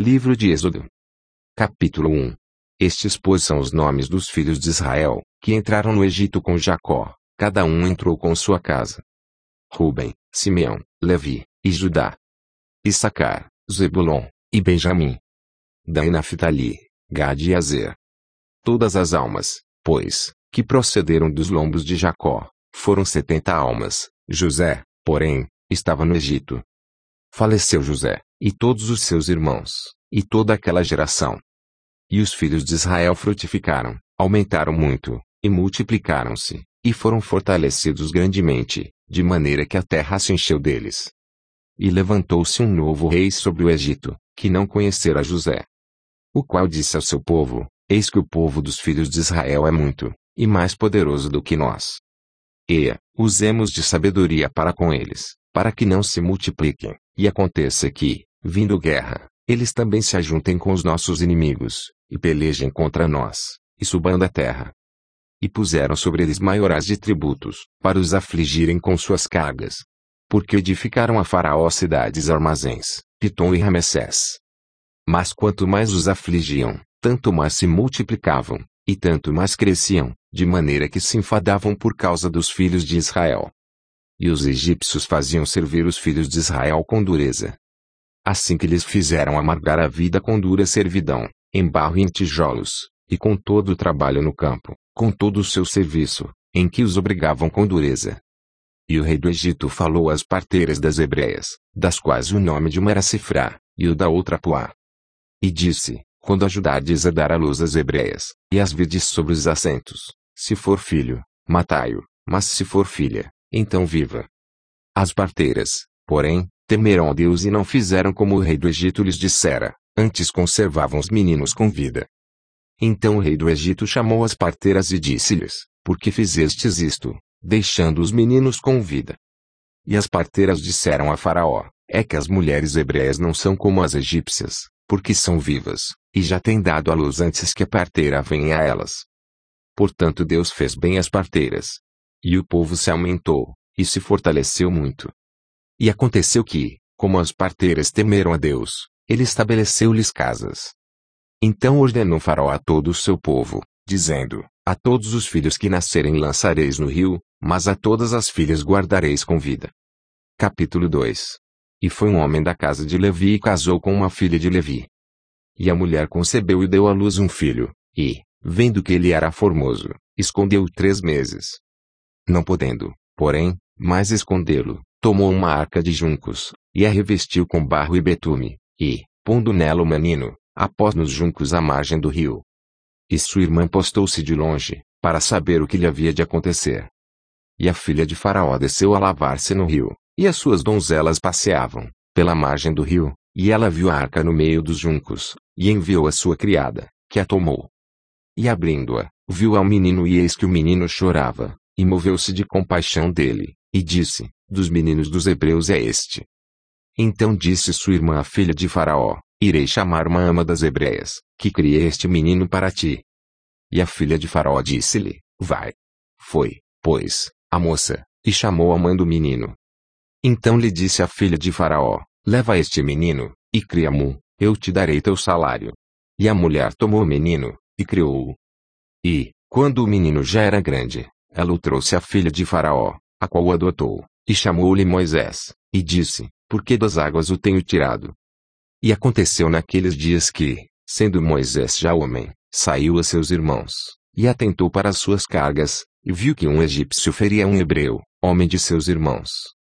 Livro de Êxodo. Capítulo 1. Estes, pois, são os nomes dos filhos de Israel, que entraram no Egito com Jacó. Cada um entrou com sua casa: Rubem, Simeão, Levi, e Judá; Issacar, Zebulon, e Benjamim; Dan e Naftali, Gade e Azer. Todas as almas, pois, que procederam dos lombos de Jacó, foram 70 almas. José, porém, estava no Egito. Faleceu José, e todos os seus irmãos, e toda aquela geração. E os filhos de Israel frutificaram, aumentaram muito, e multiplicaram-se, e foram fortalecidos grandemente, de maneira que a terra se encheu deles. E levantou-se um novo rei sobre o Egito, que não conhecera José. O qual disse ao seu povo: Eis que o povo dos filhos de Israel é muito, e mais poderoso do que nós. Usemos de sabedoria para com eles, para que não se multipliquem, e aconteça que, vindo guerra, eles também se ajuntem com os nossos inimigos, e pelejem contra nós, e subam da terra. E puseram sobre eles maiorais de tributos, para os afligirem com suas cargas. Porque edificaram a Faraó cidades armazéns, Pitom e Ramessés. Mas quanto mais os afligiam, tanto mais se multiplicavam, e tanto mais cresciam, de maneira que se enfadavam por causa dos filhos de Israel. E os egípcios faziam servir os filhos de Israel com dureza. Assim que lhes fizeram amargar a vida com dura servidão, em barro e em tijolos, e com todo o trabalho no campo, com todo o seu serviço, em que os obrigavam com dureza. E o rei do Egito falou às parteiras das hebreias, das quais o nome de uma era Sifrá, e o da outra Puá. E disse: Quando ajudardes a dar à luz as hebreias, e as virdes sobre os assentos, se for filho, matai-o, mas se for filha, então viva. As parteiras, porém, temeram a Deus e não fizeram como o rei do Egito lhes dissera, antes conservavam os meninos com vida. Então o rei do Egito chamou as parteiras e disse-lhes: Por que fizestes isto, deixando os meninos com vida? E as parteiras disseram a Faraó: É que as mulheres hebreias não são como as egípcias, porque são vivas, e já têm dado à luz antes que a parteira venha a elas. Portanto Deus fez bem às parteiras. E o povo se aumentou, e se fortaleceu muito. E aconteceu que, como as parteiras temeram a Deus, ele estabeleceu-lhes casas. Então ordenou Faraó a todo o seu povo, dizendo: A todos os filhos que nascerem lançareis no rio, mas a todas as filhas guardareis com vida. Capítulo 2. E foi um homem da casa de Levi e casou com uma filha de Levi. E a mulher concebeu e deu à luz um filho, e, vendo que ele era formoso, escondeu-o 3 meses. Não podendo, porém, mais escondê-lo, tomou uma arca de juncos, e a revestiu com barro e betume, e, pondo nela o menino, a pôs nos juncos à margem do rio. E sua irmã postou-se de longe, para saber o que lhe havia de acontecer. E a filha de Faraó desceu a lavar-se no rio, e as suas donzelas passeavam, pela margem do rio, e ela viu a arca no meio dos juncos, e enviou a sua criada, que a tomou. E abrindo-a, viu ao menino e eis que o menino chorava, e moveu-se de compaixão dele, e disse: Dos meninos dos hebreus é este. Então disse sua irmã a filha de Faraó: Irei chamar uma ama das hebreias, que crie este menino para ti. E a filha de Faraó disse-lhe: Vai. Foi, pois, a moça, e chamou a mãe do menino. Então lhe disse a filha de Faraó: Leva este menino, e cria-mo, eu te darei teu salário. E a mulher tomou o menino, e criou-o. E, quando o menino já era grande, ela o trouxe à filha de Faraó, a qual o adotou, e chamou-lhe Moisés, e disse: Por que das águas o tenho tirado? E aconteceu naqueles dias que, sendo Moisés já homem, saiu a seus irmãos, e atentou para as suas cargas, e viu que um egípcio feria um hebreu, homem de seus irmãos.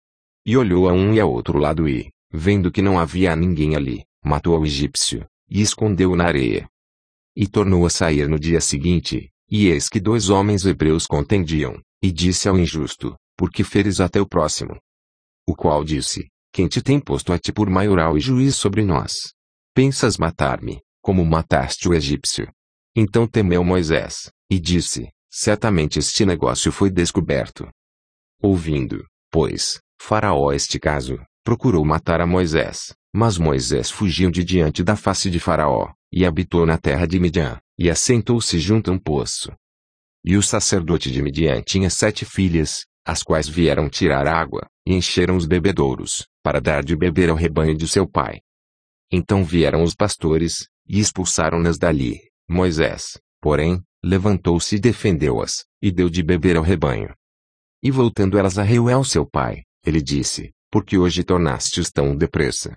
E olhou a um e a outro lado e, vendo que não havia ninguém ali, matou o egípcio, e escondeu-o na areia. E tornou a sair no dia seguinte, e eis que 2 homens hebreus contendiam, e disse ao injusto: Por que feres a teu próximo? O qual disse: Quem te tem posto a ti por maioral e juiz sobre nós? Pensas matar-me, como mataste o egípcio? Então temeu Moisés, e disse: Certamente este negócio foi descoberto. Ouvindo, pois, Faraó este caso, procurou matar a Moisés, mas Moisés fugiu de diante da face de Faraó, e habitou na terra de Midian, e assentou-se junto a um poço. E o sacerdote de Midian tinha 7 filhas, as quais vieram tirar água, e encheram os bebedouros, para dar de beber ao rebanho de seu pai. Então vieram os pastores, e expulsaram-nas dali. Moisés, porém, levantou-se e defendeu-as, e deu de beber ao rebanho. E voltando elas a Reuel seu pai, ele disse: Por que hoje tornastes tão depressa?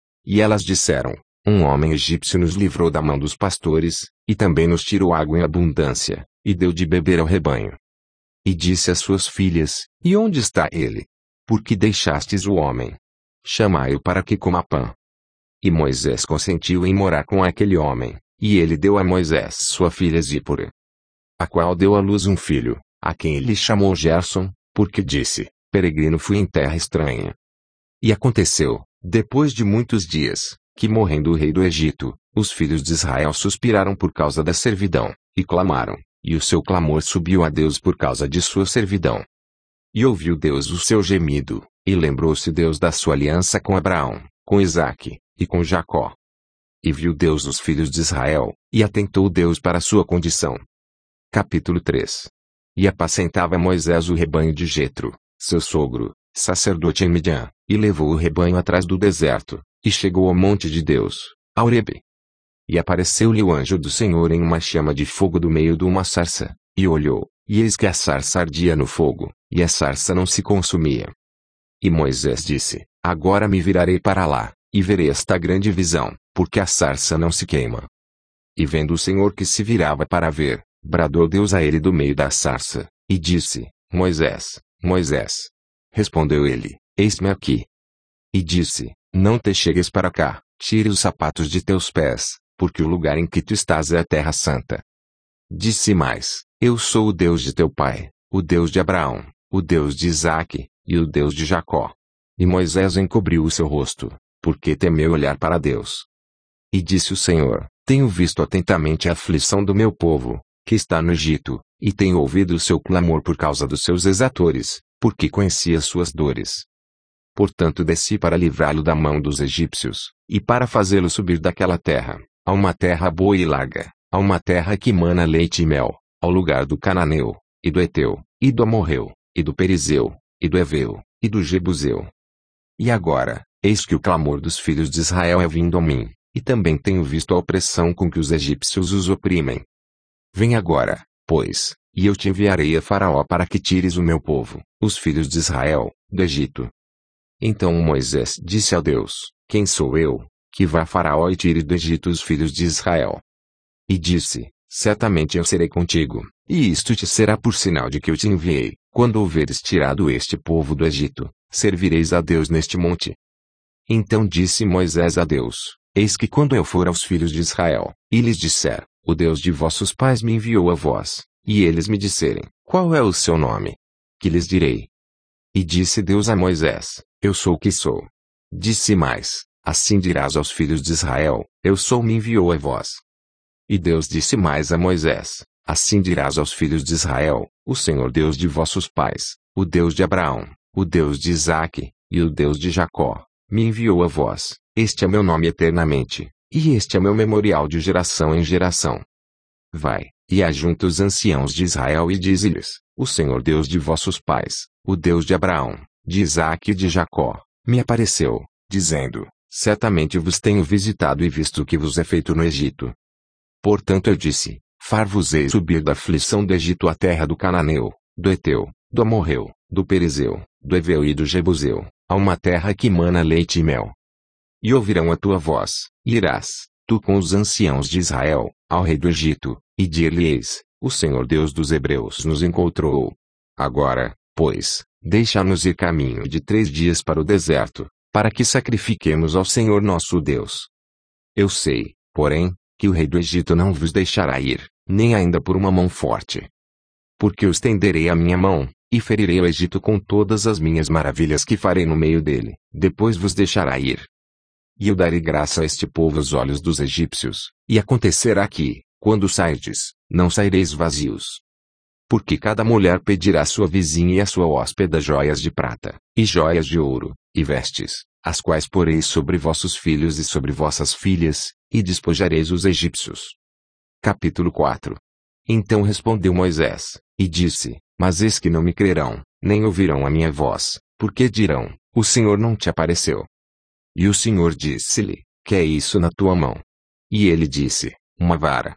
E elas disseram: Um homem egípcio nos livrou da mão dos pastores, e também nos tirou água em abundância, e deu de beber ao rebanho. E disse às suas filhas: E onde está ele? Por que deixastes o homem? Chamai-o para que coma pão. E Moisés consentiu em morar com aquele homem, e ele deu a Moisés sua filha Zípora, a qual deu à luz um filho, a quem ele chamou Gerson, porque disse: Peregrino fui em terra estranha. E aconteceu, depois de muitos dias, que morrendo o rei do Egito, os filhos de Israel suspiraram por causa da servidão, e clamaram, e o seu clamor subiu a Deus por causa de sua servidão. E ouviu Deus o seu gemido, e lembrou-se Deus da sua aliança com Abraão, com Isaque, e com Jacó. E viu Deus os filhos de Israel, e atentou Deus para sua condição. Capítulo 3. E apacentava Moisés o rebanho de Jetro, seu sogro, sacerdote em Midian, e levou o rebanho atrás do deserto, e chegou ao monte de Deus, a Horebe. E apareceu-lhe o anjo do Senhor em uma chama de fogo do meio de uma sarça, e olhou, e eis que a sarça ardia no fogo, e a sarça não se consumia. E Moisés disse: Agora me virarei para lá, e verei esta grande visão, porque a sarça não se queima. E vendo o Senhor que se virava para ver, bradou Deus a ele do meio da sarça, e disse: Moisés, Moisés. Respondeu ele: Eis-me aqui. E disse: Não te chegues para cá, tire os sapatos de teus pés, porque o lugar em que tu estás é a terra santa. Disse mais: Eu sou o Deus de teu pai, o Deus de Abraão, o Deus de Isaque, e o Deus de Jacó. E Moisés encobriu o seu rosto, porque temeu olhar para Deus. E disse o Senhor: Tenho visto atentamente a aflição do meu povo, que está no Egito, e tenho ouvido o seu clamor por causa dos seus exatores, porque conheci as suas dores. Portanto desci para livrá-lo da mão dos egípcios, e para fazê-lo subir daquela terra, a uma terra boa e larga, a uma terra que mana leite e mel, ao lugar do Cananeu, e do Eteu, e do Amorreu, e do Perizeu, e do Eveu, e do Jebuseu. E agora, eis que o clamor dos filhos de Israel é vindo a mim, e também tenho visto a opressão com que os egípcios os oprimem. Vem agora, pois, e eu te enviarei a Faraó para que tires o meu povo, os filhos de Israel, do Egito. Então Moisés disse a Deus: Quem sou eu, que vá a Faraó e tire do Egito os filhos de Israel? E disse: Certamente eu serei contigo, e isto te será por sinal de que eu te enviei. Quando houveres tirado este povo do Egito, servireis a Deus neste monte. Então disse Moisés a Deus: Eis que quando eu for aos filhos de Israel, e lhes disser: O Deus de vossos pais me enviou a vós, e eles me disserem: Qual é o seu nome? Que lhes direi? E disse Deus a Moisés: Eu sou o que sou. Disse mais: Assim dirás aos filhos de Israel: Eu sou, me enviou a vós. E Deus disse mais a Moisés: Assim dirás aos filhos de Israel: O Senhor Deus de vossos pais, o Deus de Abraão, o Deus de Isaque, e o Deus de Jacó, me enviou a vós. Este é meu nome eternamente, e este é meu memorial de geração em geração. Vai, e ajunta os anciãos de Israel e dize-lhes: O Senhor Deus de vossos pais, o Deus de Abraão, de Isaque e de Jacó, me apareceu, dizendo: Certamente vos tenho visitado e visto o que vos é feito no Egito. Portanto eu disse: Far-vos-ei subir da aflição do Egito à terra do Cananeu, do Eteu, do Amorreu, do Perizeu, do Eveu e do Jebuseu, a uma terra que mana leite e mel. E ouvirão a tua voz, e irás, tu com os anciãos de Israel, ao rei do Egito, e dir-lhe-eis: O Senhor Deus dos Hebreus nos encontrou. Agora, pois, deixa-nos ir caminho de 3 dias para o deserto, para que sacrifiquemos ao Senhor nosso Deus. Eu sei, porém, que o rei do Egito não vos deixará ir, nem ainda por uma mão forte. Porque eu estenderei a minha mão, e ferirei o Egito com todas as minhas maravilhas que farei no meio dele, depois vos deixará ir. E eu darei graça a este povo aos olhos dos egípcios, e acontecerá que, quando sairdes, não saireis vazios. Porque cada mulher pedirá à sua vizinha e à sua hóspeda joias de prata, e joias de ouro, e vestes, as quais poreis sobre vossos filhos e sobre vossas filhas, e despojareis os egípcios. Capítulo 4. Então respondeu Moisés, e disse: Mas eis que não me crerão, nem ouvirão a minha voz, porque dirão: O Senhor não te apareceu. E o Senhor disse-lhe: que é isso na tua mão? E ele disse: uma vara.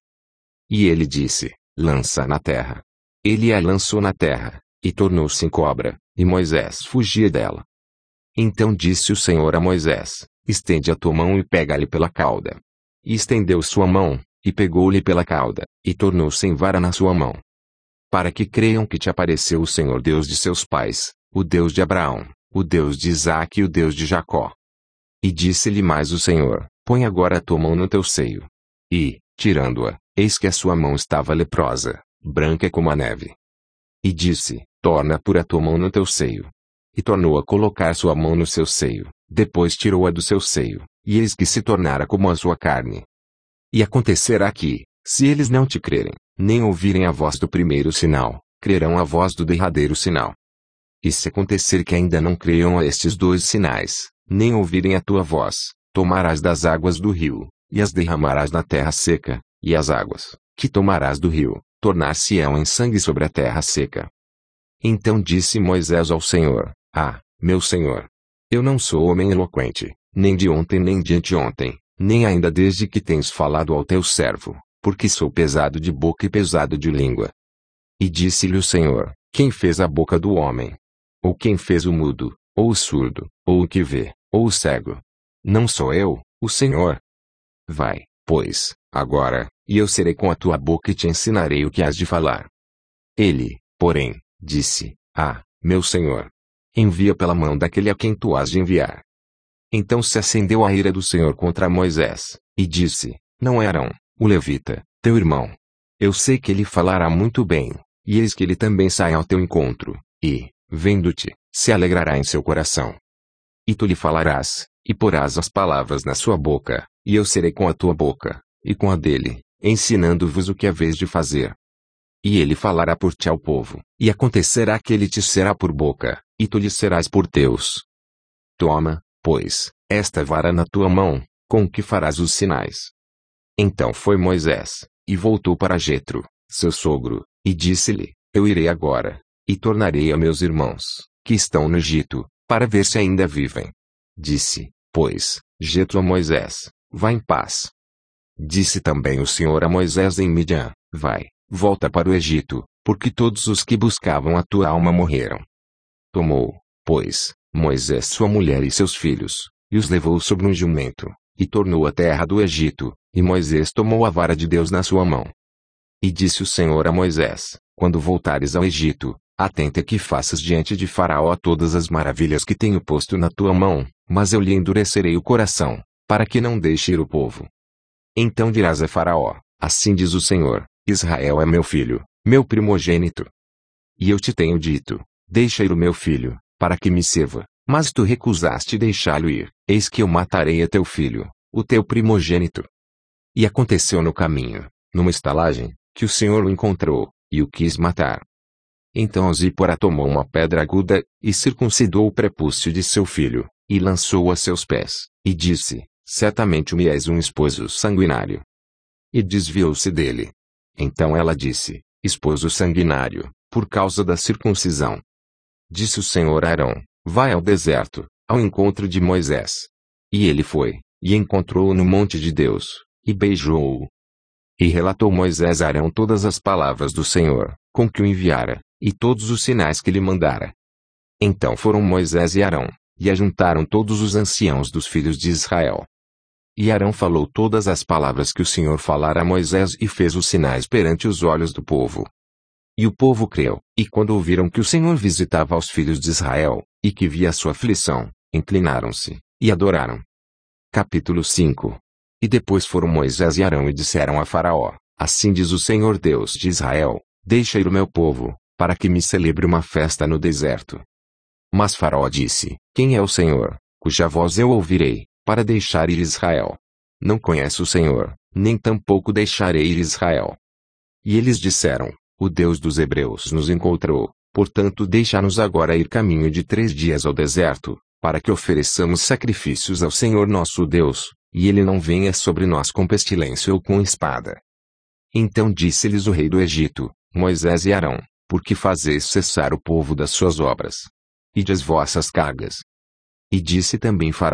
E ele disse: lança na terra. Ele a lançou na terra, e tornou-se em cobra, e Moisés fugia dela. Então disse o Senhor a Moisés: estende a tua mão e pega-lhe pela cauda. E estendeu sua mão, e pegou-lhe pela cauda, e tornou-se em vara na sua mão. Para que creiam que te apareceu o Senhor Deus de seus pais, o Deus de Abraão, o Deus de Isaque e o Deus de Jacó. E disse-lhe mais o Senhor: põe agora a tua mão no teu seio. E, tirando-a, eis que a sua mão estava leprosa, branca como a neve. E disse: torna por a tua mão no teu seio. E tornou a colocar sua mão no seu seio, depois tirou-a do seu seio, e eis que se tornara como a sua carne. E acontecerá que, se eles não te crerem, nem ouvirem a voz do primeiro sinal, crerão a voz do derradeiro sinal. E se acontecer que ainda não creiam a estes dois sinais, nem ouvirem a tua voz, tomarás das águas do rio, e as derramarás na terra seca, e as águas, que tomarás do rio, tornar-se-ão em sangue sobre a terra seca. Então disse Moisés ao Senhor: meu Senhor, eu não sou homem eloquente, nem de ontem nem de anteontem, nem ainda desde que tens falado ao teu servo, porque sou pesado de boca e pesado de língua. E disse-lhe o Senhor: quem fez a boca do homem? Ou quem fez o mudo, ou o surdo, ou o que vê, ou o cego? Não sou eu, o Senhor? Vai, pois, agora, e eu serei com a tua boca e te ensinarei o que has de falar. Ele, porém, disse: meu Senhor, envia pela mão daquele a quem tu has de enviar. Então se acendeu a ira do Senhor contra Moisés, e disse: não é Arão, o levita, teu irmão. Eu sei que ele falará muito bem, e eis que ele também sai ao teu encontro, e, vendo-te, se alegrará em seu coração. E tu lhe falarás, e porás as palavras na sua boca, e eu serei com a tua boca, e com a dele, ensinando-vos o que haveis de fazer. E ele falará por ti ao povo, e acontecerá que ele te será por boca, e tu lhe serás por Deus. Toma, pois, esta vara na tua mão, com que farás os sinais. Então foi Moisés, e voltou para Jetro, seu sogro, e disse-lhe: eu irei agora, e tornarei a meus irmãos, que estão no Egito, para ver se ainda vivem. Disse, pois, Jetro a Moisés: vá em paz. Disse também o Senhor a Moisés em Midian: vai, volta para o Egito, porque todos os que buscavam a tua alma morreram. Tomou, pois, Moisés sua mulher e seus filhos, e os levou sobre um jumento, e tornou à terra do Egito, e Moisés tomou a vara de Deus na sua mão. E disse o Senhor a Moisés: quando voltares ao Egito, atenta que faças diante de Faraó todas as maravilhas que tenho posto na tua mão, mas eu lhe endurecerei o coração, para que não deixe ir o povo. Então dirás a Faraó: assim diz o Senhor: Israel é meu filho, meu primogênito. E eu te tenho dito: deixa ir o meu filho, para que me sirva, mas tu recusaste deixá-lo ir, eis que eu matarei a teu filho, o teu primogênito. E aconteceu no caminho, numa estalagem, que o Senhor o encontrou, e o quis matar. Então Zípora tomou uma pedra aguda, e circuncidou o prepúcio de seu filho, e lançou-o a seus pés, e disse: certamente me és um esposo sanguinário. E desviou-se dele. Então ela disse: esposo sanguinário, por causa da circuncisão. Disse o Senhor a Arão: vai ao deserto, ao encontro de Moisés. E ele foi, e encontrou-o no monte de Deus, e beijou-o. E relatou Moisés a Arão todas as palavras do Senhor, com que o enviara, e todos os sinais que lhe mandara. Então foram Moisés e Arão, e ajuntaram todos os anciãos dos filhos de Israel. E Arão falou todas as palavras que o Senhor falara a Moisés e fez os sinais perante os olhos do povo. E o povo creu, e quando ouviram que o Senhor visitava aos filhos de Israel, e que via a sua aflição, inclinaram-se, e adoraram. Capítulo 5. E depois foram Moisés e Arão e disseram a Faraó: assim diz o Senhor Deus de Israel: deixa ir o meu povo, para que me celebre uma festa no deserto. Mas Faraó disse: quem é o Senhor, cuja voz eu ouvirei, para deixar ir Israel? Não conheço o Senhor, nem tampouco deixarei ir Israel. E eles disseram: o Deus dos Hebreus nos encontrou, portanto deixa-nos agora ir caminho de 3 dias ao deserto, para que ofereçamos sacrifícios ao Senhor nosso Deus, e ele não venha sobre nós com pestilência ou com espada. Então disse-lhes o rei do Egito: Moisés e Arão, por que fazeis cessar o povo das suas obras? Ide as vossas cargas. E disse também Faraó: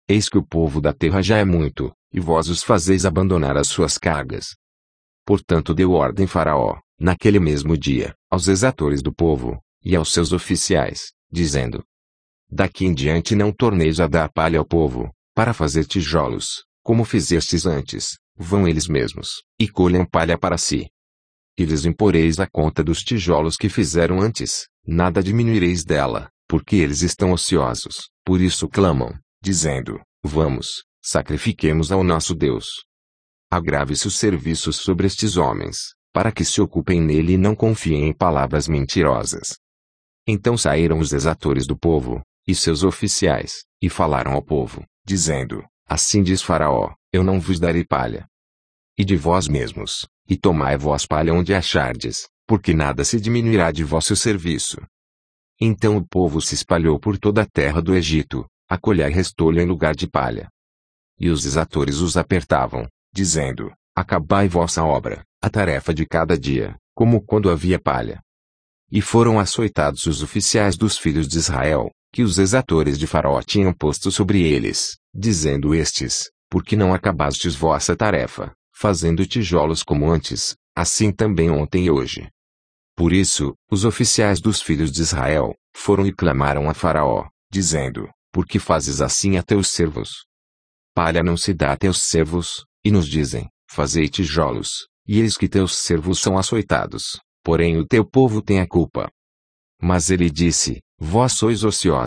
eis que o povo da terra já é muito, e vós os fazeis abandonar as suas cargas. Portanto deu ordem Faraó, naquele mesmo dia, aos exatores do povo, e aos seus oficiais, dizendo: daqui em diante não torneis a dar palha ao povo, para fazer tijolos, como fizestes antes, vão eles mesmos, e colham palha para si. E lhes imporeis a conta dos tijolos que fizeram antes, nada diminuireis dela, porque eles estão ociosos, por isso clamam, dizendo: vamos, sacrifiquemos ao nosso Deus. Agrave-se o serviço sobre estes homens, para que se ocupem nele e não confiem em palavras mentirosas. Então saíram os exatores do povo, e seus oficiais, e falaram ao povo, dizendo: assim diz Faraó, eu não vos darei palha. E de vós mesmos, e tomai vós palha onde achardes, porque nada se diminuirá de vosso serviço. Então o povo se espalhou por toda a terra do Egito, a colher restolho em lugar de palha. E os exatores os apertavam, dizendo: acabai vossa obra, a tarefa de cada dia, como quando havia palha. E foram açoitados os oficiais dos filhos de Israel, que os exatores de Faraó tinham posto sobre eles, dizendo estes: porque não acabastes vossa tarefa, fazendo tijolos como antes, assim também ontem e hoje. Por isso, os oficiais dos filhos de Israel foram e clamaram a Faraó, dizendo: por que fazes assim a teus servos? Palha não se dá a teus servos, e nos dizem: fazei tijolos, e eis que teus servos são açoitados, porém o teu povo tem a culpa. Mas ele disse: vós sois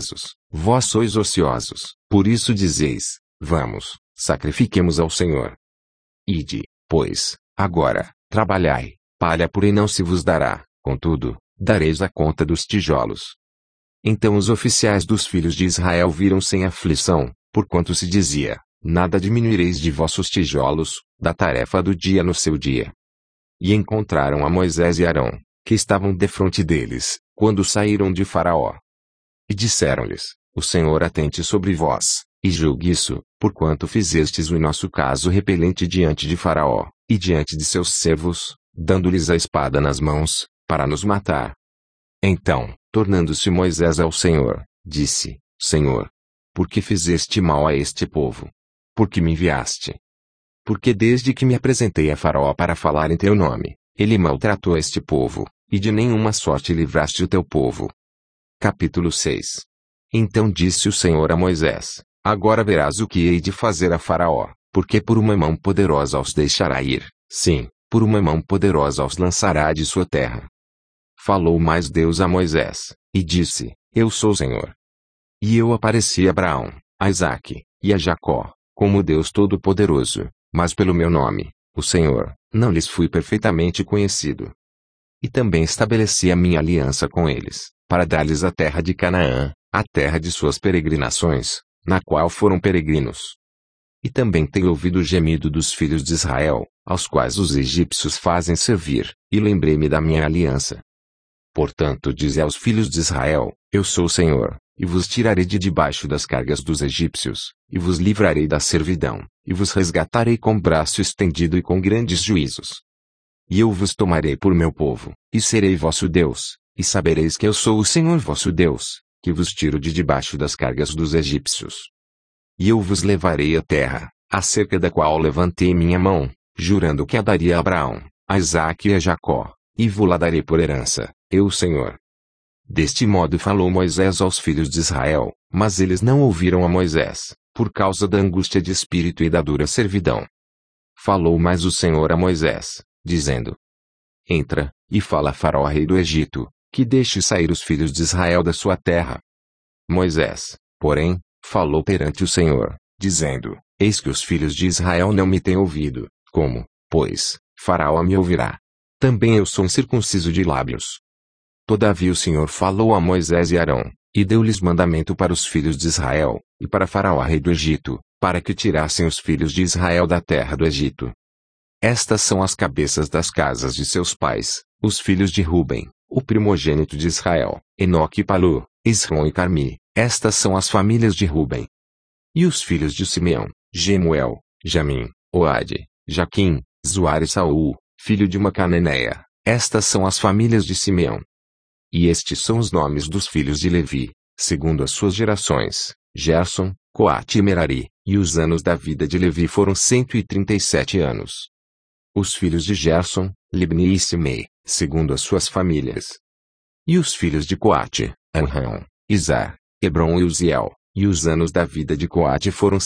ociosos, por isso dizeis: vamos, sacrifiquemos ao Senhor. Ide, pois, agora, trabalhai, palha porém não se vos dará, contudo, dareis a conta dos tijolos. Então os oficiais dos filhos de Israel viram sem aflição, porquanto se dizia: nada diminuireis de vossos tijolos, da tarefa do dia no seu dia. E encontraram a Moisés e Arão, que estavam defronte deles, quando saíram de Faraó. E disseram-lhes: o Senhor atente sobre vós, e julgue isso, porquanto fizestes o nosso caso repelente diante de Faraó, e diante de seus servos, dando-lhes a espada nas mãos, para nos matar. Então, tornando-se Moisés ao Senhor, disse: Senhor, por que fizeste mal a este povo? Por que me enviaste? Porque desde que me apresentei a Faraó para falar em teu nome, ele maltratou este povo, e de nenhuma sorte livraste o teu povo. Capítulo 6. Então disse o Senhor a Moisés: agora verás o que hei de fazer a Faraó, porque por uma mão poderosa os deixará ir, sim, por uma mão poderosa os lançará de sua terra. Falou mais Deus a Moisés, e disse: eu sou o Senhor. E eu apareci a Abraão, a Isaque, e a Jacó, como Deus Todo-Poderoso, mas pelo meu nome, o Senhor, não lhes fui perfeitamente conhecido. E também estabeleci a minha aliança com eles, para dar-lhes a terra de Canaã, a terra de suas peregrinações, na qual foram peregrinos. E também tenho ouvido o gemido dos filhos de Israel, aos quais os egípcios fazem servir, e lembrei-me da minha aliança. Portanto dize aos filhos de Israel: eu sou o Senhor, e vos tirarei de debaixo das cargas dos egípcios, e vos livrarei da servidão, e vos resgatarei com braço estendido e com grandes juízos. E eu vos tomarei por meu povo, e serei vosso Deus, e sabereis que eu sou o Senhor vosso Deus, que vos tiro de debaixo das cargas dos egípcios. E eu vos levarei à terra, acerca da qual levantei minha mão, jurando que a daria a Abraão, a Isaque e a Jacó, e vos la darei por herança, eu o Senhor. Deste modo falou Moisés aos filhos de Israel, mas eles não ouviram a Moisés, por causa da angústia de espírito e da dura servidão. Falou mais o Senhor a Moisés, dizendo: entra, e fala a Faraó rei do Egito, que deixe sair os filhos de Israel da sua terra. Moisés, porém, falou perante o Senhor, dizendo: eis que os filhos de Israel não me têm ouvido, como, pois, Faraó me ouvirá? Também eu sou incircunciso de lábios. Todavia o Senhor falou a Moisés e Arão, e deu-lhes mandamento para os filhos de Israel, e para Faraó rei do Egito, para que tirassem os filhos de Israel da terra do Egito. Estas são as cabeças das casas de seus pais, os filhos de Ruben, o primogênito de Israel, Enoque e Palu, Esrom e Carmi, estas são as famílias de Ruben. E os filhos de Simeão, Gemuel, Jamim, Oade, Jaquim, Zoar e Saul, filho de uma cananeia, estas são as famílias de Simeão. E estes são os nomes dos filhos de Levi, segundo as suas gerações: Gerson, Coate e Merari. e os anos da vida de Levi foram 137 anos. Os filhos de Gerson, Libni e Simei, segundo as suas famílias. E os filhos de Coate, Amram, Izar, Hebron e Uziel, e os anos da vida de Coate foram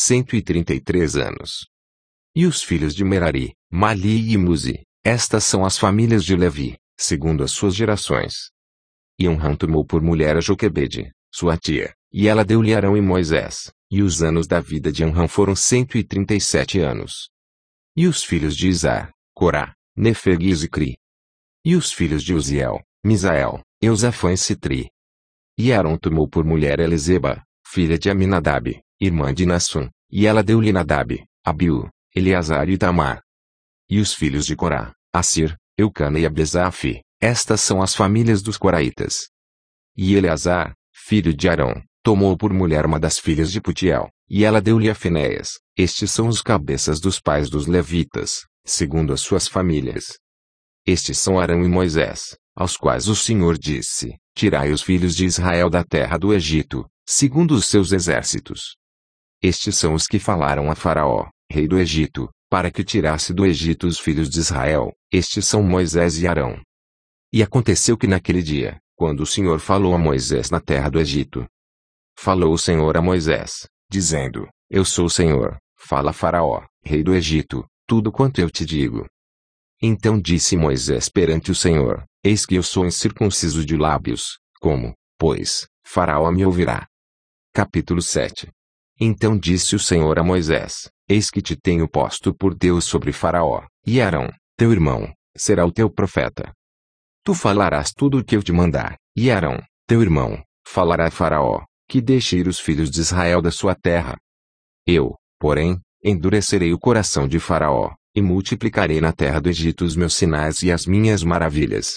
133 anos. E os filhos de Merari, Mali e Muzi, estas são as famílias de Levi, segundo as suas gerações. E Amram tomou por mulher a Joquebede, sua tia, e ela deu-lhe Arão e Moisés, e os anos da vida de Amram foram 137 anos. E os filhos de Izar, Corá, Nefeg e Zicri. E os filhos de Uziel, Misael, Eusafã e Citri. E Arão tomou por mulher Eliseba, filha de Aminadab, irmã de Naasson, e ela deu-lhe Nadab, Abiú, Eleazar e Itamar. E os filhos de Corá, Assir, Eucana e Abesaf, estas são as famílias dos coraitas. E Eleazar, filho de Arão, tomou por mulher uma das filhas de Putiel, e ela deu-lhe a Finéias. Estes são os cabeças dos pais dos levitas, segundo as suas famílias. Estes são Arão e Moisés, aos quais o Senhor disse: Tirai os filhos de Israel da terra do Egito, segundo os seus exércitos. Estes são os que falaram a Faraó, rei do Egito, para que tirasse do Egito os filhos de Israel. Estes são Moisés e Arão. E aconteceu que naquele dia, quando o Senhor falou a Moisés na terra do Egito, falou o Senhor a Moisés, dizendo: Eu sou o Senhor, fala a Faraó, rei do Egito, tudo quanto eu te digo. Então disse Moisés perante o Senhor: Eis que eu sou incircunciso de lábios, como, pois, Faraó me ouvirá? Capítulo 7. Então disse o Senhor a Moisés: Eis que te tenho posto por Deus sobre Faraó, e Arão, teu irmão, será o teu profeta. Tu falarás tudo o que eu te mandar, e Arão, teu irmão, falará a Faraó, que deixe ir os filhos de Israel da sua terra. Eu, porém, endurecerei o coração de Faraó, e multiplicarei na terra do Egito os meus sinais e as minhas maravilhas.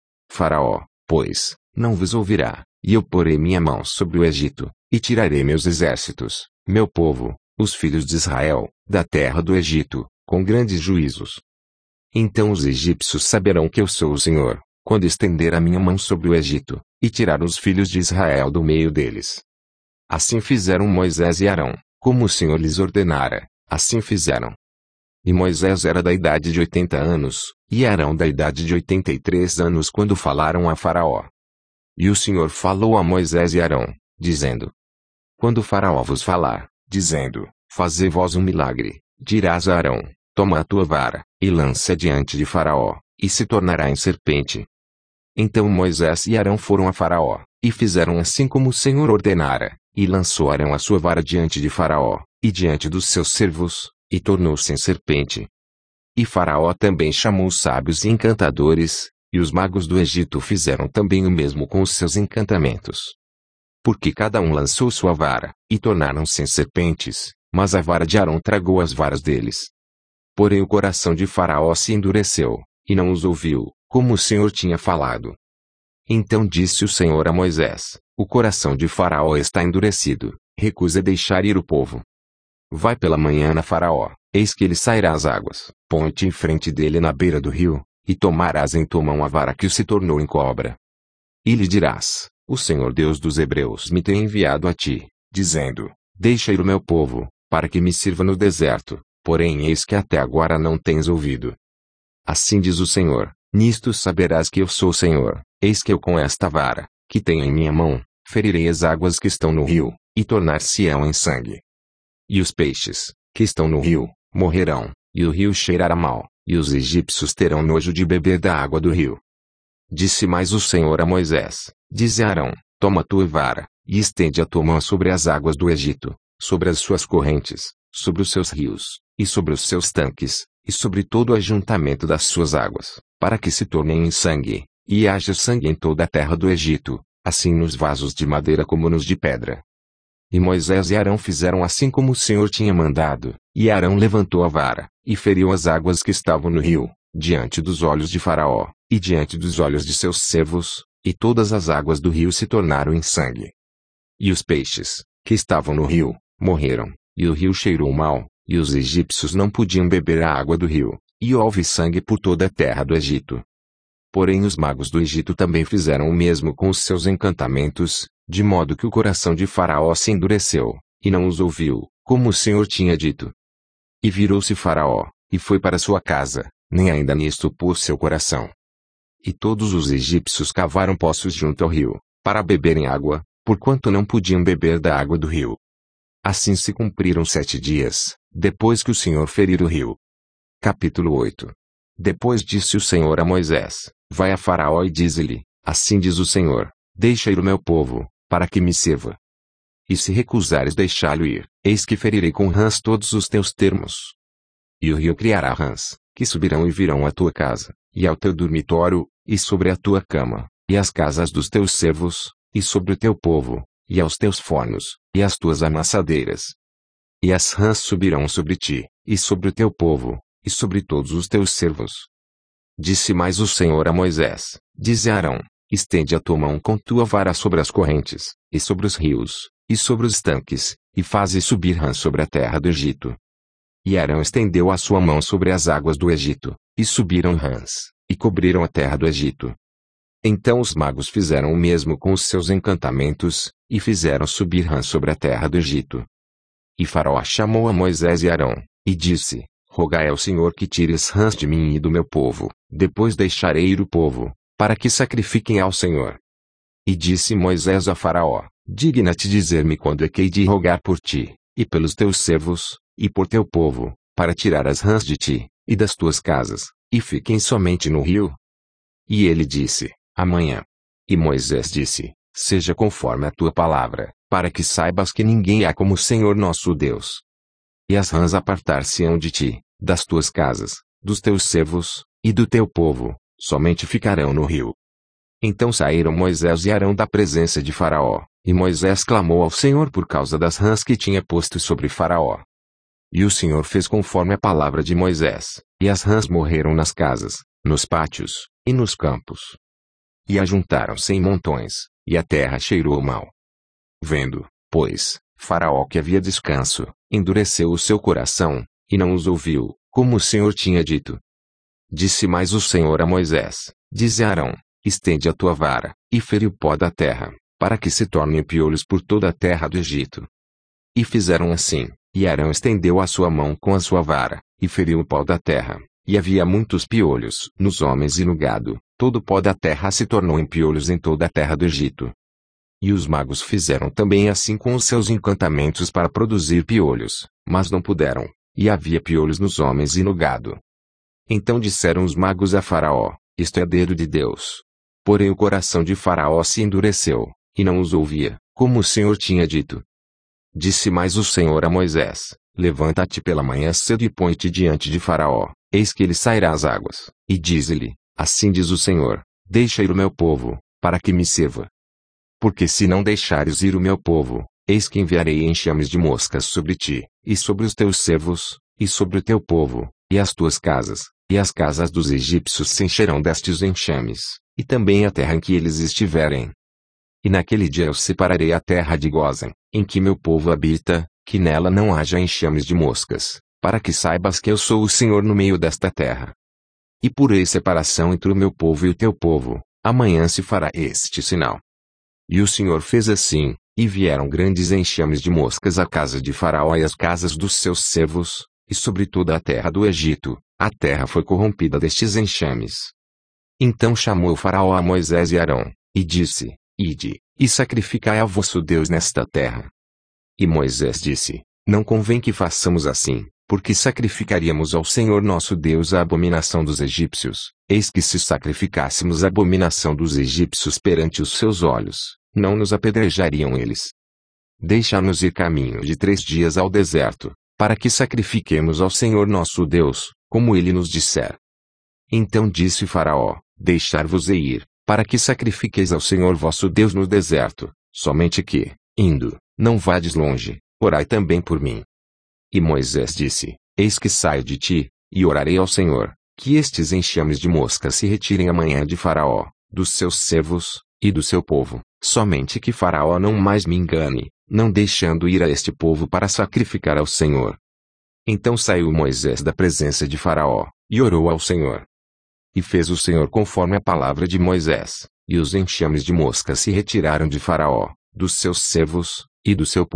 Faraó, pois, não vos ouvirá, e eu porei minha mão sobre o Egito, e tirarei meus exércitos, meu povo, os filhos de Israel, da terra do Egito, com grandes juízos. Então os egípcios saberão que eu sou o Senhor, quando estender a minha mão sobre o Egito, e tirar os filhos de Israel do meio deles. Assim fizeram Moisés e Arão, como o Senhor lhes ordenara, assim fizeram. E Moisés era da idade de 80 anos, e Arão da idade de 83 anos quando falaram a Faraó. E o Senhor falou a Moisés e Arão, dizendo: Quando Faraó vos falar, dizendo: Fazei vós um milagre, dirás a Arão: Toma a tua vara, e lança diante de Faraó, e se tornará em serpente. Então Moisés e Arão foram a Faraó, e fizeram assim como o Senhor ordenara, e lançou Arão a sua vara diante de Faraó, e diante dos seus servos, e tornou-se em serpente. E Faraó também chamou os sábios e encantadores, e os magos do Egito fizeram também o mesmo com os seus encantamentos. Porque cada um lançou sua vara, e tornaram-se em serpentes, mas a vara de Arão tragou as varas deles. Porém o coração de Faraó se endureceu, e não os ouviu, como o Senhor tinha falado. Então disse o Senhor a Moisés: O coração de Faraó está endurecido, recusa deixar ir o povo. Vai pela manhã a Faraó, eis que ele sairá às águas, põe-te em frente dele na beira do rio, e tomarás em tua mão a vara que se tornou em cobra. E lhe dirás: O Senhor Deus dos Hebreus me tem enviado a ti, dizendo: Deixa ir o meu povo, para que me sirva no deserto, porém eis que até agora não tens ouvido. Assim diz o Senhor: Nisto saberás que eu sou o Senhor, eis que eu com esta vara, que tenho em minha mão, ferirei as águas que estão no rio, e tornar-se-ão em sangue. E os peixes, que estão no rio, morrerão, e o rio cheirará mal, e os egípcios terão nojo de beber da água do rio. Disse mais o Senhor a Moisés: Dize a Arão: Toma a tua vara, e estende a tua mão sobre as águas do Egito, sobre as suas correntes, sobre os seus rios, e sobre os seus tanques, e sobre todo o ajuntamento das suas águas, para que se tornem em sangue, e haja sangue em toda a terra do Egito, assim nos vasos de madeira como nos de pedra. E Moisés e Arão fizeram assim como o Senhor tinha mandado, e Arão levantou a vara, e feriu as águas que estavam no rio, diante dos olhos de Faraó, e diante dos olhos de seus servos, e todas as águas do rio se tornaram em sangue. E os peixes, que estavam no rio, morreram, e o rio cheirou mal, e os egípcios não podiam beber a água do rio, e houve sangue por toda a terra do Egito. Porém os magos do Egito também fizeram o mesmo com os seus encantamentos, de modo que o coração de Faraó se endureceu, e não os ouviu, como o Senhor tinha dito. E virou-se Faraó, e foi para sua casa, nem ainda nisto pôs seu coração. E todos os egípcios cavaram poços junto ao rio, para beberem água, porquanto não podiam beber da água do rio. Assim se cumpriram 7 dias, depois que o Senhor ferira o rio. Capítulo 8. Depois disse o Senhor a Moisés: Vai a Faraó e dize-lhe: Assim diz o Senhor, deixa ir o meu povo, para que me sirva. E se recusares deixá-lo ir, eis que ferirei com rãs todos os teus termos. E o rio criará rãs, que subirão e virão à tua casa, e ao teu dormitório, e sobre a tua cama, e às casas dos teus servos, e sobre o teu povo, e aos teus fornos, e às tuas amassadeiras. E as rãs subirão sobre ti, e sobre o teu povo, e sobre todos os teus servos. Disse mais o Senhor a Moisés: Dize a Arão: Estende a tua mão com tua vara sobre as correntes, e sobre os rios, e sobre os tanques, e faze subir rãs sobre a terra do Egito. E Arão estendeu a sua mão sobre as águas do Egito, e subiram rãs, e cobriram a terra do Egito. Então os magos fizeram o mesmo com os seus encantamentos, e fizeram subir rãs sobre a terra do Egito. E Faraó chamou a Moisés e Arão, e disse: Rogai ao Senhor que tire as rãs de mim e do meu povo, depois deixarei ir o povo, para que sacrifiquem ao Senhor. E disse Moisés a Faraó: Digna-te dizer-me quando é que hei de rogar por ti, e pelos teus servos, e por teu povo, para tirar as rãs de ti, e das tuas casas, e fiquem somente no rio? E ele disse: Amanhã. E Moisés disse: Seja conforme a tua palavra, para que saibas que ninguém há como o Senhor nosso Deus. E as rãs apartar-se-ão de ti, das tuas casas, dos teus servos, e do teu povo, somente ficarão no rio. Então saíram Moisés e Arão da presença de Faraó, e Moisés clamou ao Senhor por causa das rãs que tinha posto sobre Faraó. E o Senhor fez conforme a palavra de Moisés, e as rãs morreram nas casas, nos pátios, e nos campos. E ajuntaram-se em montões, e a terra cheirou mal. Vendo, pois, Faraó que havia descanso, endureceu o seu coração, e não os ouviu, como o Senhor tinha dito. Disse mais o Senhor a Moisés: Dize a Arão: Estende a tua vara, e fere o pó da terra, para que se tornem piolhos por toda a terra do Egito. E fizeram assim, e Arão estendeu a sua mão com a sua vara, e feriu o pó da terra, e havia muitos piolhos nos homens e no gado, todo o pó da terra se tornou em piolhos em toda a terra do Egito. E os magos fizeram também assim com os seus encantamentos para produzir piolhos, mas não puderam, e havia piolhos nos homens e no gado. Então disseram os magos a Faraó: Isto é dedo de Deus. Porém o coração de Faraó se endureceu, e não os ouvia, como o Senhor tinha dito. Disse mais o Senhor a Moisés: Levanta-te pela manhã cedo e põe-te diante de Faraó, eis que ele sairá às águas, e dize-lhe: Assim diz o Senhor, deixa ir o meu povo, para que me sirva. Porque se não deixares ir o meu povo, eis que enviarei enxames de moscas sobre ti, e sobre os teus servos, e sobre o teu povo, e as tuas casas, e as casas dos egípcios se encherão destes enxames, e também a terra em que eles estiverem. E naquele dia eu separarei a terra de Gósen, em que meu povo habita, que nela não haja enxames de moscas, para que saibas que eu sou o Senhor no meio desta terra. E porei separação entre o meu povo e o teu povo, amanhã se fará este sinal. E o Senhor fez assim, e vieram grandes enxames de moscas à casa de Faraó e às casas dos seus servos, e sobre toda a terra do Egito, a terra foi corrompida destes enxames. Então chamou o Faraó a Moisés e Arão, e disse: Ide, e sacrificai ao vosso Deus nesta terra. E Moisés disse: Não convém que façamos assim, porque sacrificaríamos ao Senhor nosso Deus a abominação dos egípcios. Eis que se sacrificássemos a abominação dos egípcios perante os seus olhos, não nos apedrejariam eles. Deixa-nos ir caminho de 3 dias ao deserto, para que sacrifiquemos ao Senhor nosso Deus, como ele nos disser. Então disse Faraó: Deixar-vos ir, para que sacrifiqueis ao Senhor vosso Deus no deserto, somente que, indo, não vades longe, orai também por mim. E Moisés disse: Eis que saio de ti, e orarei ao Senhor, que estes enxames de moscas se retirem amanhã de Faraó, dos seus servos, e do seu povo, somente que Faraó não mais me engane, não deixando ir a este povo para sacrificar ao Senhor. Então saiu Moisés da presença de Faraó, e orou ao Senhor. E fez o Senhor conforme a palavra de Moisés, e os enxames de moscas se retiraram de Faraó, dos seus servos, e do seu povo,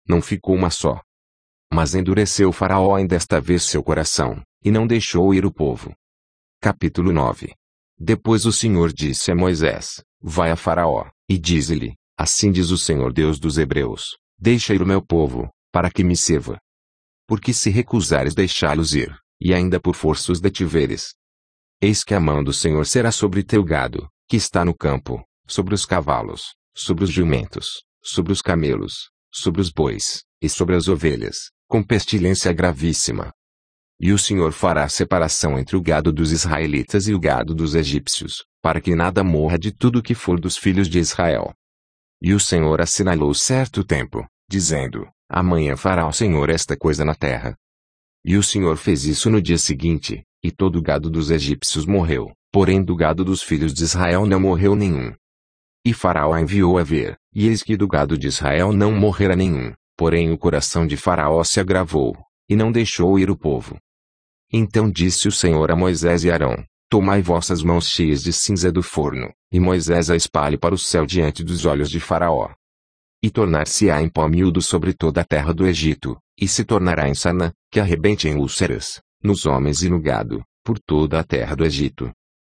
não ficou uma só. Mas endureceu Faraó ainda desta vez seu coração, e não deixou ir o povo. Capítulo 9. Depois o Senhor disse a Moisés: Vai a Faraó, e dize-lhe: Assim diz o Senhor Deus dos Hebreus: Deixa ir o meu povo, para que me sirva. Porque se recusares deixá-los ir, e ainda por força os detiveres, eis que a mão do Senhor será sobre teu gado, que está no campo, sobre os cavalos, sobre os jumentos, sobre os camelos, sobre os bois, e sobre as ovelhas, com pestilência gravíssima. E o Senhor fará separação entre o gado dos israelitas e o gado dos egípcios, para que nada morra de tudo que for dos filhos de Israel. E o Senhor assinalou certo tempo, dizendo: Amanhã fará o Senhor esta coisa na terra. E o Senhor fez isso no dia seguinte, e todo o gado dos egípcios morreu, porém do gado dos filhos de Israel não morreu nenhum. E Faraó enviou a ver, e eis que do gado de Israel não morrera nenhum, porém o coração de Faraó se agravou, e não deixou ir o povo. Então disse o Senhor a Moisés e Arão: Tomai vossas mãos cheias de cinza do forno, e Moisés a espalhe para o céu diante dos olhos de Faraó. E tornar-se-á em pó miúdo sobre toda a terra do Egito, e se tornará em sana, que arrebente em úlceras, nos homens e no gado, por toda a terra do Egito.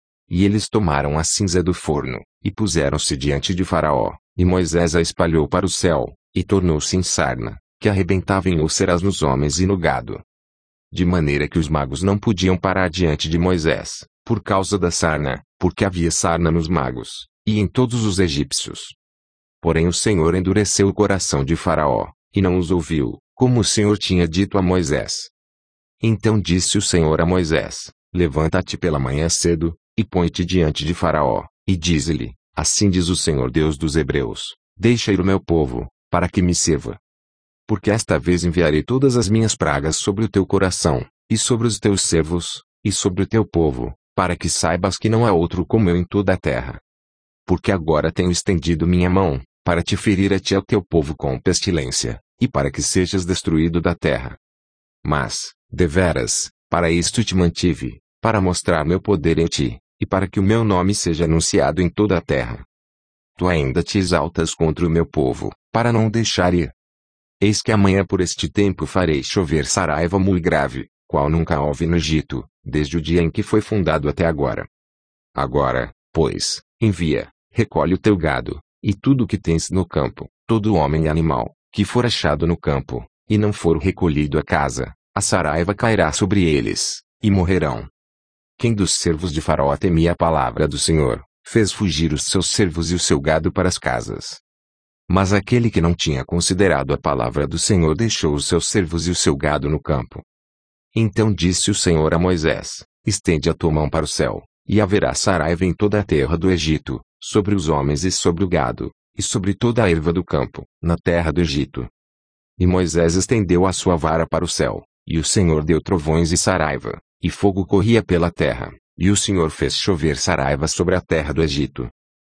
E eles tomaram a cinza do forno, e puseram-se diante de Faraó, e Moisés a espalhou para o céu, e tornou-se em sarna, que arrebentava em úlceras nos homens e no gado. De maneira que os magos não podiam parar diante de Moisés, por causa da sarna, porque havia sarna nos magos, e em todos os egípcios. Porém o Senhor endureceu o coração de Faraó, e não os ouviu, como o Senhor tinha dito a Moisés. Então disse o Senhor a Moisés: Levanta-te pela manhã cedo, e põe-te diante de Faraó, e dize-lhe: Assim diz o Senhor Deus dos Hebreus: Deixa ir o meu povo, para que me sirva. Porque esta vez enviarei todas as minhas pragas sobre o teu coração, e sobre os teus servos, e sobre o teu povo, para que saibas que não há outro como eu em toda a terra. Porque agora tenho estendido minha mão, para te ferir a ti e ao teu povo com pestilência, e para que sejas destruído da terra. Mas, deveras, para isto te mantive, para mostrar meu poder em ti, e para que o meu nome seja anunciado em toda a terra. Tu ainda te exaltas contra o meu povo, para não o deixar ir. Eis que amanhã por este tempo farei chover saraiva muito grave, qual nunca houve no Egito, desde o dia em que foi fundado até agora. Agora, pois, envia, recolhe o teu gado, e tudo o que tens no campo, todo homem e animal, que for achado no campo, e não for recolhido a casa, a saraiva cairá sobre eles, e morrerão. Quem dos servos de Faraó temia a palavra do Senhor, fez fugir os seus servos e o seu gado para as casas. Mas aquele que não tinha considerado a palavra do Senhor deixou os seus servos e o seu gado no campo. Então disse o Senhor a Moisés: Estende a tua mão para o céu, e haverá saraiva em toda a terra do Egito, sobre os homens e sobre o gado, e sobre toda a erva do campo, na terra do Egito. E Moisés estendeu a sua vara para o céu, e o Senhor deu trovões e saraiva, e fogo corria pela terra, e o Senhor fez chover saraiva sobre a terra do Egito.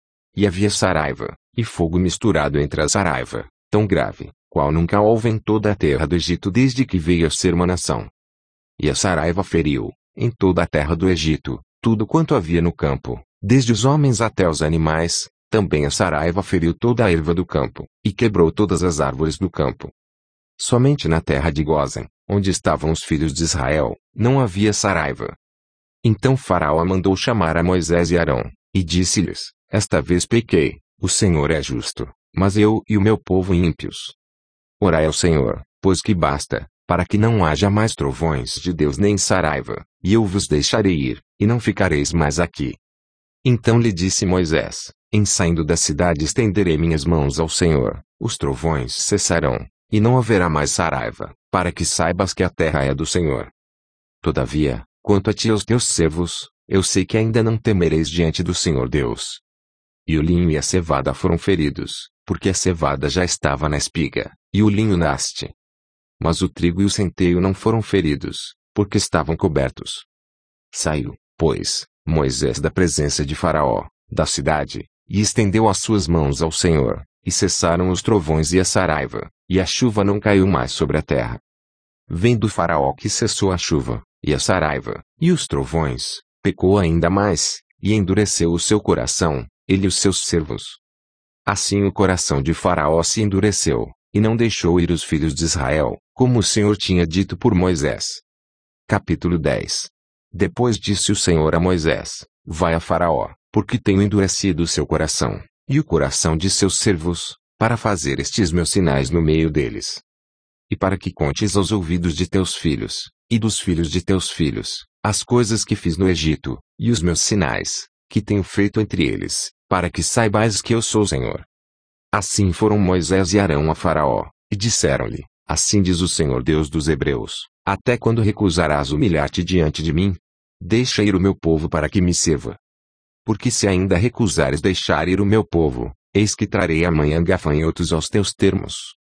E havia saraiva, e fogo misturado entre a saraiva, tão grave, qual nunca houve em toda a terra do Egito desde que veio a ser uma nação. E a saraiva feriu, em toda a terra do Egito, tudo quanto havia no campo, desde os homens até os animais, também a saraiva feriu toda a erva do campo, e quebrou todas as árvores do campo. Somente na terra de Gósen, onde estavam os filhos de Israel, não havia saraiva. Então Faraó mandou chamar a Moisés e Arão, e disse-lhes: Esta vez pequei, o Senhor é justo, mas eu e o meu povo ímpios. Orai ao Senhor, pois que basta, para que não haja mais trovões de Deus nem saraiva, e eu vos deixarei ir, e não ficareis mais aqui. Então lhe disse Moisés: Em saindo da cidade estenderei minhas mãos ao Senhor, os trovões cessarão, e não haverá mais saraiva, para que saibas que a terra é do Senhor. Todavia, quanto a ti e aos teus servos, eu sei que ainda não temereis diante do Senhor Deus. E o linho e a cevada foram feridos, porque a cevada já estava na espiga, e o linho na haste. Mas o trigo e o centeio não foram feridos, porque estavam cobertos. Saiu, pois, Moisés da presença de Faraó, da cidade, e estendeu as suas mãos ao Senhor, e cessaram os trovões e a saraiva, e a chuva não caiu mais sobre a terra. Vendo Faraó que cessou a chuva, e a saraiva, e os trovões, pecou ainda mais, e endureceu o seu coração, ele e os seus servos. Assim o coração de Faraó se endureceu, e não deixou ir os filhos de Israel, como o Senhor tinha dito por Moisés. Capítulo 10. Depois disse o Senhor a Moisés: Vai a Faraó, porque tenho endurecido o seu coração, e o coração de seus servos, para fazer estes meus sinais no meio deles. E para que contes aos ouvidos de teus filhos, e dos filhos de teus filhos, as coisas que fiz no Egito, e os meus sinais, que tenho feito entre eles, para que saibais que eu sou o Senhor. Assim foram Moisés e Arão a Faraó, e disseram-lhe: Assim diz o Senhor Deus dos Hebreus: Até quando recusarás humilhar-te diante de mim? Deixa ir o meu povo para que me sirva. Porque se ainda recusares deixar ir o meu povo, eis que trarei amanhã gafanhotos aos teus termos.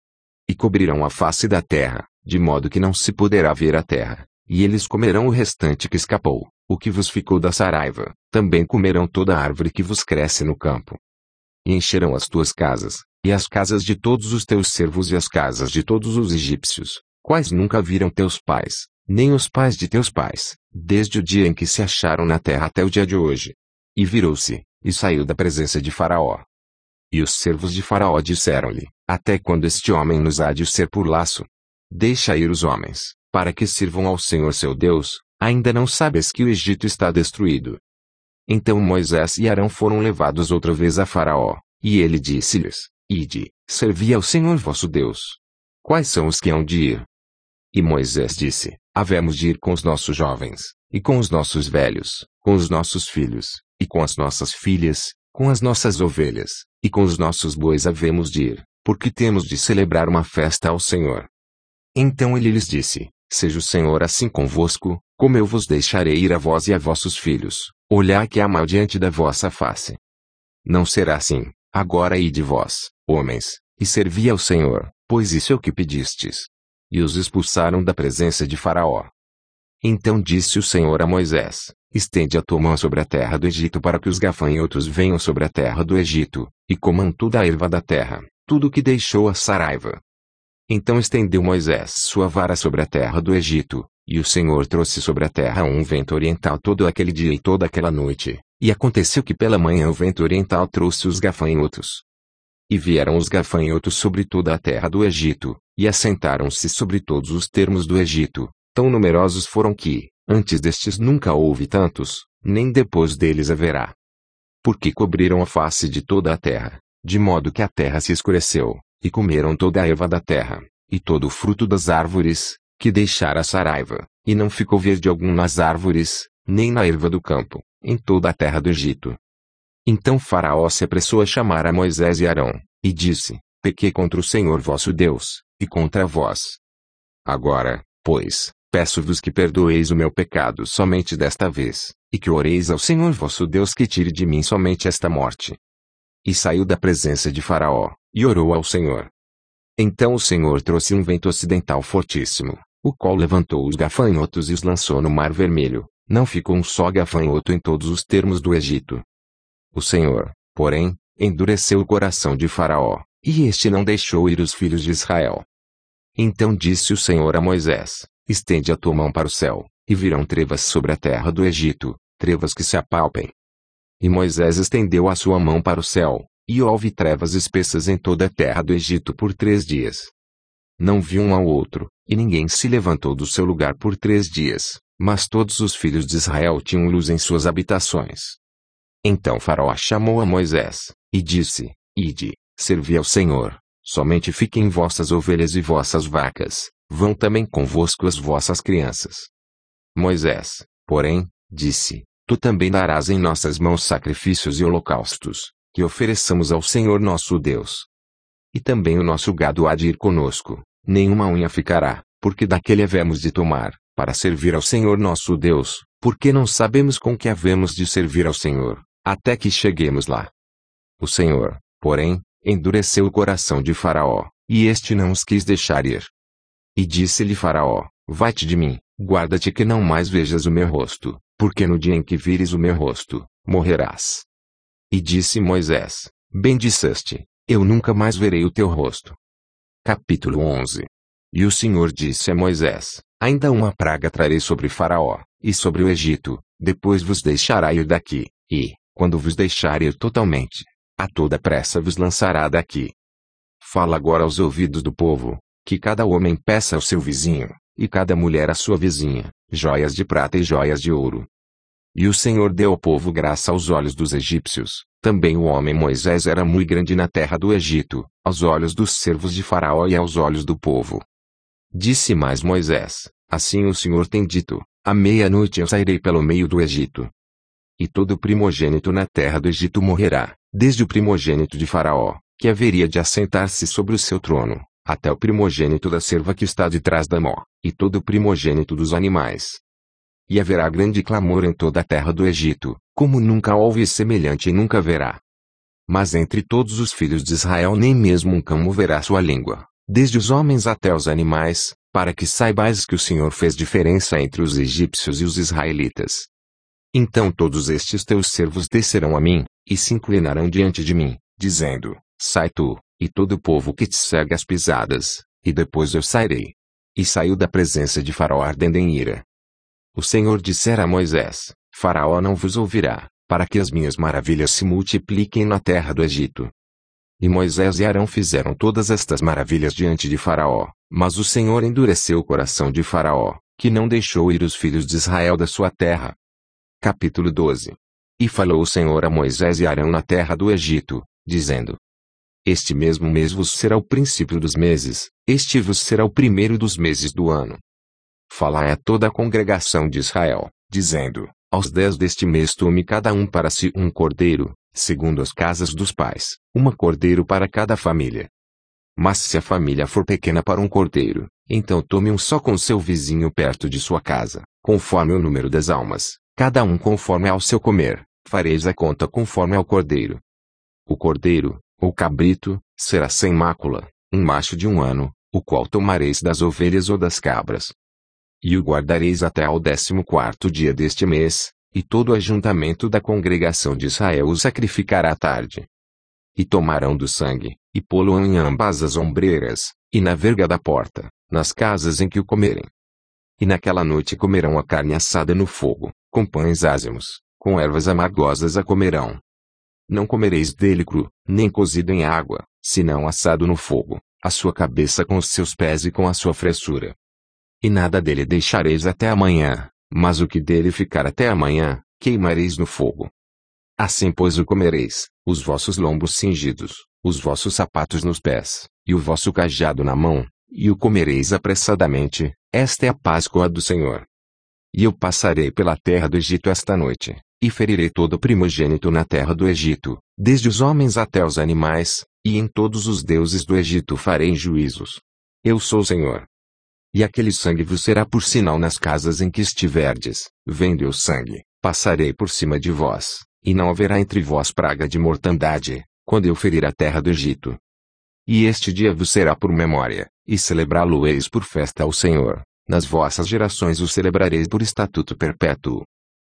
E cobrirão a face da terra, de modo que não se poderá ver a terra, e eles comerão o restante que escapou, o que vos ficou da saraiva, também comerão toda a árvore que vos cresce no campo. E encherão as tuas casas, e as casas de todos os teus servos e as casas de todos os egípcios, quais nunca viram teus pais, nem os pais de teus pais, desde o dia em que se acharam na terra até o dia de hoje. E virou-se, e saiu da presença de Faraó. E os servos de Faraó disseram-lhe: Até quando este homem nos há de ser por laço? Deixa ir os homens, para que sirvam ao Senhor seu Deus, ainda não sabes que o Egito está destruído. Então Moisés e Arão foram levados outra vez a Faraó, e ele disse-lhes: Ide, servi ao Senhor vosso Deus. Quais são os que hão de ir? E Moisés disse: Havemos de ir com os nossos jovens, e com os nossos velhos, com os nossos filhos, e com as nossas filhas, com as nossas ovelhas, e com os nossos bois havemos de ir, porque temos de celebrar uma festa ao Senhor. Então ele lhes disse: Seja o Senhor assim convosco, como eu vos deixarei ir a vós e a vossos filhos, olhai que há mal diante da vossa face. Não será assim, agora ide vós, homens, e servi ao Senhor, pois isso é o que pedistes. E os expulsaram da presença de Faraó. Então disse o Senhor a Moisés: Estende a tua mão sobre a terra do Egito para que os gafanhotos venham sobre a terra do Egito, e comam toda a erva da terra, tudo o que deixou a saraiva. Então estendeu Moisés sua vara sobre a terra do Egito, e o Senhor trouxe sobre a terra um vento oriental todo aquele dia e toda aquela noite, e aconteceu que pela manhã o vento oriental trouxe os gafanhotos. E vieram os gafanhotos sobre toda a terra do Egito, e assentaram-se sobre todos os termos do Egito, tão numerosos foram que, antes destes nunca houve tantos, nem depois deles haverá. Porque cobriram a face de toda a terra, de modo que a terra se escureceu, e comeram toda a erva da terra, e todo o fruto das árvores, que deixara a saraiva, e não ficou verde algum nas árvores, nem na erva do campo, em toda a terra do Egito. Então Faraó se apressou a chamar a Moisés e Arão, e disse: Pequei contra o Senhor vosso Deus, e contra vós. Agora, pois, peço-vos que perdoeis o meu pecado somente desta vez, e que oreis ao Senhor vosso Deus que tire de mim somente esta morte. E saiu da presença de Faraó, e orou ao Senhor. Então o Senhor trouxe um vento ocidental fortíssimo, o qual levantou os gafanhotos e os lançou no Mar Vermelho, não ficou um só gafanhoto em todos os termos do Egito. O Senhor, porém, endureceu o coração de Faraó, e este não deixou ir os filhos de Israel. Então disse o Senhor a Moisés: Estende a tua mão para o céu, e virão trevas sobre a terra do Egito, trevas que se apalpem. E Moisés estendeu a sua mão para o céu, e houve trevas espessas em toda a terra do Egito por 3 dias. Não viu um ao outro, e ninguém se levantou do seu lugar por 3 dias, mas todos os filhos de Israel tinham luz em suas habitações. Então Faraó chamou a Moisés, e disse: Ide, servi ao Senhor, somente fiquem vossas ovelhas e vossas vacas, vão também convosco as vossas crianças. Moisés, porém, disse: Tu também darás em nossas mãos sacrifícios e holocaustos, que ofereçamos ao Senhor nosso Deus. E também o nosso gado há de ir conosco, nenhuma unha ficará, porque daquele havemos de tomar, para servir ao Senhor nosso Deus, porque não sabemos com que havemos de servir ao Senhor, até que cheguemos lá. O Senhor, porém, endureceu o coração de Faraó, e este não os quis deixar ir. E disse-lhe Faraó: Vai-te de mim, guarda-te que não mais vejas o meu rosto, porque no dia em que vires o meu rosto, morrerás. E disse Moisés: Bem disseste, eu nunca mais verei o teu rosto. Capítulo 11. E o Senhor disse a Moisés: Ainda uma praga trarei sobre Faraó, e sobre o Egito, depois vos deixará ir daqui, e, quando vos deixar ir totalmente, a toda pressa vos lançará daqui. Fala agora aos ouvidos do povo, que cada homem peça ao seu vizinho, e cada mulher à sua vizinha, joias de prata e joias de ouro. E o Senhor deu ao povo graça aos olhos dos egípcios. Também o homem Moisés era muito grande na terra do Egito, aos olhos dos servos de Faraó e aos olhos do povo. Disse mais Moisés: assim o Senhor tem dito, à meia-noite eu sairei pelo meio do Egito. E todo primogênito na terra do Egito morrerá, desde o primogênito de Faraó, que haveria de assentar-se sobre o seu trono, até o primogênito da cerva que está detrás da mó, e todo o primogênito dos animais. E haverá grande clamor em toda a terra do Egito, como nunca houve semelhante e nunca haverá. Mas entre todos os filhos de Israel nem mesmo um cão moverá sua língua, desde os homens até os animais, para que saibais que o Senhor fez diferença entre os egípcios e os israelitas. Então todos estes teus servos descerão a mim, e se inclinarão diante de mim, dizendo: sai tu, e todo o povo que te segue as pisadas, e depois eu sairei. E saiu da presença de Faraó ardendo em ira. O Senhor dissera a Moisés: Faraó não vos ouvirá, para que as minhas maravilhas se multipliquem na terra do Egito. E Moisés e Arão fizeram todas estas maravilhas diante de Faraó, mas o Senhor endureceu o coração de Faraó, que não deixou ir os filhos de Israel da sua terra. Capítulo 12. E falou o Senhor a Moisés e Arão na terra do Egito, dizendo: este mesmo mês vos será o princípio dos meses, este vos será o primeiro dos meses do ano. Falai a toda a congregação de Israel, dizendo: aos 10 deste mês tome cada um para si um cordeiro, segundo as casas dos pais, cordeiro para cada família. Mas se a família for pequena para um cordeiro, então tome um só com seu vizinho perto de sua casa, conforme o número das almas, cada um conforme ao seu comer, fareis a conta conforme ao cordeiro. O cordeiro, ou cabrito, será sem mácula, um macho de 1 ano, o qual tomareis das ovelhas ou das cabras. E o guardareis até ao 14º dia deste mês, e todo o ajuntamento da congregação de Israel o sacrificará à tarde. E tomarão do sangue, e pô-lo em ambas as ombreiras, e na verga da porta, nas casas em que o comerem. E naquela noite comerão a carne assada no fogo, com pães ázimos, com ervas amargosas a comerão. Não comereis dele cru, nem cozido em água, senão assado no fogo, a sua cabeça com os seus pés e com a sua fressura. E nada dele deixareis até amanhã, mas o que dele ficar até amanhã, queimareis no fogo. Assim pois o comereis, os vossos lombos cingidos, os vossos sapatos nos pés, e o vosso cajado na mão, e o comereis apressadamente, esta é a Páscoa do Senhor. E eu passarei pela terra do Egito esta noite, e ferirei todo primogênito na terra do Egito, desde os homens até os animais, e em todos os deuses do Egito farei juízos. Eu sou o Senhor. E aquele sangue vos será por sinal nas casas em que estiverdes, vendo o sangue, passarei por cima de vós, e não haverá entre vós praga de mortandade, quando eu ferir a terra do Egito. E este dia vos será por memória, e celebrá-lo-eis por festa ao Senhor, nas vossas gerações o celebrareis por estatuto perpétuo.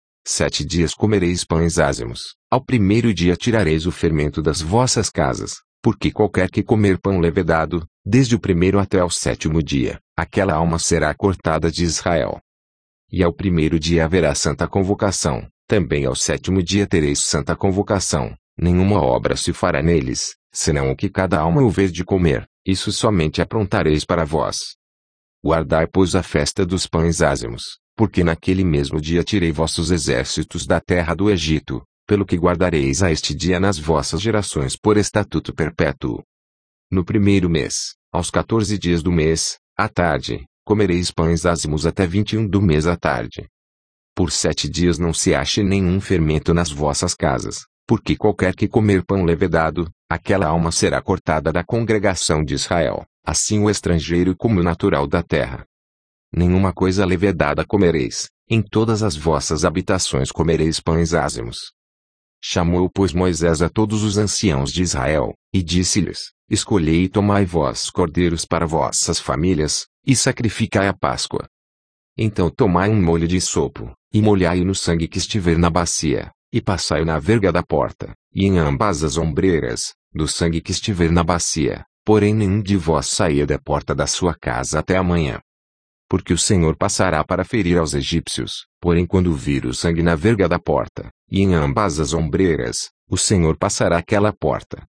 7 dias comereis pães ázimos, ao primeiro dia tirareis o fermento das vossas casas, porque qualquer que comer pão levedado, desde o primeiro até ao 7º dia, aquela alma será cortada de Israel. E ao primeiro dia haverá santa convocação, também ao 7º dia tereis santa convocação, nenhuma obra se fará neles, senão o que cada alma houver de comer, isso somente aprontareis para vós. Guardai pois a festa dos pães ázimos, porque naquele mesmo dia tirei vossos exércitos da terra do Egito, pelo que guardareis a este dia nas vossas gerações por estatuto perpétuo. No primeiro mês, aos 14 dias do mês, à tarde, comereis pães ázimos até 21 do mês à tarde. Por 7 dias não se ache nenhum fermento nas vossas casas, porque qualquer que comer pão levedado, aquela alma será cortada da congregação de Israel, assim o estrangeiro como o natural da terra. Nenhuma coisa levedada comereis, em todas as vossas habitações comereis pães ázimos. Chamou, pois, Moisés a todos os anciãos de Israel, e disse-lhes: escolhei e tomai vós cordeiros para vossas famílias, e sacrificai a Páscoa. Então tomai um molho de sopo, e molhai-o no sangue que estiver na bacia, e passai-o na verga da porta, e em ambas as ombreiras, do sangue que estiver na bacia, porém nenhum de vós saia da porta da sua casa até amanhã. Porque o Senhor passará para ferir aos egípcios, porém quando vir o sangue na verga da porta, e em ambas as ombreiras, o Senhor passará aquela porta,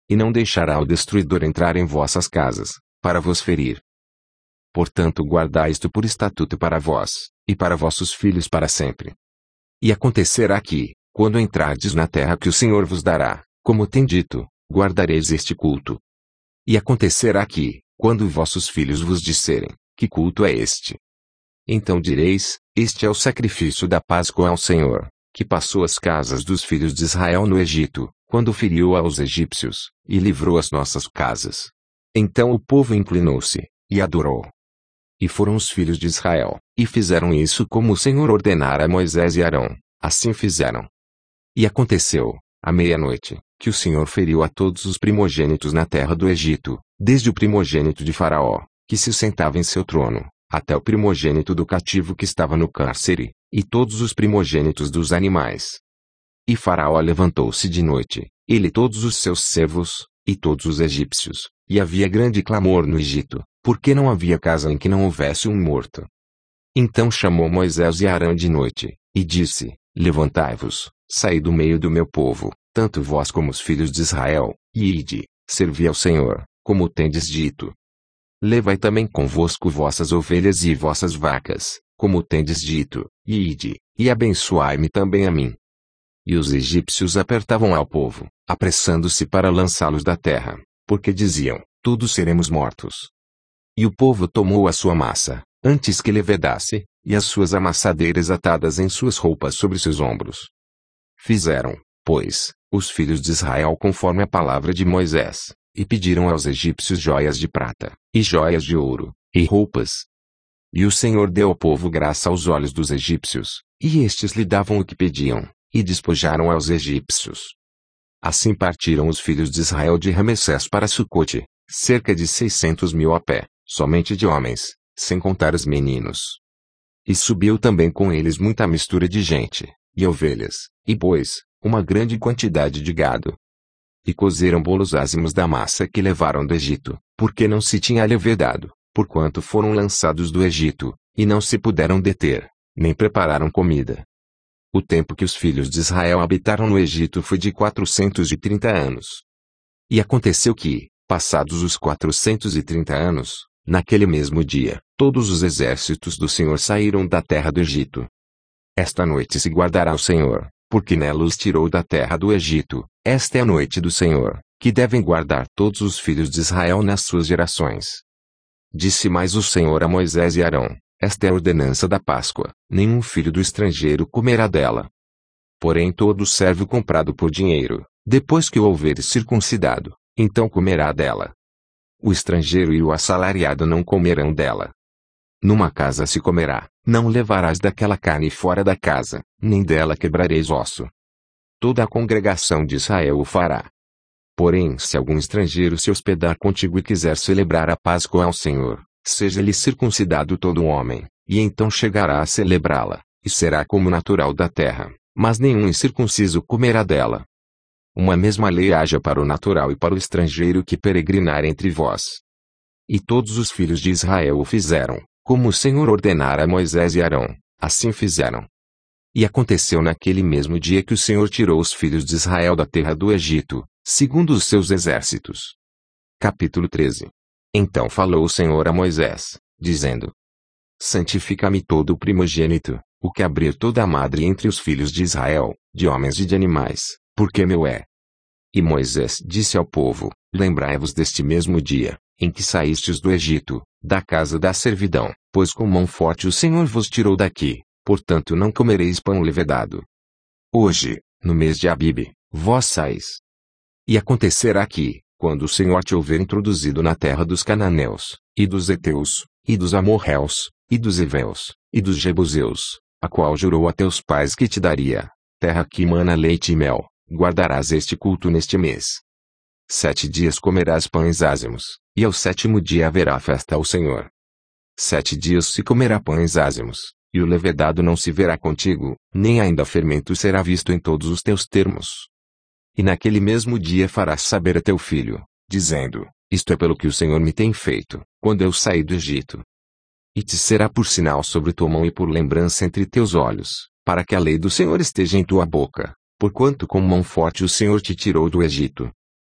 e não deixará o destruidor entrar em vossas casas, para vos ferir. Portanto guardai isto por estatuto para vós, e para vossos filhos para sempre. E acontecerá que, quando entrardes na terra que o Senhor vos dará, como tem dito, guardareis este culto. E acontecerá que, quando vossos filhos vos disserem, que culto é este? Então direis, este é o sacrifício da Páscoa ao Senhor, que passou as casas dos filhos de Israel no Egito, quando feriu aos egípcios, e livrou as nossas casas. Então o povo inclinou-se, e adorou. E foram os filhos de Israel, e fizeram isso como o Senhor ordenara a Moisés e Arão, assim fizeram. E aconteceu, à meia-noite, que o Senhor feriu a todos os primogênitos na terra do Egito, desde o primogênito de Faraó, que se sentava em seu trono, até o primogênito do cativo que estava no cárcere, e todos os primogênitos dos animais. E Faraó levantou-se de noite, ele e todos os seus servos, e todos os egípcios, e havia grande clamor no Egito, porque não havia casa em que não houvesse um morto. Então chamou Moisés e Arão de noite, e disse, levantai-vos, saí do meio do meu povo, tanto vós como os filhos de Israel, e ide, servi ao Senhor, como tendes dito. Levai também convosco vossas ovelhas e vossas vacas, como tendes dito, e ide, e abençoai-me também a mim. E os egípcios apertavam ao povo, apressando-se para lançá-los da terra, porque diziam, todos seremos mortos. E o povo tomou a sua massa, antes que levedasse, e as suas amassadeiras atadas em suas roupas sobre seus ombros. Fizeram, pois, os filhos de Israel conforme a palavra de Moisés, e pediram aos egípcios joias de prata, e joias de ouro, e roupas. E o Senhor deu ao povo graça aos olhos dos egípcios, e estes lhe davam o que pediam, e despojaram aos egípcios. Assim partiram os filhos de Israel de Ramessés para Sucote, cerca de 600.000 a pé, somente de homens, sem contar os meninos. E subiu também com eles muita mistura de gente, e ovelhas, e bois, uma grande quantidade de gado. E cozeram bolos ázimos da massa que levaram do Egito, porque não se tinha levedado, porquanto foram lançados do Egito, e não se puderam deter, nem prepararam comida. O tempo que os filhos de Israel habitaram no Egito foi de 430 anos. E aconteceu que, passados os 430 anos, naquele mesmo dia, todos os exércitos do Senhor saíram da terra do Egito. Esta noite se guardará o Senhor, porque nela os tirou da terra do Egito. Esta é a noite do Senhor, que devem guardar todos os filhos de Israel nas suas gerações. Disse mais o Senhor a Moisés e Arão, esta é a ordenança da Páscoa, nenhum filho do estrangeiro comerá dela. Porém todo servo comprado por dinheiro, depois que o houver circuncidado, então comerá dela. O estrangeiro e o assalariado não comerão dela. Numa casa se comerá, não levarás daquela carne fora da casa, nem dela quebrareis osso. Toda a congregação de Israel o fará. Porém, se algum estrangeiro se hospedar contigo e quiser celebrar a Páscoa ao Senhor, seja-lhe circuncidado todo homem, e então chegará a celebrá-la, e será como natural da terra, mas nenhum incircunciso comerá dela. Uma mesma lei haja para o natural e para o estrangeiro que peregrinar entre vós. E todos os filhos de Israel o fizeram, como o Senhor ordenara a Moisés e Arão, assim fizeram. E aconteceu naquele mesmo dia que o Senhor tirou os filhos de Israel da terra do Egito, segundo os seus exércitos. Capítulo 13. Então falou o Senhor a Moisés, dizendo: santifica-me todo o primogênito, o que abrir toda a madre entre os filhos de Israel, de homens e de animais, porque meu é. E Moisés disse ao povo: lembrai-vos deste mesmo dia, em que saístes do Egito, da casa da servidão, pois com mão forte o Senhor vos tirou daqui, portanto não comereis pão levedado. Hoje, no mês de Abibe, vós sais. E acontecerá que, quando o Senhor te houver introduzido na terra dos cananeus, e dos heteus, e dos amorreus, e dos heveus, e dos jebuseus, a qual jurou a teus pais que te daria, terra que mana leite e mel, guardarás este culto neste mês. 7 dias comerás pães ázimos, e ao 7º dia haverá festa ao Senhor. 7 dias se comerá pães ázimos, e o levedado não se verá contigo, nem ainda fermento será visto em todos os teus termos. E naquele mesmo dia farás saber a teu filho, dizendo: isto é pelo que o Senhor me tem feito, quando eu saí do Egito. E te será por sinal sobre tua mão e por lembrança entre teus olhos, para que a lei do Senhor esteja em tua boca, porquanto com mão forte o Senhor te tirou do Egito.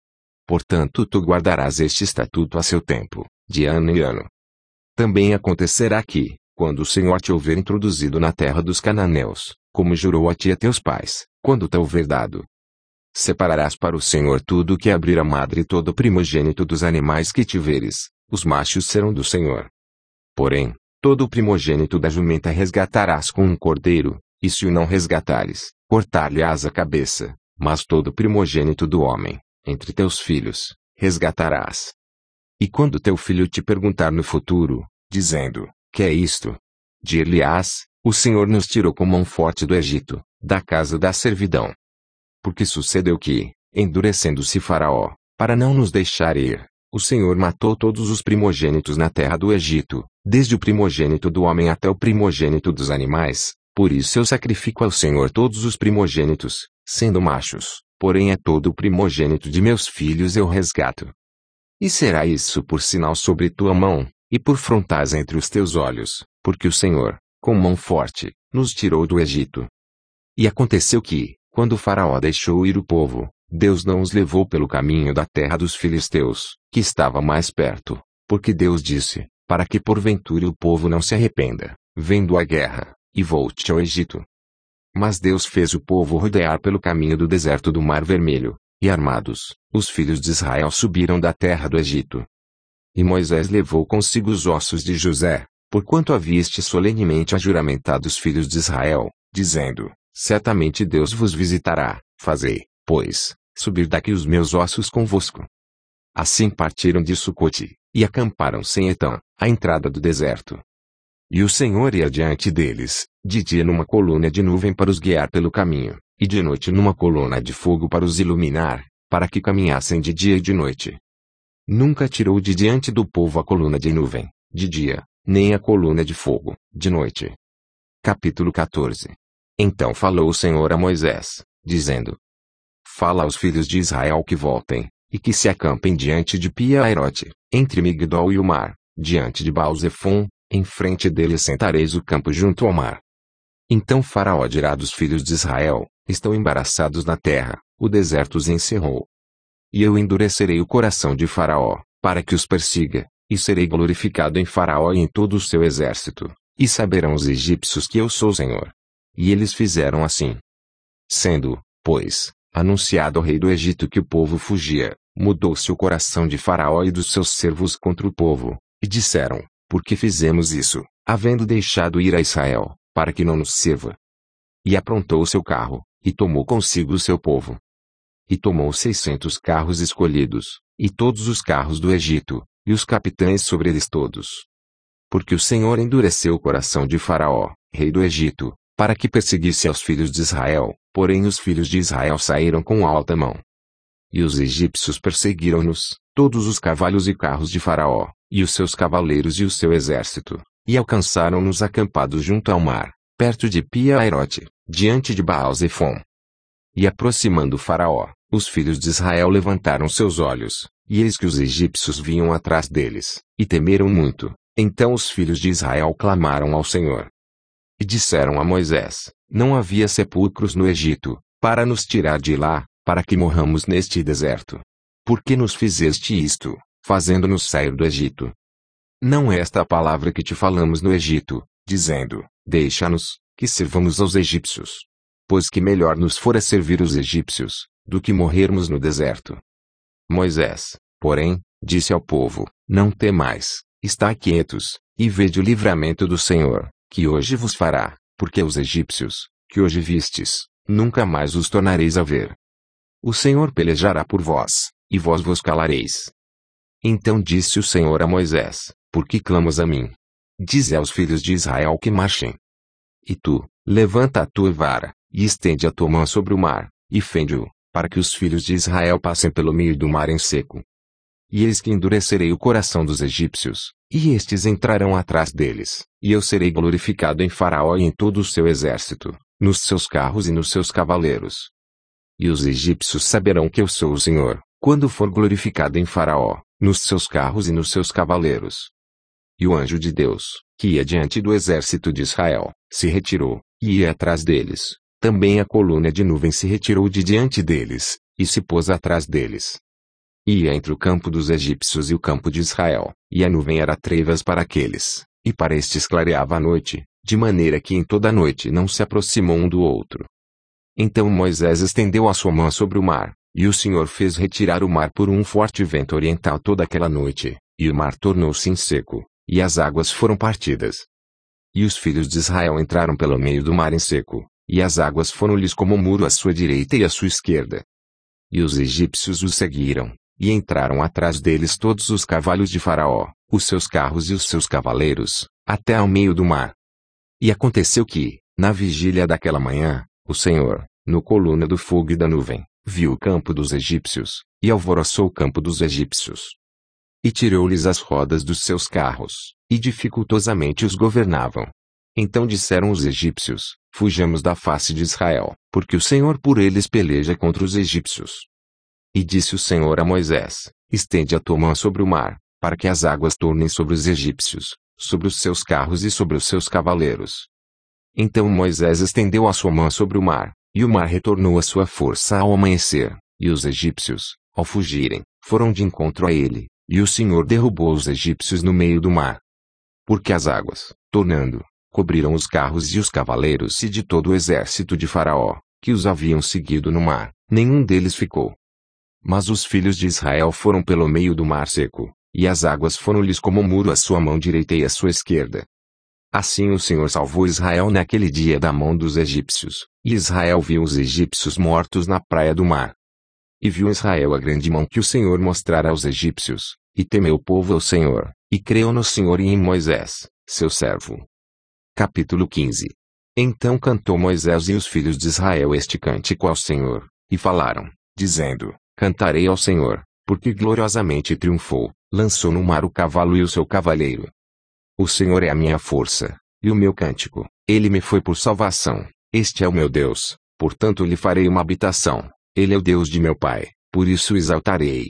Portanto tu guardarás este estatuto a seu tempo, de ano em ano. Também acontecerá que, quando o Senhor te houver introduzido na terra dos cananeus, como jurou a ti e a teus pais, quando te houver dado, separarás para o Senhor tudo o que abrir a madre e todo primogênito dos animais que tiveres, os machos serão do Senhor. Porém, todo o primogênito da jumenta resgatarás com um cordeiro, e se o não resgatares, cortar-lhe-ás a cabeça, mas todo o primogênito do homem, entre teus filhos, resgatarás. E quando teu filho te perguntar no futuro, dizendo, que é isto? Dir-lhe-ás, o Senhor nos tirou com mão forte do Egito, da casa da servidão. Porque sucedeu que, endurecendo-se Faraó, para não nos deixar ir, o Senhor matou todos os primogênitos na terra do Egito, desde o primogênito do homem até o primogênito dos animais. Por isso eu sacrifico ao Senhor todos os primogênitos, sendo machos, porém é todo o primogênito de meus filhos eu resgato. E será isso por sinal sobre tua mão, e por frontais entre os teus olhos, porque o Senhor, com mão forte, nos tirou do Egito. E aconteceu que, quando Faraó deixou ir o povo, Deus não os levou pelo caminho da terra dos filisteus, que estava mais perto, porque Deus disse, para que porventura o povo não se arrependa, vendo a guerra, e volte ao Egito. Mas Deus fez o povo rodear pelo caminho do deserto do Mar Vermelho, e armados, os filhos de Israel subiram da terra do Egito. E Moisés levou consigo os ossos de José, porquanto havíeste solenemente ajuramentado os filhos de Israel, dizendo, certamente Deus vos visitará, fazei, pois, subir daqui os meus ossos convosco. Assim partiram de Sucote, e acamparam-se em Etã, à entrada do deserto. E o Senhor ia diante deles, de dia numa coluna de nuvem para os guiar pelo caminho, e de noite numa coluna de fogo para os iluminar, para que caminhassem de dia e de noite. Nunca tirou de diante do povo a coluna de nuvem, de dia, nem a coluna de fogo, de noite. Capítulo 14. Então falou o Senhor a Moisés, dizendo: Fala aos filhos de Israel que voltem, e que se acampem diante de Pi-Hahirote, entre Migdol e o mar, diante de Baal-Zefon, em frente dele sentareis o campo junto ao mar. Então Faraó dirá dos filhos de Israel, estão embaraçados na terra, o deserto os encerrou. E eu endurecerei o coração de Faraó, para que os persiga, e serei glorificado em Faraó e em todo o seu exército, e saberão os egípcios que eu sou o Senhor. E eles fizeram assim. Sendo, pois, anunciado ao rei do Egito que o povo fugia, mudou-se o coração de Faraó e dos seus servos contra o povo, e disseram, por que fizemos isso, havendo deixado ir a Israel, para que não nos sirva? E aprontou o seu carro, e tomou consigo o seu povo. E tomou 600 carros escolhidos, e todos os carros do Egito, e os capitães sobre eles todos. Porque o Senhor endureceu o coração de Faraó, rei do Egito, para que perseguisse aos filhos de Israel, porém os filhos de Israel saíram com alta mão. E os egípcios perseguiram-nos, todos os cavalos e carros de Faraó, e os seus cavaleiros e o seu exército, e alcançaram-nos acampados junto ao mar, perto de Pi-Hahirote, diante de Baal-Zefon. E aproximando Faraó, os filhos de Israel levantaram seus olhos, e eis que os egípcios vinham atrás deles, e temeram muito. Então os filhos de Israel clamaram ao Senhor. E disseram a Moisés, não havia sepulcros no Egito, para nos tirar de lá, para que morramos neste deserto. Por que nos fizeste isto, fazendo-nos sair do Egito? Não é esta a palavra que te falamos no Egito, dizendo, deixa-nos, que sirvamos aos egípcios. Pois que melhor nos fora servir os egípcios, do que morrermos no deserto. Moisés, porém, disse ao povo, não temais, está quietos, e vede o livramento do Senhor, que hoje vos fará, porque os egípcios, que hoje vistes, nunca mais os tornareis a ver. O Senhor pelejará por vós, e vós vos calareis. Então disse o Senhor a Moisés, por que clamas a mim? Dize aos filhos de Israel que marchem. E tu, levanta a tua vara, e estende a tua mão sobre o mar, e fende-o, para que os filhos de Israel passem pelo meio do mar em seco. E eis que endurecerei o coração dos egípcios, e estes entrarão atrás deles, e eu serei glorificado em Faraó e em todo o seu exército, nos seus carros e nos seus cavaleiros. E os egípcios saberão que eu sou o Senhor, quando for glorificado em Faraó, nos seus carros e nos seus cavaleiros. E o anjo de Deus, que ia diante do exército de Israel, se retirou, e ia atrás deles. Também a coluna de nuvem se retirou de diante deles, e se pôs atrás deles. e ia entre o campo dos egípcios e o campo de Israel, e a nuvem era trevas para aqueles, e para estes clareava a noite, de maneira que em toda a noite não se aproximou um do outro. Então Moisés estendeu a sua mão sobre o mar, e o Senhor fez retirar o mar por um forte vento oriental toda aquela noite, e o mar tornou-se em seco, e as águas foram partidas. E os filhos de Israel entraram pelo meio do mar em seco, e as águas foram-lhes como um muro à sua direita e à sua esquerda. E os egípcios os seguiram, e entraram atrás deles todos os cavalos de Faraó, os seus carros e os seus cavaleiros, até ao meio do mar. E aconteceu que, na vigília daquela manhã, o Senhor, no coluna do fogo e da nuvem, viu o campo dos egípcios, e alvoroçou o campo dos egípcios. E tirou-lhes as rodas dos seus carros, e dificultosamente os governavam. Então disseram os egípcios: fujamos da face de Israel, porque o Senhor por eles peleja contra os egípcios. E disse o Senhor a Moisés: estende a tua mão sobre o mar, para que as águas tornem sobre os egípcios, sobre os seus carros e sobre os seus cavaleiros. Então Moisés estendeu a sua mão sobre o mar, e o mar retornou a sua força ao amanhecer, e os egípcios, ao fugirem, foram de encontro a ele, e o Senhor derrubou os egípcios no meio do mar. Porque as águas, tornando, cobriram os carros e os cavaleiros e de todo o exército de Faraó, que os haviam seguido no mar, nenhum deles ficou. Mas os filhos de Israel foram pelo meio do mar seco, e as águas foram-lhes como um muro à sua mão direita e à sua esquerda. Assim o Senhor salvou Israel naquele dia da mão dos egípcios, e Israel viu os egípcios mortos na praia do mar. E viu Israel a grande mão que o Senhor mostrara aos egípcios, e temeu o povo ao Senhor, e creu no Senhor e em Moisés, seu servo. Capítulo 15. Então cantou Moisés e os filhos de Israel este cântico ao Senhor, e falaram, dizendo: cantarei ao Senhor, porque gloriosamente triunfou, lançou no mar o cavalo e o seu cavaleiro. O Senhor é a minha força, e o meu cântico, ele me foi por salvação, este é o meu Deus, portanto lhe farei uma habitação, ele é o Deus de meu pai, por isso o exaltarei.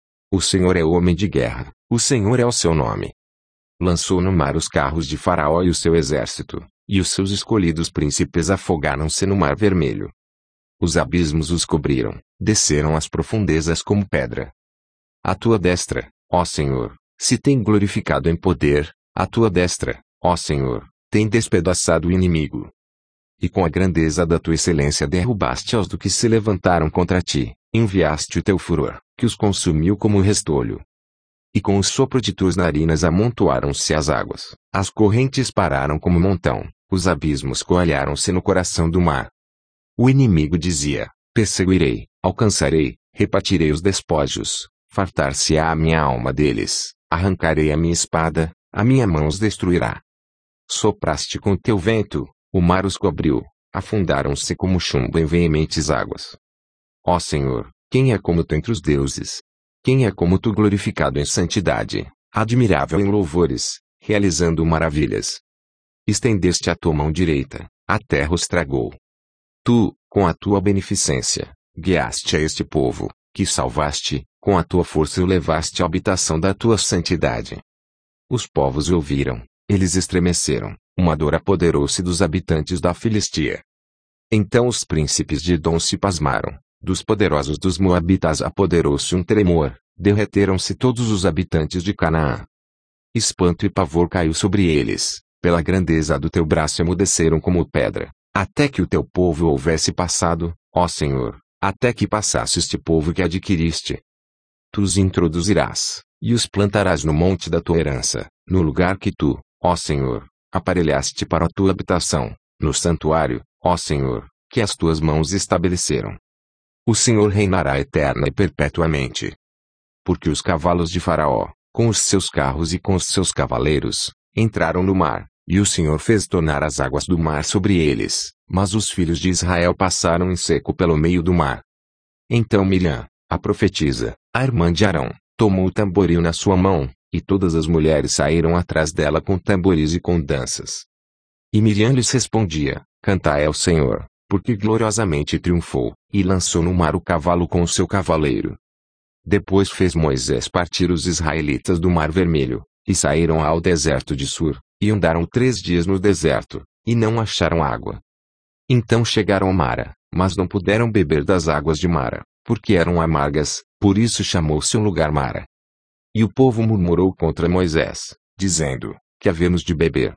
O Senhor é homem de guerra, o Senhor é o seu nome. Lançou no mar os carros de Faraó e o seu exército, e os seus escolhidos príncipes afogaram-se no mar vermelho. Os abismos os cobriram, desceram às profundezas como pedra. A tua destra, ó Senhor, se tem glorificado em poder, a tua destra, ó Senhor, tem despedaçado o inimigo. E com a grandeza da tua excelência derrubaste aos do que se levantaram contra ti, enviaste o teu furor, que os consumiu como um restolho. E com o sopro de tuas narinas amontoaram-se as águas, as correntes pararam como montão, os abismos coalharam-se no coração do mar. O inimigo dizia: perseguirei, alcançarei, repartirei os despojos, fartar-se-á a minha alma deles, arrancarei a minha espada, a minha mão os destruirá. Sopraste com teu vento, o mar os cobriu, afundaram-se como chumbo em veementes águas. Ó Senhor, quem é como tu entre os deuses? Quem é como tu glorificado em santidade, admirável em louvores, realizando maravilhas? Estendeste a tua mão direita, a terra os tragou. Tu, com a tua beneficência, guiaste a este povo, que salvaste, com a tua força o levaste à habitação da tua santidade. Os povos ouviram, eles estremeceram, uma dor apoderou-se dos habitantes da Filistia. Então os príncipes de Edom se pasmaram, dos poderosos dos Moabitas apoderou-se um tremor, derreteram-se todos os habitantes de Canaã. Espanto e pavor caiu sobre eles, pela grandeza do teu braço emudeceram como pedra, até que o teu povo houvesse passado, ó Senhor, até que passasse este povo que adquiriste. Tu os introduzirás, e os plantarás no monte da tua herança, no lugar que tu, ó Senhor, aparelhaste para a tua habitação, no santuário, ó Senhor, que as tuas mãos estabeleceram. O Senhor reinará eterna e perpetuamente. Porque os cavalos de Faraó, com os seus carros e com os seus cavaleiros, entraram no mar, e o Senhor fez tornar as águas do mar sobre eles, mas os filhos de Israel passaram em seco pelo meio do mar. Então Miriam, a profetisa, a irmã de Arão, tomou o tamboril na sua mão, e todas as mulheres saíram atrás dela com tamboris e com danças. E Miriam lhes respondia: cantai ao Senhor, porque gloriosamente triunfou, e lançou no mar o cavalo com o seu cavaleiro. Depois fez Moisés partir os israelitas do Mar Vermelho, e saíram ao deserto de Sur, e andaram 3 dias no deserto, e não acharam água. Então chegaram a Mara, mas não puderam beber das águas de Mara, porque eram amargas, Por isso chamou seu lugar Mara. E o povo murmurou contra Moisés, dizendo: que havemos de beber?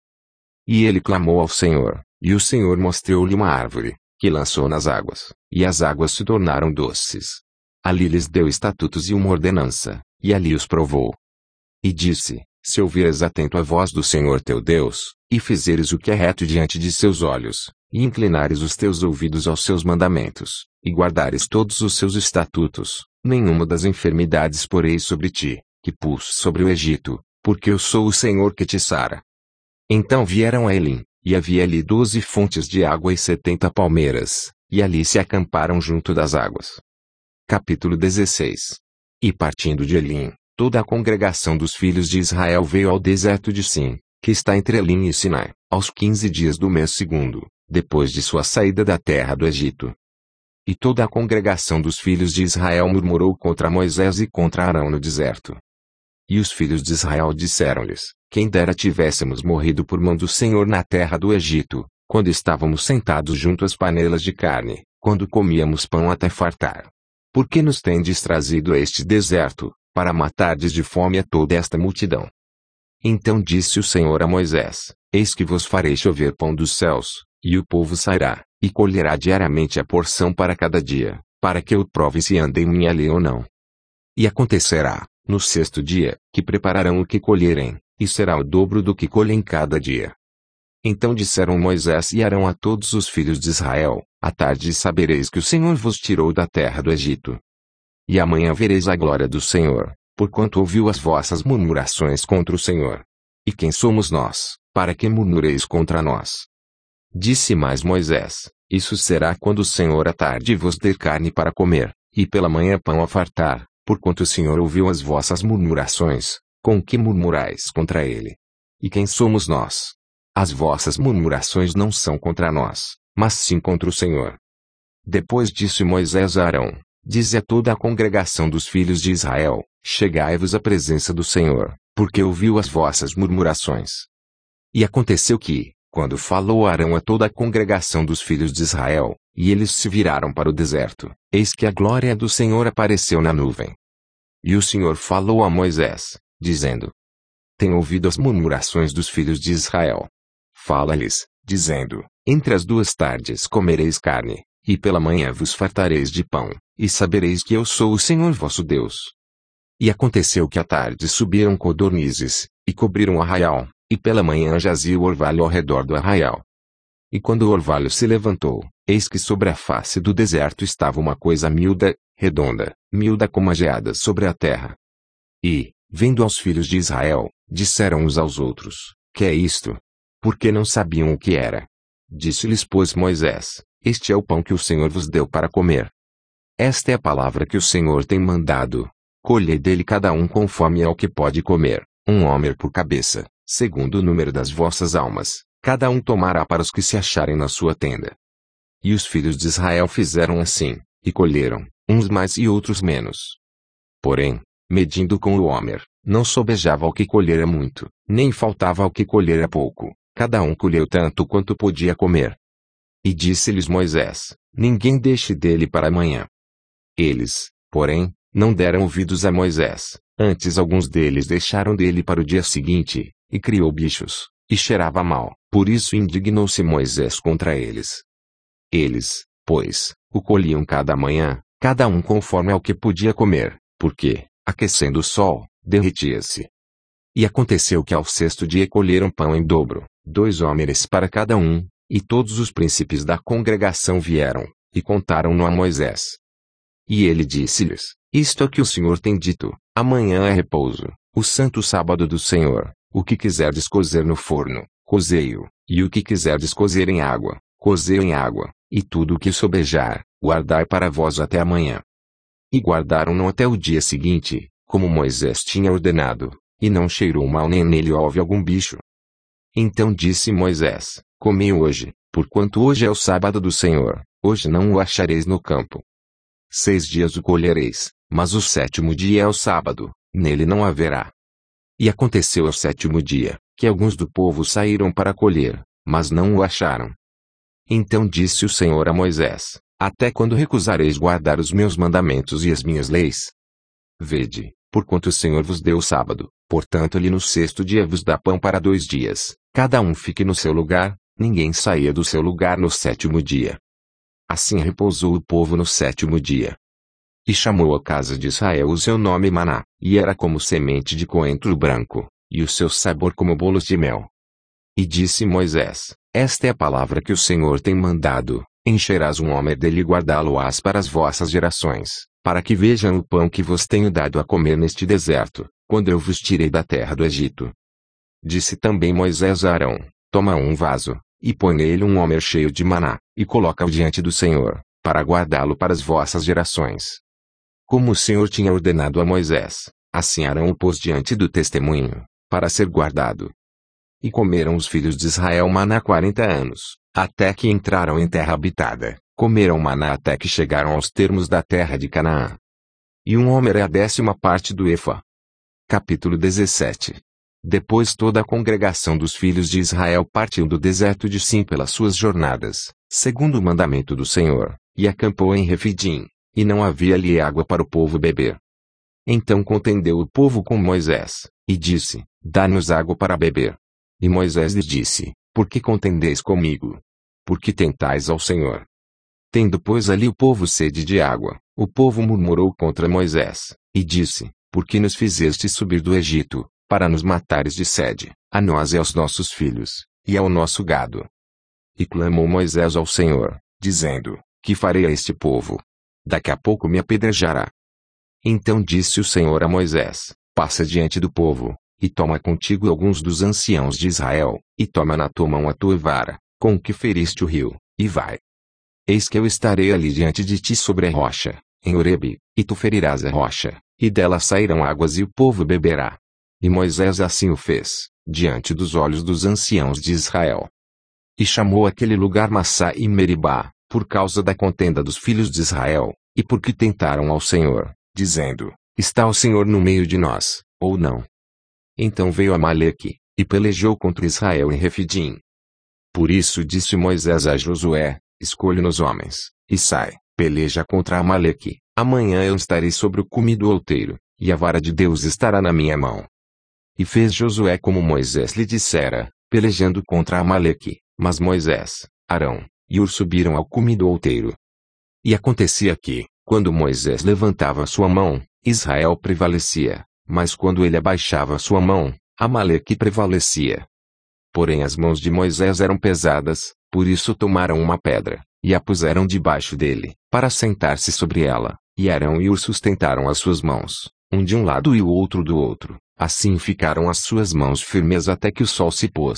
E ele clamou ao Senhor, e o Senhor mostrou-lhe uma árvore, que lançou nas águas, e as águas se tornaram doces. Ali lhes deu estatutos e uma ordenança, e ali os provou. E disse: se ouvires atento a voz do Senhor teu Deus, e fizeres o que é reto diante de seus olhos, e inclinares os teus ouvidos aos seus mandamentos, e guardares todos os seus estatutos, nenhuma das enfermidades porei sobre ti, que pus sobre o Egito, porque eu sou o Senhor que te sara. Então vieram a Elim, e havia ali 12 fontes de água e 70 palmeiras, e ali se acamparam junto das águas. Capítulo 16. E partindo de Elim, toda a congregação dos filhos de Israel veio ao deserto de Sim, que está entre Elim e Sinai, aos 15 dias do mês segundo, depois de sua saída da terra do Egito. E toda a congregação dos filhos de Israel murmurou contra Moisés e contra Arão no deserto. E os filhos de Israel disseram-lhes: quem dera tivéssemos morrido por mão do Senhor na terra do Egito, quando estávamos sentados junto às panelas de carne, quando comíamos pão até fartar. Por que nos tendes trazido a este deserto, para matardes de fome a toda esta multidão? Então disse o Senhor a Moisés: eis que vos farei chover pão dos céus, e o povo sairá, e colherá diariamente a porção para cada dia, para que eu prove se anda em minha lei ou não. E acontecerá, no sexto dia, que prepararão o que colherem, e será o dobro do que colhem cada dia. Então disseram Moisés e Arão a todos os filhos de Israel: à tarde sabereis que o Senhor vos tirou da terra do Egito. E amanhã vereis a glória do Senhor, porquanto ouviu as vossas murmurações contra o Senhor. E quem somos nós, para que murmureis contra nós? Disse mais Moisés: isso será quando o Senhor à tarde vos der carne para comer, e pela manhã pão a fartar, porquanto o Senhor ouviu as vossas murmurações, com que murmurais contra ele. E quem somos nós? As vossas murmurações não são contra nós, mas sim contra o Senhor. Depois disse Moisés a Arão: dize a toda a congregação dos filhos de Israel: chegai-vos à presença do Senhor, porque ouviu as vossas murmurações. E aconteceu que, quando falou Arão a toda a congregação dos filhos de Israel, e eles se viraram para o deserto, eis que a glória do Senhor apareceu na nuvem. E o Senhor falou a Moisés, dizendo: tenho ouvido as murmurações dos filhos de Israel. Fala-lhes, dizendo: entre as 2 tardes comereis carne, e pela manhã vos fartareis de pão, e sabereis que eu sou o Senhor vosso Deus. E aconteceu que à tarde subiram codornizes, e cobriram o arraial, e pela manhã jazia o orvalho ao redor do arraial. E quando o orvalho se levantou, eis que sobre a face do deserto estava uma coisa miúda, redonda, miúda como a geada sobre a terra. E, vendo aos filhos de Israel, disseram uns aos outros: que é isto? Porque não sabiam o que era. Disse-lhes pois Moisés: este é o pão que o Senhor vos deu para comer. Esta é a palavra que o Senhor tem mandado. Colhei dele cada um conforme ao que pode comer, 1 homer por cabeça, segundo o número das vossas almas, cada um tomará para os que se acharem na sua tenda. E os filhos de Israel fizeram assim, e colheram, uns mais e outros menos. Porém, medindo com o homer, não sobejava ao que colhera muito, nem faltava ao que colhera pouco, cada um colheu tanto quanto podia comer. E disse-lhes Moisés: ninguém deixe dele para amanhã. Eles, porém, não deram ouvidos a Moisés, antes alguns deles deixaram dele para o dia seguinte, e criou bichos, e cheirava mal, por isso indignou-se Moisés contra eles. Eles, pois, o colhiam cada manhã, cada um conforme ao que podia comer, porque, aquecendo o sol, derretia-se. E aconteceu que ao 6º dia colheram pão em dobro, 2 homeres para cada um, e todos os príncipes da congregação vieram, e contaram-no a Moisés. E ele disse-lhes: isto é que o Senhor tem dito: amanhã é repouso, o santo sábado do Senhor. O que quiserdes cozer no forno, cozei-o, e o que quiserdes cozer em água, cozei-o em água, e tudo o que sobejar, guardai para vós até amanhã. E guardaram-no até o dia seguinte, como Moisés tinha ordenado, e não cheirou mal nem nele houve algum bicho. Então disse Moisés: comei hoje, porquanto hoje é o sábado do Senhor, hoje não o achareis no campo. 6 dias o colhereis, mas o 7º dia é o sábado, nele não haverá. E aconteceu ao 7º dia, que alguns do povo saíram para colher, mas não o acharam. Então disse o Senhor a Moisés: até quando recusareis guardar os meus mandamentos e as minhas leis? Vede, porquanto o Senhor vos deu o sábado, portanto ele no sexto dia vos dá pão para 2 dias, cada um fique no seu lugar, ninguém saía do seu lugar no 7º dia. Assim repousou o povo no 7º dia. E chamou a casa de Israel o seu nome Maná, e era como semente de coentro branco, e o seu sabor como bolos de mel. E disse Moisés: Esta é a palavra que o Senhor tem mandado: encherás um homer dele e guardá-lo-ás para as vossas gerações, para que vejam o pão que vos tenho dado a comer neste deserto, quando eu vos tirei da terra do Egito. Disse também Moisés a Arão: Toma um vaso, e põe nele um homer cheio de maná, e coloca-o diante do Senhor, para guardá-lo para as vossas gerações. Como o Senhor tinha ordenado a Moisés, assim Arão o pôs diante do testemunho, para ser guardado. E comeram os filhos de Israel maná 40 anos, até que entraram em terra habitada, comeram maná até que chegaram aos termos da terra de Canaã. E um homer é a 10ª parte do efa. Capítulo 17. Depois toda a congregação dos filhos de Israel partiu do deserto de Sim pelas suas jornadas, segundo o mandamento do Senhor, e acampou em Refidim, e não havia ali água para o povo beber. Então contendeu o povo com Moisés, e disse: Dá-nos água para beber. E Moisés lhes disse: Por que contendeis comigo? Por que tentais ao Senhor? Tendo pois ali o povo sede de água, o povo murmurou contra Moisés, e disse: Por que nos fizeste subir do Egito, para nos matares de sede, a nós e aos nossos filhos, e ao nosso gado? E clamou Moisés ao Senhor, dizendo: Que farei a este povo? Daqui a pouco me apedrejará. Então disse o Senhor a Moisés: Passa diante do povo, e toma contigo alguns dos anciãos de Israel, e toma na tua mão a tua vara, com que feriste o rio, e vai. Eis que eu estarei ali diante de ti sobre a rocha, em Horebe, e tu ferirás a rocha, e dela sairão águas e o povo beberá. E Moisés assim o fez, diante dos olhos dos anciãos de Israel. E chamou aquele lugar Massá e Meribá, por causa da contenda dos filhos de Israel, e porque tentaram ao Senhor, dizendo: Está o Senhor no meio de nós, ou não? Então veio Amaleque, e pelejou contra Israel em Refidim. Por isso disse Moisés a Josué: Escolhe-nos homens, e sai, peleja contra Amaleque. Amanhã eu estarei sobre o cume do outeiro, e a vara de Deus estará na minha mão. E fez Josué como Moisés lhe dissera, pelejando contra Amaleque. Mas Moisés, Arão e Hur subiram ao cume do outeiro. E acontecia que, quando Moisés levantava sua mão, Israel prevalecia, mas quando ele abaixava sua mão, Amaleque prevalecia. Porém as mãos de Moisés eram pesadas, por isso tomaram uma pedra, e a puseram debaixo dele, para sentar-se sobre ela, e Arão e Hur sustentaram as suas mãos, um de um lado e o outro do outro, assim ficaram as suas mãos firmes até que o sol se pôs.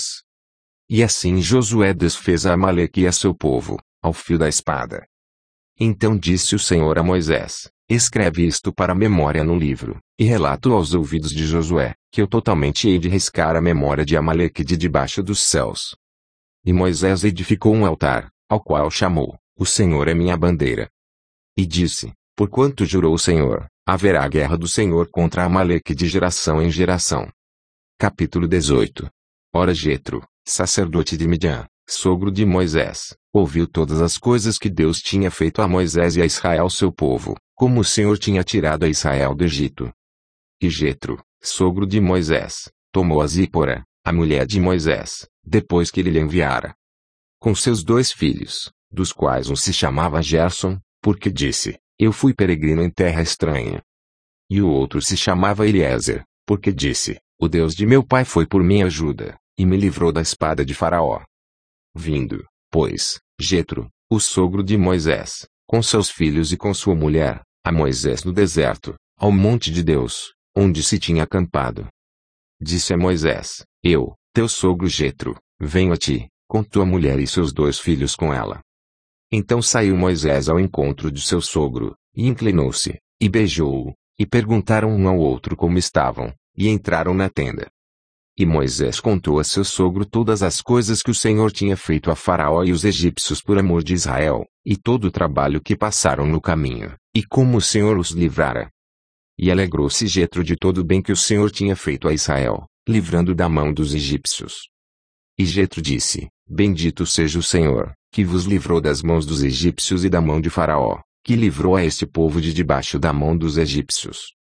E assim Josué desfez a Amaleque e a seu povo, ao fio da espada. Então disse o Senhor a Moisés: Escreve isto para a memória no livro, e relato aos ouvidos de Josué, que eu totalmente hei de riscar a memória de Amaleque de debaixo dos céus. E Moisés edificou um altar, ao qual chamou: O Senhor é minha bandeira. E disse: Porquanto jurou o Senhor, haverá guerra do Senhor contra Amaleque de geração em geração. Capítulo 18. Ora Jetro, sacerdote de Midian, sogro de Moisés, ouviu todas as coisas que Deus tinha feito a Moisés e a Israel seu povo, como o Senhor tinha tirado a Israel do Egito. E Jetro, sogro de Moisés, tomou a Zípora, a mulher de Moisés, depois que ele lhe enviara, com seus 2 filhos, dos quais um se chamava Gerson, porque disse: Eu fui peregrino em terra estranha. E o outro se chamava Eliezer, porque disse: O Deus de meu pai foi por minha ajuda, e me livrou da espada de Faraó. Vindo, pois, Jetro, o sogro de Moisés, com seus filhos e com sua mulher, a Moisés no deserto, ao monte de Deus, onde se tinha acampado. Disse a Moisés: Eu, teu sogro Jetro, venho a ti, com tua mulher e seus 2 filhos com ela. Então saiu Moisés ao encontro de seu sogro, e inclinou-se, e beijou-o, e perguntaram um ao outro como estavam, e entraram na tenda. E Moisés contou a seu sogro todas as coisas que o Senhor tinha feito a Faraó e os egípcios por amor de Israel, e todo o trabalho que passaram no caminho, e como o Senhor os livrara. E alegrou-se Jetro de todo o bem que o Senhor tinha feito a Israel, livrando da mão dos egípcios. E Jetro disse: Bendito seja o Senhor, que vos livrou das mãos dos egípcios e da mão de Faraó, que livrou a este povo de debaixo da mão dos egípcios.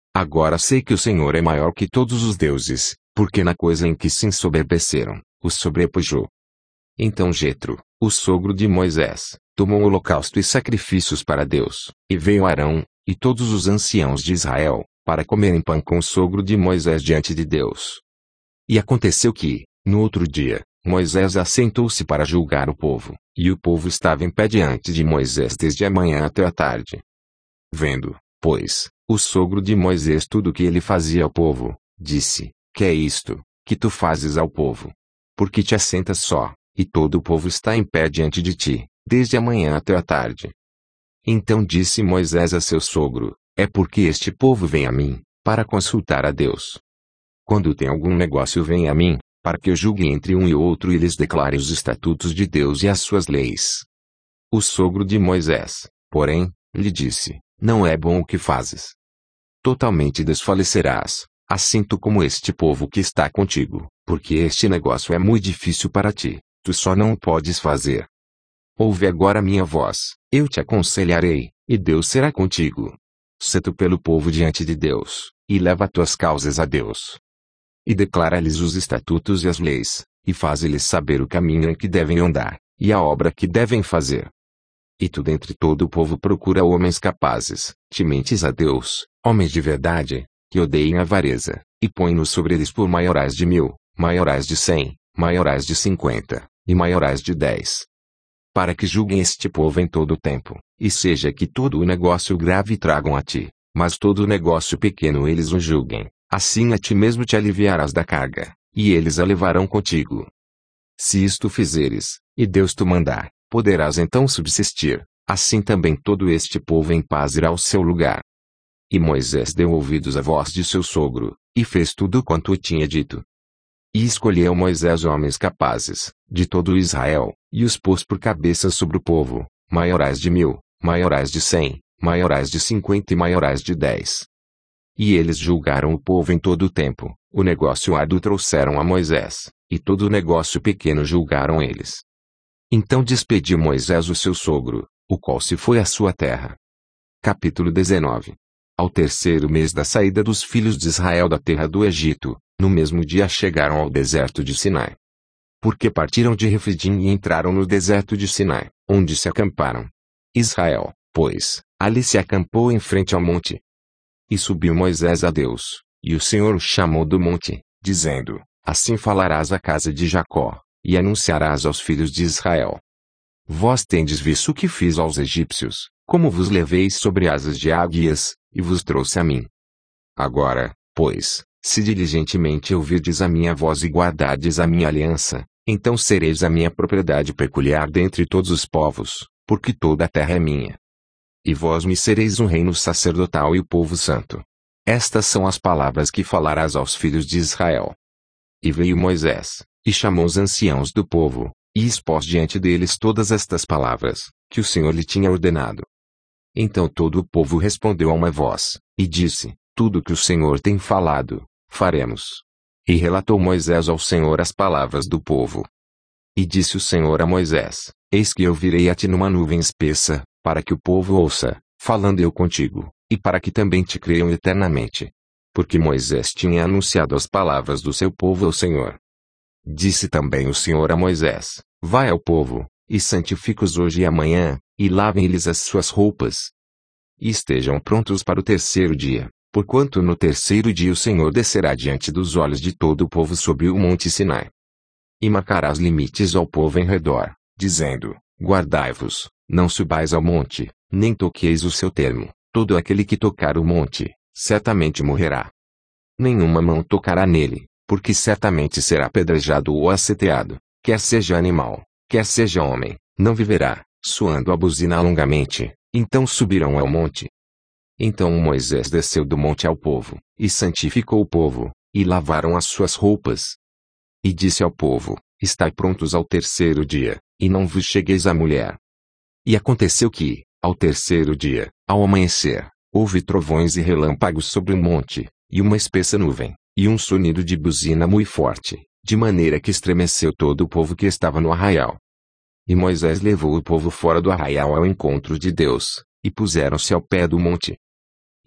Agora sei que o Senhor é maior que todos os deuses, porque na coisa em que se ensoberbeceram, os sobrepujou. Então Jetro, o sogro de Moisés, tomou holocausto e sacrifícios para Deus, e veio Arão, e todos os anciãos de Israel, para comerem pão com o sogro de Moisés diante de Deus. E aconteceu que, no outro dia, Moisés assentou-se para julgar o povo, e o povo estava em pé diante de Moisés desde a manhã até a tarde. Vendo, pois, o sogro de Moisés tudo o que ele fazia ao povo, disse: Que é isto, que tu fazes ao povo? Porque te assentas só, e todo o povo está em pé diante de ti, desde a manhã até a tarde. Então disse Moisés a seu sogro: É porque este povo vem a mim, para consultar a Deus. Quando tem algum negócio vem a mim, para que eu julgue entre um e outro e lhes declare os estatutos de Deus e as suas leis. O sogro de Moisés, porém, lhe disse: Não é bom o que fazes. Totalmente desfalecerás, assim tu como este povo que está contigo, porque este negócio é muito difícil para ti, tu só não o podes fazer. Ouve agora minha voz, eu te aconselharei, e Deus será contigo. Sê tu pelo povo diante de Deus, e leva tuas causas a Deus. E declara-lhes os estatutos e as leis, e faze-lhes saber o caminho em que devem andar, e a obra que devem fazer. E tu dentre todo o povo procura homens capazes, tementes a Deus, homens de verdade, que odeiem a avareza, e põe-nos sobre eles por maiorais de 1000, maiorais de 100, maiorais de 50, e maiorais de 10. Para que julguem este povo em todo o tempo, e seja que todo o negócio grave tragam a ti, mas todo o negócio pequeno eles o julguem, assim a ti mesmo te aliviarás da carga, e eles a levarão contigo. Se isto fizeres, e Deus te mandar, poderás então subsistir, assim também todo este povo em paz irá ao seu lugar. E Moisés deu ouvidos à voz de seu sogro, e fez tudo quanto tinha dito. E escolheu Moisés homens capazes, de todo Israel, e os pôs por cabeças sobre o povo, maiorais de 1000, maiorais de 100, maiorais de 50 e maiorais de 10. E eles julgaram o povo em todo o tempo, o negócio árduo trouxeram a Moisés, e todo o negócio pequeno julgaram eles. Então despediu Moisés o seu sogro, o qual se foi à sua terra. Capítulo 19. Ao terceiro mês da saída dos filhos de Israel da terra do Egito, no mesmo dia chegaram ao deserto de Sinai. Porque partiram de Refidim e entraram no deserto de Sinai, onde se acamparam. Israel, pois, ali se acampou em frente ao monte. E subiu Moisés a Deus, e o Senhor o chamou do monte, dizendo: Assim falarás à casa de Jacó, e anunciarás aos filhos de Israel. Vós tendes visto o que fiz aos egípcios, como vos levei sobre asas de águias, e vos trouxe a mim. Agora, pois, se diligentemente ouvirdes a minha voz e guardardes a minha aliança, então sereis a minha propriedade peculiar dentre todos os povos, porque toda a terra é minha. E vós me sereis um reino sacerdotal e o povo santo. Estas são as palavras que falarás aos filhos de Israel. E veio Moisés, e chamou os anciãos do povo, e expôs diante deles todas estas palavras, que o Senhor lhe tinha ordenado. Então todo o povo respondeu a uma voz, e disse: Tudo que o Senhor tem falado, faremos. E relatou Moisés ao Senhor as palavras do povo. E disse o Senhor a Moisés: Eis que eu virei a ti numa nuvem espessa, para que o povo ouça, falando eu contigo, e para que também te creiam eternamente. Porque Moisés tinha anunciado as palavras do seu povo ao Senhor. Disse também o Senhor a Moisés: Vai ao povo, e santifica-os hoje e amanhã, e lavem-lhes as suas roupas. E estejam prontos para o terceiro dia, porquanto no terceiro dia o Senhor descerá diante dos olhos de todo o povo sobre o monte Sinai. E marcará os limites ao povo em redor, dizendo: Guardai-vos, não subais ao monte, nem toqueis o seu termo, todo aquele que tocar o monte, certamente morrerá. Nenhuma mão tocará nele, porque certamente será apedrejado ou aceteado, quer seja animal, quer seja homem, não viverá, suando a buzina longamente, então subirão ao monte. Então Moisés desceu do monte ao povo, e santificou o povo, e lavaram as suas roupas. E disse ao povo: Estai prontos ao terceiro dia, e não vos chegueis à mulher. E aconteceu que, ao terceiro dia, ao amanhecer, houve trovões e relâmpagos sobre o monte, e uma espessa nuvem, e um sonido de buzina muito forte, de maneira que estremeceu todo o povo que estava no arraial. E Moisés levou o povo fora do arraial ao encontro de Deus, e puseram-se ao pé do monte.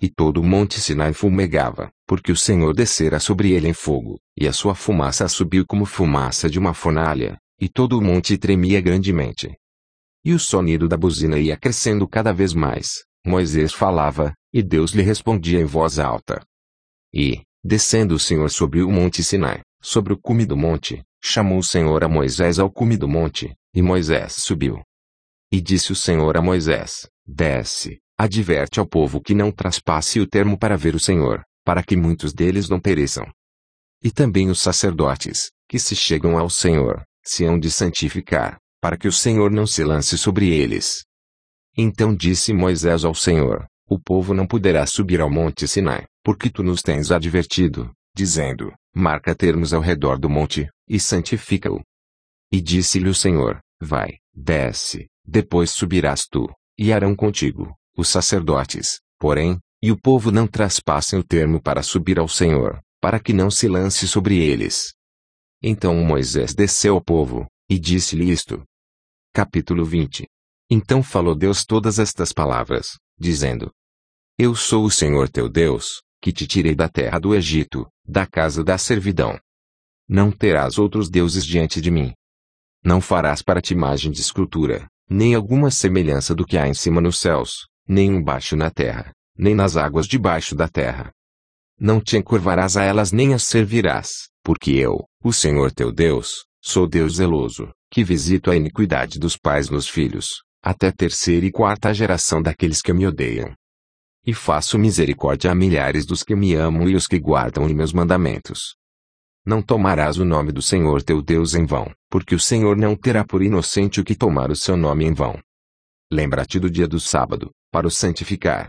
e todo o monte Sinai fumegava, porque o Senhor descera sobre ele em fogo, e a sua fumaça subiu como fumaça de uma fornalha, e todo o monte tremia grandemente. E o sonido da buzina ia crescendo cada vez mais. Moisés falava, e Deus lhe respondia em voz alta. E, descendo o Senhor sobre o monte Sinai, sobre o cume do monte, chamou o Senhor a Moisés ao cume do monte, e Moisés subiu. E disse o Senhor a Moisés: Desce, adverte ao povo que não traspasse o termo para ver o Senhor, para que muitos deles não pereçam. E também os sacerdotes, que se chegam ao Senhor, se hão de santificar, para que o Senhor não se lance sobre eles. Então disse Moisés ao Senhor: O povo não poderá subir ao monte Sinai, porque tu nos tens advertido, dizendo: Marca termos ao redor do monte, e santifica-o. E disse-lhe o Senhor: Vai, desce, depois subirás tu, e Arão contigo, os sacerdotes, porém, e o povo não traspassem o termo para subir ao Senhor, para que não se lance sobre eles. Então Moisés desceu ao povo, e disse-lhe isto. Capítulo 20. Então falou Deus todas estas palavras, dizendo: Eu sou o Senhor teu Deus, que te tirei da terra do Egito, da casa da servidão. Não terás outros deuses diante de mim. Não farás para ti imagem de escultura, nem alguma semelhança do que há em cima nos céus, nem embaixo na terra, nem nas águas debaixo da terra. Não te encurvarás a elas nem as servirás, porque eu, o Senhor teu Deus, sou Deus zeloso, que visito a iniquidade dos pais nos filhos, até terceira e quarta geração daqueles que me odeiam. E faço misericórdia a milhares dos que me amam e os que guardam os meus mandamentos. Não tomarás o nome do Senhor teu Deus em vão, porque o Senhor não terá por inocente o que tomar o seu nome em vão. Lembra-te do dia do sábado, para o santificar.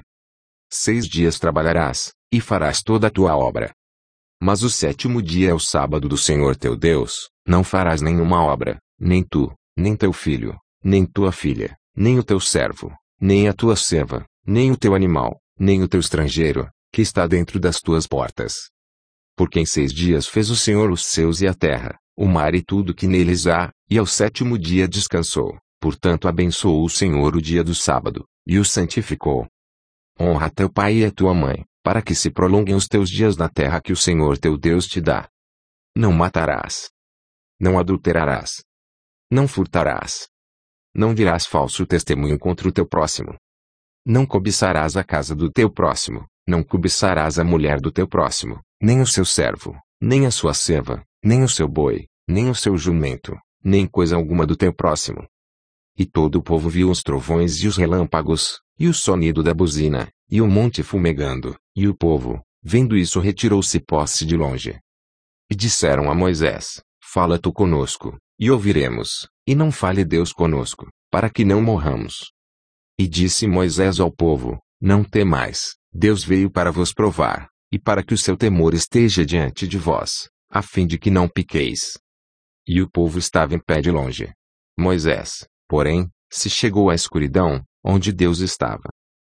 6 dias trabalharás, e farás toda a tua obra. Mas o 7º dia é o sábado do Senhor teu Deus, não farás nenhuma obra, nem tu, nem teu filho, nem tua filha, nem o teu servo, nem a tua serva, nem o teu animal, nem o teu estrangeiro, que está dentro das tuas portas. Porque em 6 dias fez o Senhor os céus e a terra, o mar e tudo que neles há, e ao 7º dia descansou. Portanto abençoou o Senhor o dia do sábado, e o santificou. Honra teu pai e a tua mãe, para que se prolonguem os teus dias na terra que o Senhor teu Deus te dá. Não matarás. Não adulterarás. Não furtarás. Não dirás falso testemunho contra o teu próximo. Não cobiçarás a casa do teu próximo, não cobiçarás a mulher do teu próximo, nem o seu servo, nem a sua serva, nem o seu boi, nem o seu jumento, nem coisa alguma do teu próximo. E todo o povo viu os trovões e os relâmpagos, e o sonido da buzina, e o monte fumegando, e o povo, vendo isso, retirou-se posse de longe. E disseram a Moisés: Fala tu conosco, e ouviremos, e não fale Deus conosco, para que não morramos. E disse Moisés ao povo: Não temais, Deus veio para vos provar, e para que o seu temor esteja diante de vós, a fim de que não piqueis. E o povo estava em pé de longe. Moisés, porém, se chegou à escuridão, onde Deus estava.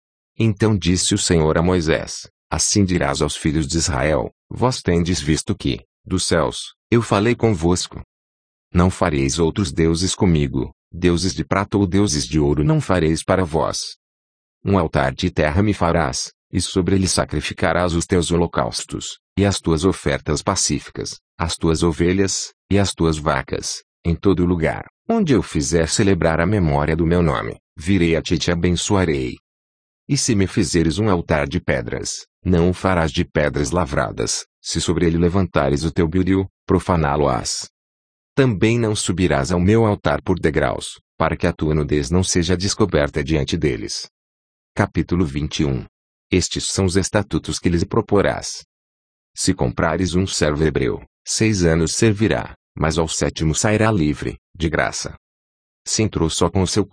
Então disse o Senhor a Moisés: Assim dirás aos filhos de Israel: Vós tendes visto que, dos céus, eu falei convosco. Não fareis outros deuses comigo, deuses de prata ou deuses de ouro não fareis para vós. Um altar de terra me farás, e sobre ele sacrificarás os teus holocaustos, e as tuas ofertas pacíficas, as tuas ovelhas, e as tuas vacas, em todo lugar, onde eu fizer celebrar a memória do meu nome, virei a ti e te abençoarei. E se me fizeres um altar de pedras, não o farás de pedras lavradas, se sobre ele levantares o teu bírio, profaná-lo-ás. Também não subirás ao meu altar por degraus, para que a tua nudez não seja descoberta diante deles. Capítulo 21. Estes são os estatutos que lhes proporás. Se comprares um servo hebreu, 6 anos servirá, mas ao 7º sairá livre, de graça. Se entrou só com o seu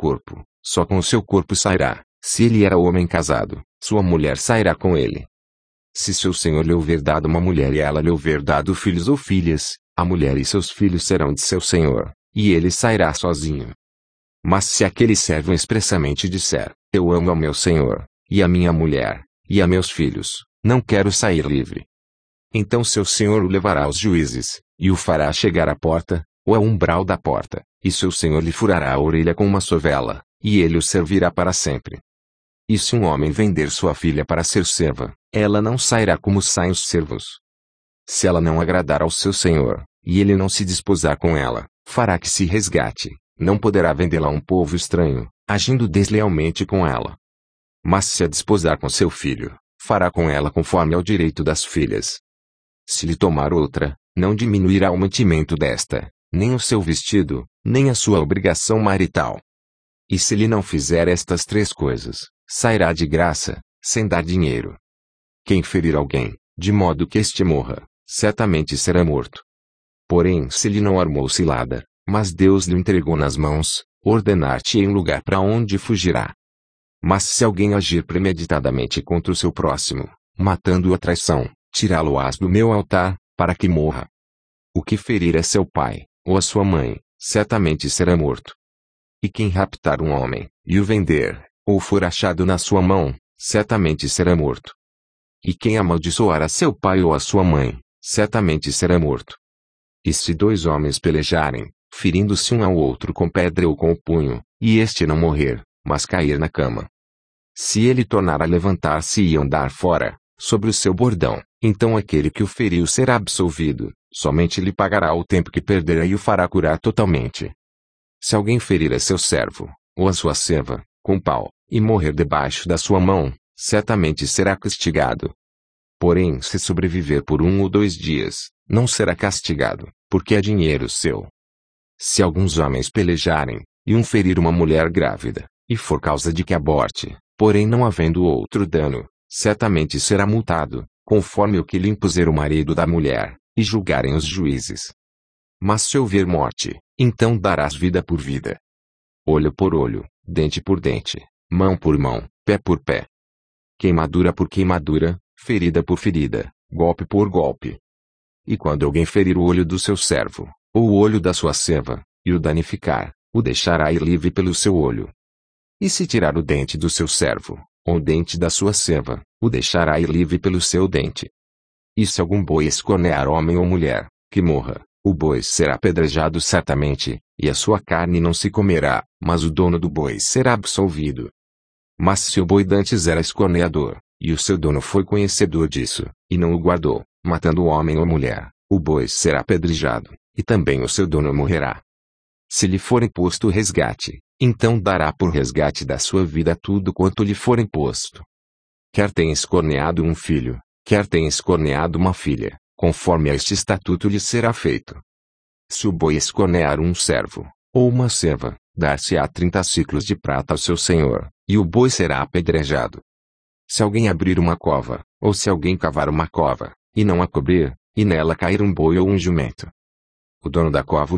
corpo sairá. Se ele era homem casado, sua mulher sairá com ele. Se seu senhor lhe houver dado uma mulher e ela lhe houver dado filhos ou filhas, a mulher e seus filhos serão de seu senhor, e ele sairá sozinho. Mas se aquele servo expressamente disser: Eu amo ao meu senhor, e a minha mulher, e a meus filhos, não quero sair livre. Então seu senhor o levará aos juízes, e o fará chegar à porta, ou ao umbral da porta, e seu senhor lhe furará a orelha com uma sovela, e ele o servirá para sempre. E se um homem vender sua filha para ser serva, ela não sairá como saem os servos. Se ela não agradar ao seu senhor, e ele não se disposar com ela, fará que se resgate, não poderá vendê-la a um povo estranho, agindo deslealmente com ela. Mas se a desposar com seu filho, fará com ela conforme ao direito das filhas. Se lhe tomar outra, não diminuirá o mantimento desta, nem o seu vestido, nem a sua obrigação marital. E se lhe não fizer estas 3 coisas, sairá de graça, sem dar dinheiro. Quem ferir alguém, de modo que este morra, certamente será morto. Porém, se lhe não armou cilada, mas Deus lhe entregou nas mãos, ordenar-te-ei um lugar para onde fugirá. Mas se alguém agir premeditadamente contra o seu próximo, matando-o a traição, tirá-lo-ás do meu altar, para que morra. O que ferir a seu pai, ou a sua mãe, certamente será morto. E quem raptar um homem, e o vender, ou for achado na sua mão, certamente será morto. E quem amaldiçoar a seu pai ou a sua mãe, certamente será morto. E se 2 homens pelejarem, ferindo-se um ao outro com pedra ou com o punho, e este não morrer, mas cair na cama. Se ele tornar a levantar-se e andar fora, sobre o seu bordão, então aquele que o feriu será absolvido, somente lhe pagará o tempo que perderá e o fará curar totalmente. Se alguém ferir a seu servo, ou a sua serva, com pau, e morrer debaixo da sua mão, certamente será castigado. Porém, se sobreviver por 1 ou 2 dias, não será castigado, porque é dinheiro seu. Se alguns homens pelejarem, e um ferir uma mulher grávida, e for causa de que aborte, porém não havendo outro dano, certamente será multado, conforme o que lhe impuser o marido da mulher, e julgarem os juízes. Mas se houver morte, então darás vida por vida. Olho por olho, dente por dente, mão por mão, pé por pé. Queimadura por queimadura, ferida por ferida, golpe por golpe. E quando alguém ferir o olho do seu servo, ou o olho da sua serva, e o danificar, o deixará ir livre pelo seu olho. E se tirar o dente do seu servo, ou o dente da sua serva, o deixará ir livre pelo seu dente. E se algum boi escornear homem ou mulher, que morra, o boi será apedrejado certamente, e a sua carne não se comerá, mas o dono do boi será absolvido. Mas se o boi dantes era escorneador, e o seu dono foi conhecedor disso, e não o guardou, matando o homem ou mulher, o boi será apedrejado, e também o seu dono morrerá. Se lhe for imposto o resgate, então dará por resgate da sua vida tudo quanto lhe for imposto. Quer tenha escorneado um filho, quer tenha escorneado uma filha, conforme a este estatuto lhe será feito. Se o boi escornear um servo, ou uma serva, dar-se-á 30 siclos de prata ao seu senhor, e o boi será apedrejado. Se alguém abrir uma cova, ou se alguém cavar uma cova, e não a cobrir, e nela cair um boi ou um jumento, o dono da cova o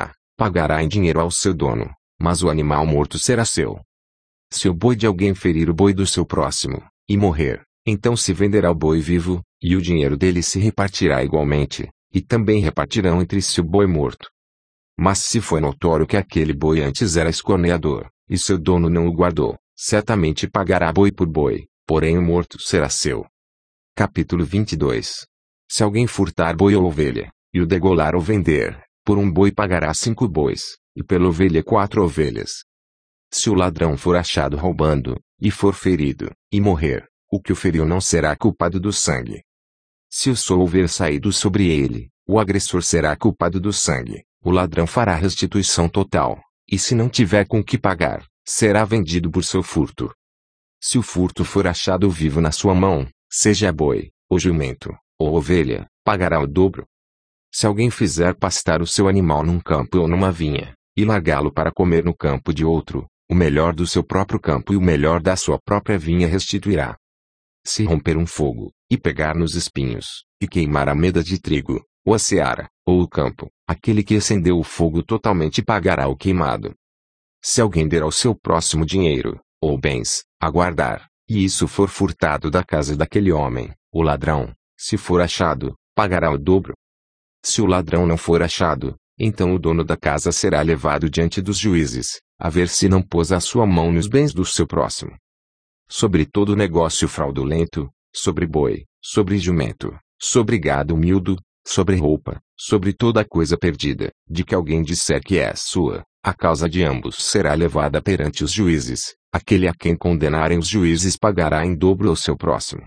pagará em dinheiro ao seu dono, mas o animal morto será seu. Se o boi de alguém ferir o boi do seu próximo, e morrer, então se venderá o boi vivo, e o dinheiro dele se repartirá igualmente, e também repartirão entre si o boi morto. Mas se foi notório que aquele boi antes era escorneador, e seu dono não o guardou, certamente pagará boi por boi, porém o morto será seu. Capítulo 22. Se alguém furtar boi ou ovelha, e o degolar ou vender, por um boi pagará 5 bois, e pela ovelha 4 ovelhas. Se o ladrão for achado roubando, e for ferido, e morrer, o que o feriu não será culpado do sangue. Se o sol houver saído sobre ele, o agressor será culpado do sangue, o ladrão fará restituição total, e se não tiver com que pagar, será vendido por seu furto. Se o furto for achado vivo na sua mão, seja boi, ou jumento, ou ovelha, pagará o dobro. Se alguém fizer pastar o seu animal num campo ou numa vinha, e largá-lo para comer no campo de outro, o melhor do seu próprio campo e o melhor da sua própria vinha restituirá. Se romper um fogo, e pegar nos espinhos, e queimar a meda de trigo, ou a seara, ou o campo, aquele que acendeu o fogo totalmente pagará o queimado. Se alguém der ao seu próximo dinheiro, ou bens, a guardar, e isso for furtado da casa daquele homem, o ladrão, se for achado, pagará o dobro. Se o ladrão não for achado, então o dono da casa será levado diante dos juízes, a ver se não pôs a sua mão nos bens do seu próximo. Sobre todo negócio fraudulento, sobre boi, sobre jumento, sobre gado miúdo, sobre roupa, sobre toda coisa perdida, de que alguém disser que é sua, A causa de ambos será levada perante os juízes. Aquele a quem condenarem os juízes pagará em dobro ao seu próximo.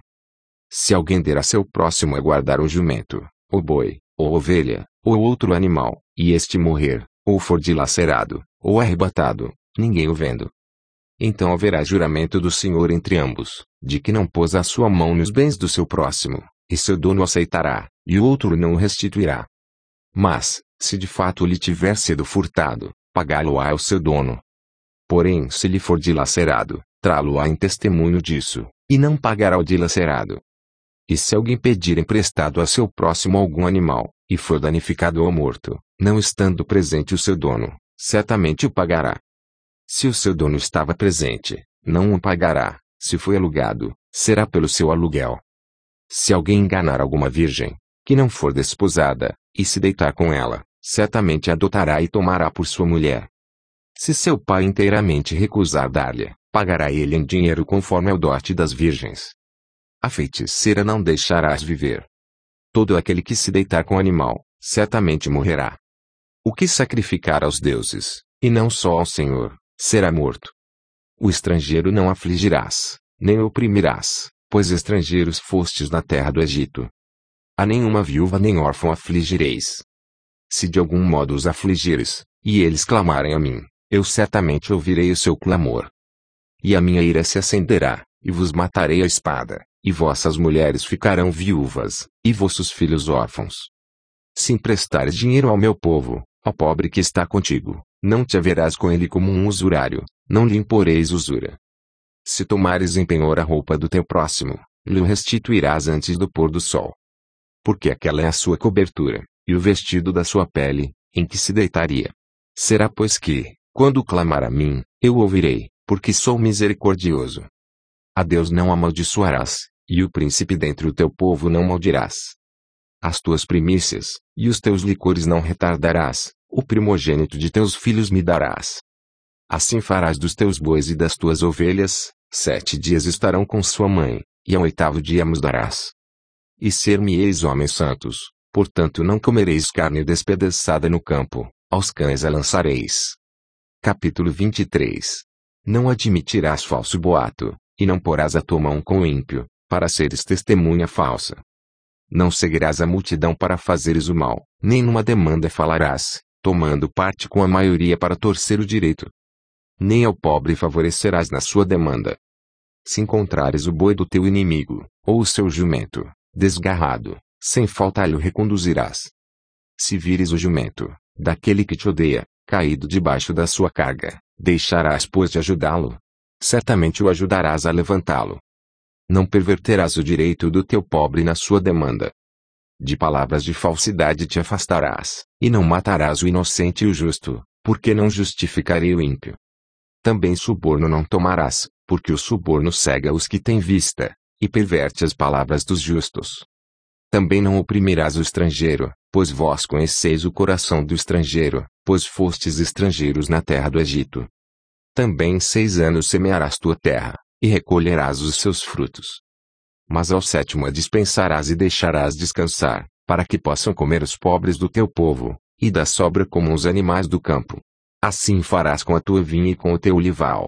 Se alguém der a seu próximo a guardar o jumento, ou boi, ou ovelha, ou outro animal, e este morrer, ou for dilacerado, ou arrebatado, ninguém o vendo. Então haverá juramento do Senhor entre ambos, de que não pôs a sua mão nos bens do seu próximo, e seu dono aceitará, e o outro não o restituirá. Mas, se de fato lhe tiver sido furtado, pagá-lo-á ao seu dono. Porém, se lhe for dilacerado, trá-lo-á em testemunho disso, e não pagará o dilacerado. E se alguém pedir emprestado a seu próximo algum animal, e for danificado ou morto, não estando presente o seu dono, certamente o pagará. Se o seu dono estava presente, não o pagará. Se foi alugado, será pelo seu aluguel. Se alguém enganar alguma virgem, que não for desposada, e se deitar com ela, certamente a adotará e tomará por sua mulher. Se seu pai inteiramente recusar dar-lhe, pagará ele em dinheiro conforme ao dote das virgens. A feiticeira não deixarás viver. Todo aquele que se deitar com animal, certamente morrerá. O que sacrificar aos deuses, e não só ao Senhor, será morto. O estrangeiro não afligirás, nem o oprimirás, pois estrangeiros fostes na terra do Egito. A nenhuma viúva nem órfão afligireis. Se de algum modo os afligires, e eles clamarem a mim, eu certamente ouvirei o seu clamor. E a minha ira se acenderá, e vos matarei à espada, e vossas mulheres ficarão viúvas, e vossos filhos órfãos. Se emprestares dinheiro ao meu povo, ao pobre que está contigo, não te haverás com ele como um usurário, não lhe imporeis usura. Se tomares em penhor a roupa do teu próximo, lhe restituirás antes do pôr do sol. Porque aquela é a sua cobertura, e o vestido da sua pele, em que se deitaria. Será pois que, quando clamar a mim, eu ouvirei, porque sou misericordioso. A Deus não amaldiçoarás, e o príncipe dentre o teu povo não maldirás. As tuas primícias, e os teus licores não retardarás, o primogênito de teus filhos me darás. Assim farás dos teus bois e das tuas ovelhas, 7 dias estarão com sua mãe, e ao 8º dia nos darás. E ser-me-eis homens santos, portanto não comereis carne despedaçada no campo, aos cães a lançareis. Capítulo 23. Não admitirás falso boato, e não porás a tua mão com o ímpio, para seres testemunha falsa. Não seguirás a multidão para fazeres o mal, nem numa demanda falarás, tomando parte com a maioria para torcer o direito. Nem ao pobre favorecerás na sua demanda. Se encontrares o boi do teu inimigo, ou o seu jumento, desgarrado, sem falta lhe reconduzirás. Se vires o jumento, daquele que te odeia, caído debaixo da sua carga, deixarás pois de ajudá-lo. Certamente o ajudarás a levantá-lo. Não perverterás o direito do teu pobre na sua demanda. De palavras de falsidade te afastarás, e não matarás o inocente e o justo, porque não justificarei o ímpio. Também suborno não tomarás, porque o suborno cega os que têm vista, e perverte as palavras dos justos. Também não oprimirás o estrangeiro, pois vós conheceis o coração do estrangeiro, pois fostes estrangeiros na terra do Egito. Também 6 anos semearás tua terra, e recolherás os seus frutos. Mas ao 7º a dispensarás e deixarás descansar, para que possam comer os pobres do teu povo, e da sobra como os animais do campo. Assim farás com a tua vinha e com o teu olival.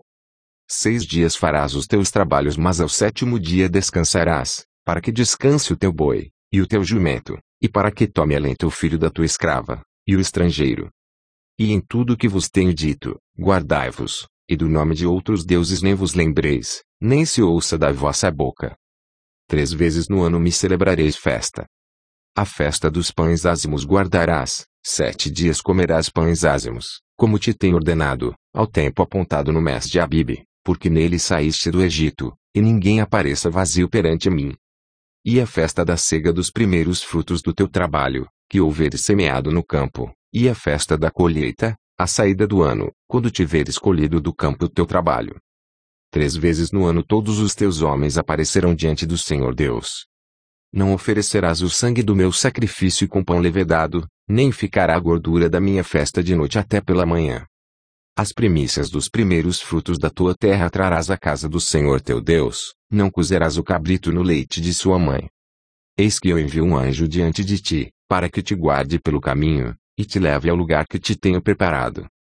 6 dias farás os teus trabalhos, mas ao 7º dia descansarás, para que descanse o teu boi, e o teu jumento, e para que tome alento o filho da tua escrava, e o estrangeiro. E em tudo que vos tenho dito, guardai-vos, e do nome de outros deuses nem vos lembreis, nem se ouça da vossa boca. 3 vezes no ano me celebrareis festa. A festa dos pães ázimos guardarás, 7 dias comerás pães ázimos, como te tenho ordenado, ao tempo apontado no mês de Abibe, porque nele saíste do Egito, e ninguém apareça vazio perante mim. E a festa da cega dos primeiros frutos do teu trabalho, que houveres semeado no campo, e a festa da colheita, a saída do ano, quando tiveres colhido do campo o teu trabalho. 3 vezes no ano todos os teus homens aparecerão diante do Senhor Deus. Não oferecerás o sangue do meu sacrifício com pão levedado, nem ficará a gordura da minha festa de noite até pela manhã. As primícias dos primeiros frutos da tua terra trarás à casa do Senhor teu Deus, não cozerás o cabrito no leite de sua mãe. Eis que eu envio um anjo diante de ti, para que te guarde pelo caminho, e te leve ao lugar que te tenho preparado.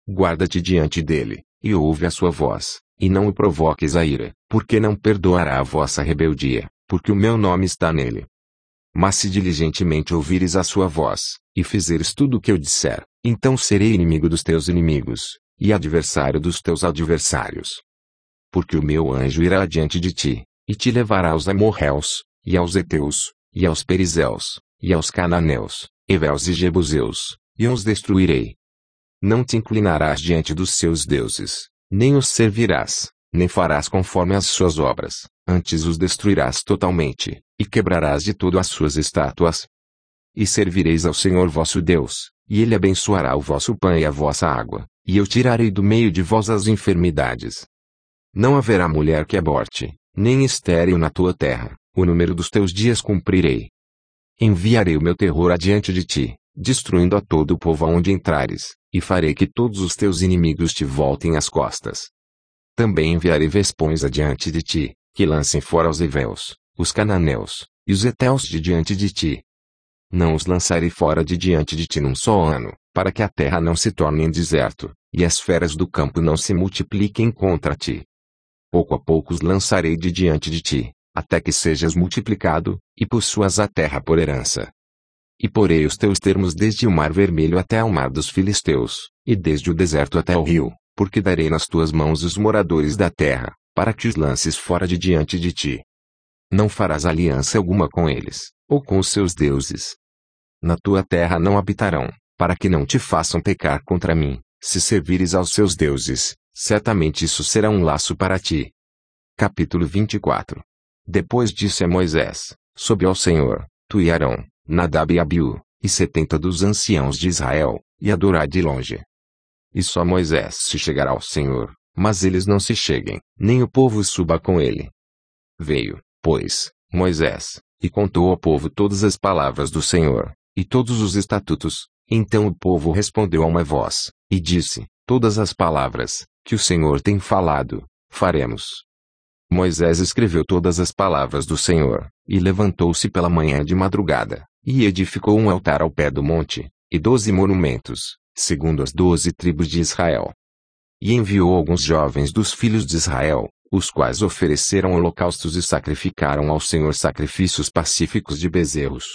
Guarda-te diante dele, e ouve a sua voz, e não o provoques a ira, porque não perdoará a vossa rebeldia, porque o meu nome está nele. Mas se diligentemente ouvires a sua voz, e fizeres tudo o que eu disser, então serei inimigo dos teus inimigos, e adversário dos teus adversários. Porque o meu anjo irá adiante de ti, e te levará aos amorreus, e aos heteus, e aos perizeus, e aos cananeus, heveus e jebuseus, e os destruirei. Não te inclinarás diante dos seus deuses, nem os servirás, nem farás conforme as suas obras, antes os destruirás totalmente, e quebrarás de todo as suas estátuas. E servireis ao Senhor vosso Deus, e ele abençoará o vosso pão e a vossa água, e eu tirarei do meio de vós as enfermidades. Não haverá mulher que aborte, nem estéril na tua terra, o número dos teus dias cumprirei. Enviarei o meu terror adiante de ti, destruindo a todo o povo aonde entrares, e farei que todos os teus inimigos te voltem as costas. Também enviarei vespões adiante de ti, que lancem fora os heveus, os cananeus, e os heteus de diante de ti. Não os lançarei fora de diante de ti num só ano, para que a terra não se torne em deserto, e as feras do campo não se multipliquem contra ti. Pouco a pouco os lançarei de diante de ti, até que sejas multiplicado, e possuas a terra por herança. E porei os teus termos desde o mar vermelho até ao mar dos filisteus, e desde o deserto até o rio, porque darei nas tuas mãos os moradores da terra, para que os lances fora de diante de ti. Não farás aliança alguma com eles, ou com os seus deuses. Na tua terra não habitarão, para que não te façam pecar contra mim, se servires aos seus deuses, certamente isso será um laço para ti. Capítulo 24. Depois disse a Moisés: Sobe ao Senhor, tu e Arão, Nadab e Abiú, e 70 dos anciãos de Israel, e adorai de longe. E só Moisés se chegará ao Senhor, mas eles não se cheguem, nem o povo suba com ele. Veio, pois, Moisés, e contou ao povo todas as palavras do Senhor, e todos os estatutos. Então o povo respondeu a uma voz, e disse: Todas as palavras que o Senhor tem falado, faremos. Moisés escreveu todas as palavras do Senhor, e levantou-se pela manhã de madrugada, e edificou um altar ao pé do monte, e 12 monumentos, segundo as 12 tribos de Israel. E enviou alguns jovens dos filhos de Israel, os quais ofereceram holocaustos e sacrificaram ao Senhor sacrifícios pacíficos de bezerros.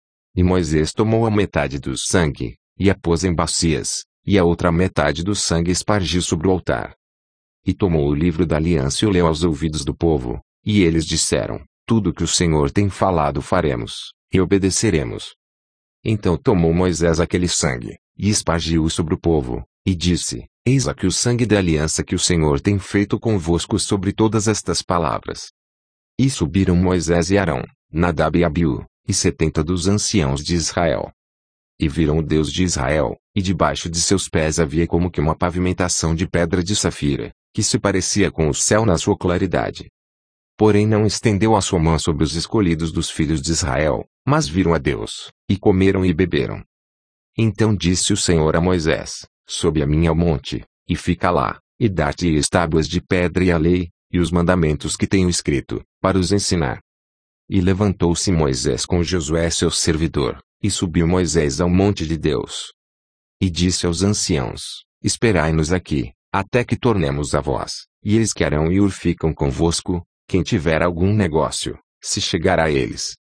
E Moisés tomou a metade do sangue, e a pôs em bacias, e a outra metade do sangue espargiu sobre o altar. E tomou o livro da aliança e o leu aos ouvidos do povo, e eles disseram: Tudo que o Senhor tem falado faremos, e obedeceremos. Então tomou Moisés aquele sangue, e espargiu-o sobre o povo, e disse: Eis aqui o sangue da aliança que o Senhor tem feito convosco sobre todas estas palavras. E subiram Moisés e Arão, Nadab e Abiú, e 70 dos anciãos de Israel. E viram o Deus de Israel, e debaixo de seus pés havia como que uma pavimentação de pedra de safira, que se parecia com o céu na sua claridade. Porém não estendeu a sua mão sobre os escolhidos dos filhos de Israel, mas viram a Deus, e comeram e beberam. Então disse o Senhor a Moisés: Sobe a mim ao monte, e fica lá, e dar-te-ei tábuas de pedra e a lei, e os mandamentos que tenho escrito, para os ensinar. E levantou-se Moisés com Josué seu servidor, e subiu Moisés ao monte de Deus. E disse aos anciãos: Esperai-nos aqui, até que tornemos a vós, e eles que Arão e Hur ficam convosco, quem tiver algum negócio, se chegará a eles.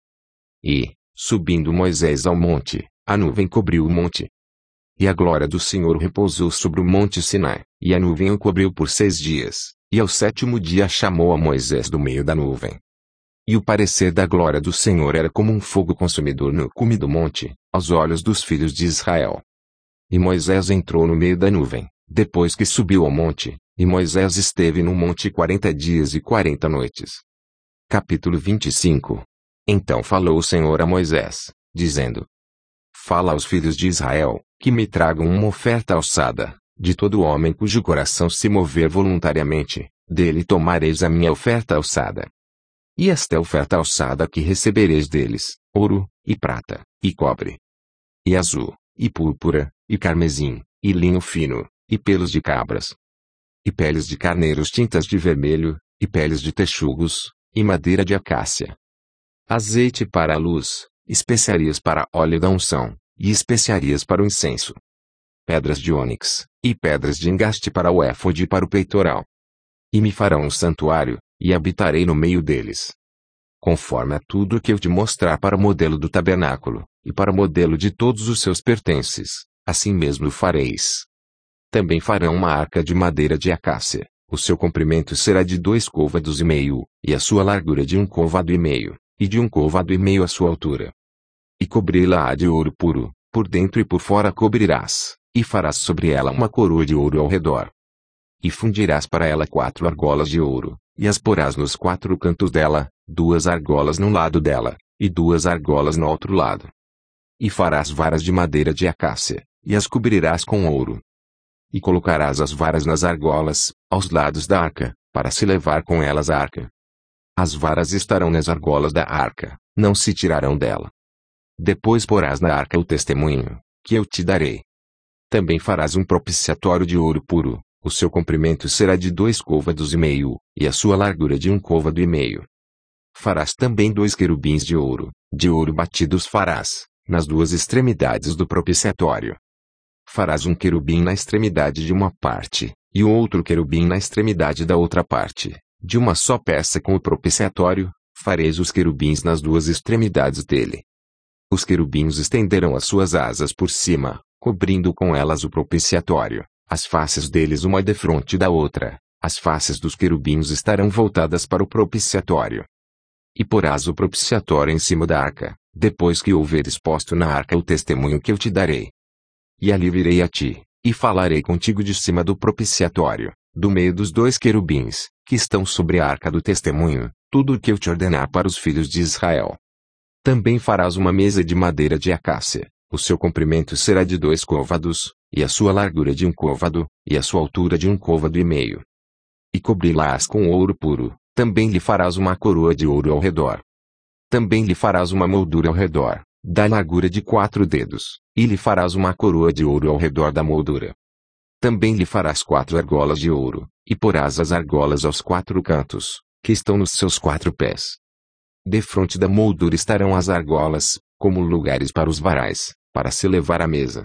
E, subindo Moisés ao monte, a nuvem cobriu o monte. E a glória do Senhor repousou sobre o monte Sinai, e a nuvem o cobriu por 6 dias, e ao 7º dia chamou a Moisés do meio da nuvem. E o parecer da glória do Senhor era como um fogo consumidor no cume do monte, aos olhos dos filhos de Israel. E Moisés entrou no meio da nuvem, depois que subiu ao monte, e Moisés esteve no monte 40 dias e 40 noites. Capítulo 25. Então falou o Senhor a Moisés, dizendo: Fala aos filhos de Israel, que me tragam uma oferta alçada, de todo homem cujo coração se mover voluntariamente, dele tomareis a minha oferta alçada. E esta é a oferta alçada que recebereis deles: ouro, e prata, e cobre, e azul, e púrpura, e carmesim, e linho fino, e pelos de cabras, e peles de carneiros tintas de vermelho, e peles de texugos, e madeira de acácia. Azeite para a luz, especiarias para óleo da unção, e especiarias para o incenso. Pedras de ônix, e pedras de engaste para o éfode e para o peitoral. E me farão um santuário, e habitarei no meio deles. Conforme a tudo que eu te mostrar para o modelo do tabernáculo, e para o modelo de todos os seus pertences, assim mesmo fareis. Também farão uma arca de madeira de acácia. O seu comprimento será de 2 côvados e meio, e a sua largura de 1 côvado e meio, e de 1 côvado e meio a sua altura. E cobri-la de ouro puro, por dentro e por fora cobrirás, e farás sobre ela uma coroa de ouro ao redor. E fundirás para ela 4 argolas de ouro, e as porás nos 4 cantos dela, 2 argolas num lado dela, e 2 argolas no outro lado. E farás varas de madeira de acácia, e as cobrirás com ouro. E colocarás as varas nas argolas, aos lados da arca, para se levar com elas a arca. As varas estarão nas argolas da arca, não se tirarão dela. Depois porás na arca o testemunho, que eu te darei. Também farás um propiciatório de ouro puro, o seu comprimento será de 2 côvados e meio, e a sua largura de 1 côvado e meio. Farás também 2 querubins de ouro batidos farás, nas 2 extremidades do propiciatório. Farás um querubim na extremidade de uma parte, e o outro querubim na extremidade da outra parte, de uma só peça com o propiciatório, fareis os querubins nas 2 extremidades dele. Os querubins estenderão as suas asas por cima, cobrindo com elas o propiciatório, as faces deles uma defronte da outra, as faces dos querubins estarão voltadas para o propiciatório. E porás o propiciatório em cima da arca, depois que houveres posto na arca o testemunho que eu te darei. E ali virei a ti, e falarei contigo de cima do propiciatório, do meio dos 2 querubins, que estão sobre a arca do testemunho, tudo o que eu te ordenar para os filhos de Israel. Também farás uma mesa de madeira de acácia, o seu comprimento será de 2 côvados, e a sua largura de 1 côvado, e a sua altura de 1 côvado e meio. E cobri-las com ouro puro, também lhe farás uma coroa de ouro ao redor. Também lhe farás uma moldura ao redor, da largura de 4 dedos, e lhe farás uma coroa de ouro ao redor da moldura. Também lhe farás 4 argolas de ouro, e porás as argolas aos 4 cantos, que estão nos seus 4 pés. Defronte da moldura estarão as argolas, como lugares para os varais, para se levar à mesa.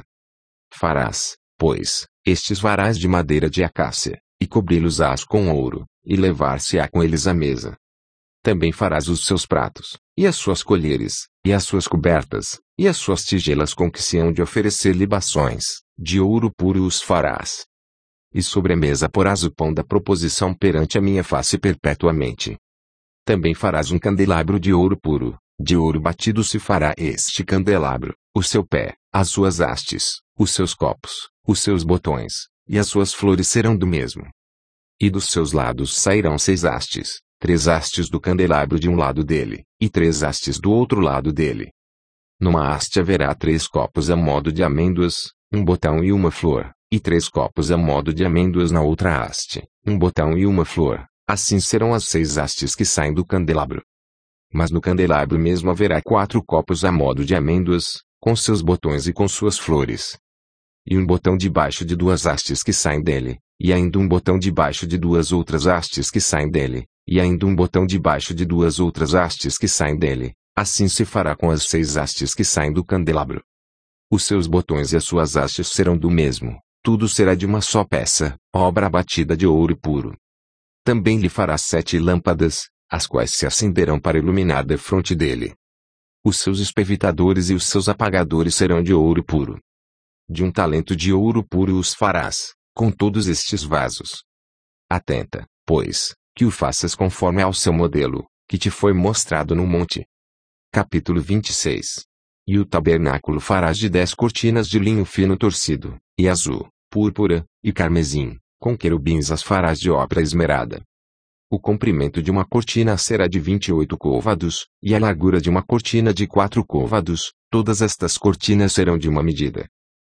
Farás, pois, estes varais de madeira de acácia, e cobri-los-ás com ouro, e levar-se-á com eles à mesa. Também farás os seus pratos, e as suas colheres, e as suas cobertas, e as suas tigelas com que se hão de oferecer libações, de ouro puro os farás. E sobre a mesa porás o pão da proposição perante a minha face perpetuamente. Também farás um candelabro de ouro puro, de ouro batido se fará este candelabro, o seu pé, as suas hastes, os seus copos, os seus botões, e as suas flores serão do mesmo. E dos seus lados sairão 6 hastes, 3 hastes do candelabro de um lado dele, e 3 hastes do outro lado dele. Numa haste haverá 3 copos a modo de amêndoas, um botão e uma flor, e 3 copos a modo de amêndoas na outra haste, um botão e uma flor. Assim serão as 6 hastes que saem do candelabro. Mas no candelabro mesmo haverá 4 copos a modo de amêndoas, com seus botões e com suas flores. E um botão debaixo de 2 hastes que saem dele, e ainda um botão debaixo de 2 outras hastes que saem dele, e ainda um botão debaixo de 2 outras hastes que saem dele. Assim se fará com as 6 hastes que saem do candelabro. Os seus botões e as suas hastes serão do mesmo, tudo será de uma só peça, obra batida de ouro puro. Também lhe fará 7 lâmpadas, as quais se acenderão para iluminar defronte dele. Os seus espevitadores e os seus apagadores serão de ouro puro. De 1 talento de ouro puro os farás, com todos estes vasos. Atenta, pois, que o faças conforme ao seu modelo, que te foi mostrado no monte. Capítulo 26. E o tabernáculo farás de 10 cortinas de linho fino torcido, e azul, púrpura, e carmesim. Com querubins as farás de obra esmerada. O comprimento de uma cortina será de 28 côvados, e a largura de uma cortina de 4 côvados, todas estas cortinas serão de uma medida.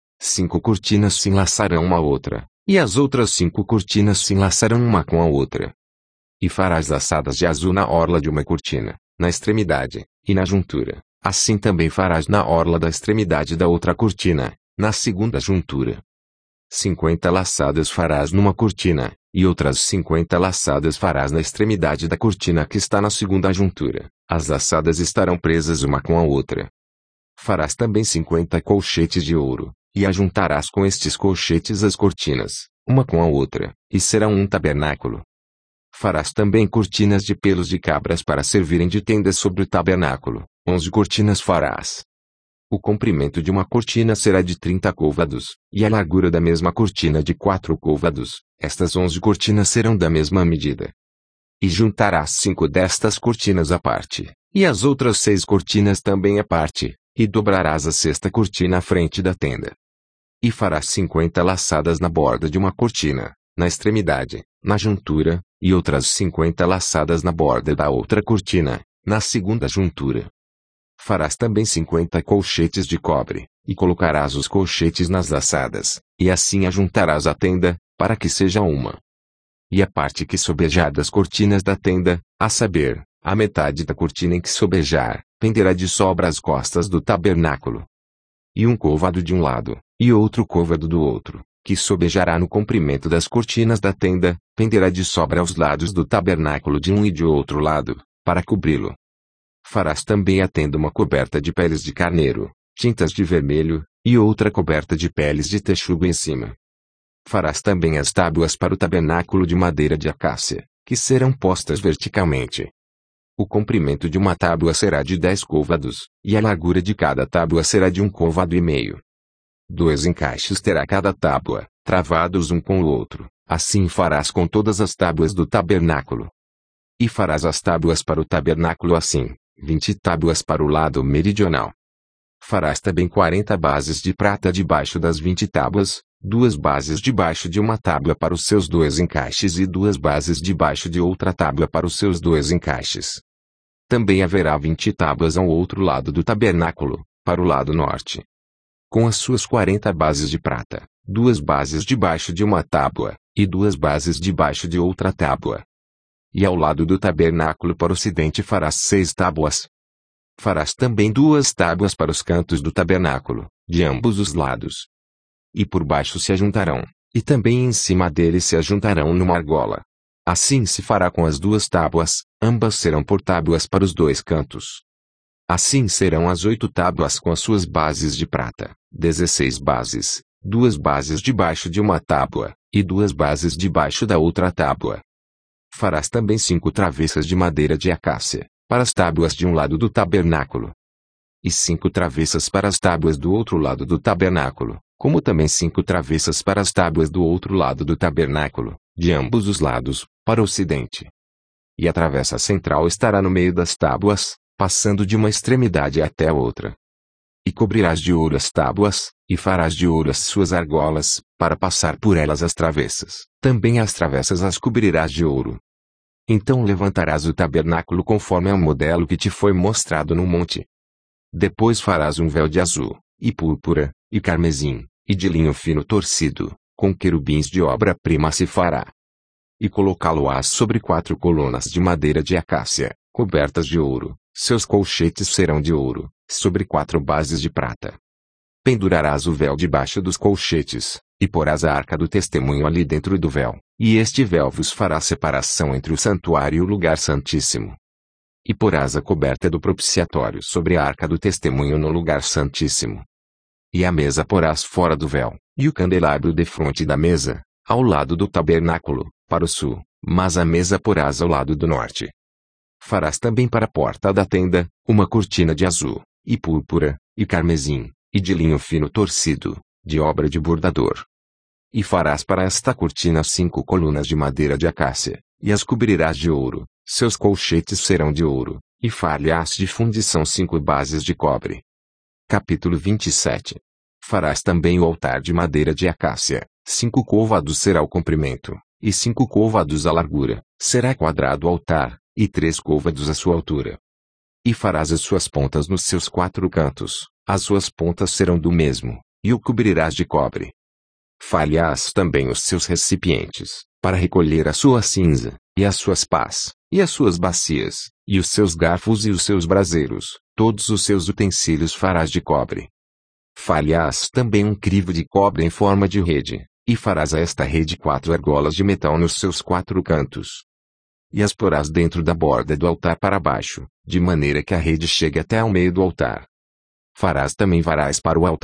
5 cortinas se enlaçarão uma à outra, e as outras 5 cortinas se enlaçarão uma com a outra. E farás laçadas de azul na orla de uma cortina, na extremidade, e na juntura. Assim também farás na orla da extremidade da outra cortina, na segunda juntura. 50 laçadas farás numa cortina, e outras 50 laçadas farás na extremidade da cortina que está na segunda juntura. As laçadas estarão presas uma com a outra. Farás também 50 colchetes de ouro, E ajuntarás com estes colchetes as cortinas, uma com a outra, e será um tabernáculo. Farás também cortinas de pelos de cabras para servirem de tendas sobre o tabernáculo. 11 cortinas farás. O comprimento de uma cortina será de 30 côvados, e a largura da mesma cortina de 4 côvados. Estas 11 cortinas serão da mesma medida. E juntarás 5 destas cortinas à parte, e as outras 6 cortinas também à parte, e dobrarás a sexta cortina à frente da tenda. E farás 50 laçadas na borda de uma cortina, na extremidade, na juntura, e outras 50 laçadas na borda da outra cortina, na segunda juntura. Farás também 50 colchetes de cobre, e colocarás os colchetes nas laçadas, e assim ajuntarás a tenda, para que seja uma. E a parte que sobejar das cortinas da tenda, a saber, a metade da cortina em que sobejar, penderá de sobre as costas do tabernáculo. E um côvado de um lado, e outro côvado do outro, que sobejará no comprimento das cortinas da tenda, penderá de sobre aos lados do tabernáculo de um e de outro lado, para cobri-lo. Farás também a tenda uma coberta de peles de carneiro, tintas de vermelho, e outra coberta de peles de texugo em cima. Farás também as tábuas para o tabernáculo de madeira de acácia, que serão postas verticalmente. O comprimento de uma tábua será de 10 côvados, e a largura de cada tábua será de 1,5 côvado. 2 encaixes terá cada tábua, travados um com o outro. Assim farás com todas as tábuas do tabernáculo. E farás as tábuas para o tabernáculo assim, 20 tábuas para o lado meridional. Farás também 40 bases de prata debaixo das 20 tábuas, 2 bases debaixo de uma tábua para os seus 2 encaixes e 2 bases debaixo de outra tábua para os seus 2 encaixes. Também haverá 20 tábuas ao outro lado do tabernáculo, para o lado norte. Com as suas 40 bases de prata, 2 bases debaixo de uma tábua, e 2 bases debaixo de outra tábua. E ao lado do tabernáculo para o ocidente farás 6 tábuas. Farás também 2 tábuas para os cantos do tabernáculo, de ambos os lados. E por baixo se ajuntarão, e também em cima deles se ajuntarão numa argola. Assim se fará com as 2 tábuas, ambas serão por tábuas para os 2 cantos. Assim serão as 8 tábuas com as suas bases de prata, 16 bases, 2 bases debaixo de uma tábua, e 2 bases debaixo da outra tábua. Farás também 5 travessas de madeira de acácia, para as tábuas de um lado do tabernáculo. E 5 travessas para as tábuas do outro lado do tabernáculo, como também 5 travessas para as tábuas do outro lado do tabernáculo, de ambos os lados, para o ocidente. E a travessa central estará no meio das tábuas, passando de uma extremidade até a outra. E cobrirás de ouro as tábuas, e farás de ouro as suas argolas, para passar por elas as travessas. Também as travessas as cobrirás de ouro. Então levantarás o tabernáculo conforme ao modelo que te foi mostrado no monte. Depois farás um véu de azul, e púrpura, e carmesim, e de linho fino torcido, com querubins de obra-prima se fará. E colocá-lo-ás sobre 4 colunas de madeira de acácia, cobertas de ouro, seus colchetes serão de ouro, sobre 4 bases de prata. Pendurarás o véu debaixo dos colchetes, e porás a arca do testemunho ali dentro do véu, e este véu vos fará separação entre o santuário e o lugar santíssimo. E porás a coberta do propiciatório sobre a arca do testemunho no lugar santíssimo. E a mesa porás fora do véu, e o candelabro defronte da mesa, ao lado do tabernáculo, para o sul, mas a mesa porás ao lado do norte. Farás também para a porta da tenda, uma cortina de azul, e púrpura, e carmesim, e de linho fino torcido, de obra de bordador. E farás para esta cortina 5 colunas de madeira de acácia, e as cobrirás de ouro, seus colchetes serão de ouro, e far-lhe-ás de fundição 5 bases de cobre. Capítulo 27. Farás também o altar de madeira de acácia, 5 côvados será o comprimento, e 5 côvados a largura, será quadrado o altar, e 3 côvados a sua altura. E farás as suas pontas nos seus 4 cantos, as suas pontas serão do mesmo, e o cobrirás de cobre. Far-lhe-ás também os seus recipientes, para recolher a sua cinza, e as suas pás, e as suas bacias, e os seus garfos e os seus braseiros, todos os seus utensílios farás de cobre. Far-lhe-ás também um crivo de cobre em forma de rede, e farás a esta rede 4 argolas de metal nos seus 4 cantos. E as porás dentro da borda do altar para baixo, de maneira que a rede chegue até ao meio do altar. Farás também varais para o altar,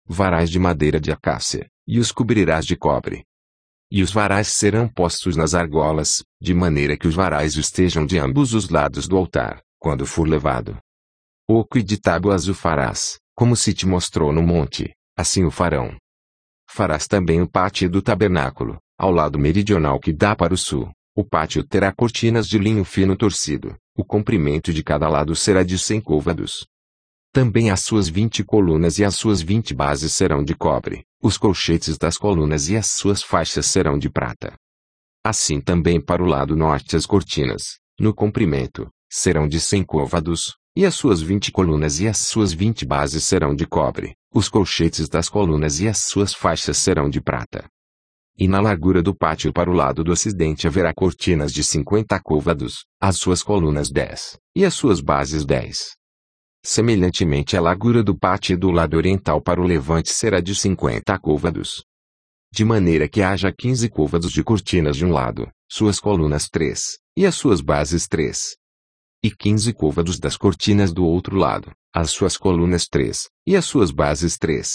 varais de madeira de acácia, e os cobrirás de cobre. E os varais serão postos nas argolas, de maneira que os varais estejam de ambos os lados do altar, quando for levado. Oco e de tábuas o farás, como se te mostrou no monte, assim o farão. Farás também o pátio do tabernáculo, ao lado meridional que dá para o sul. O pátio terá cortinas de linho fino torcido, o comprimento de cada lado será de 100 côvados. Também as suas 20 colunas e as suas 20 bases serão de cobre, os colchetes das colunas e as suas faixas serão de prata. Assim também para o lado norte as cortinas, no comprimento, serão de 100 côvados, e as suas 20 colunas e as suas 20 bases serão de cobre, os colchetes das colunas e as suas faixas serão de prata. E na largura do pátio para o lado do ocidente haverá cortinas de 50 côvados, as suas colunas 10, e as suas bases 10. Semelhantemente a largura do pátio do lado oriental para o levante será de 50 côvados. De maneira que haja 15 côvados de cortinas de um lado, suas colunas 3, e as suas bases 3. E 15 côvados das cortinas do outro lado, as suas colunas 3, e as suas bases 3.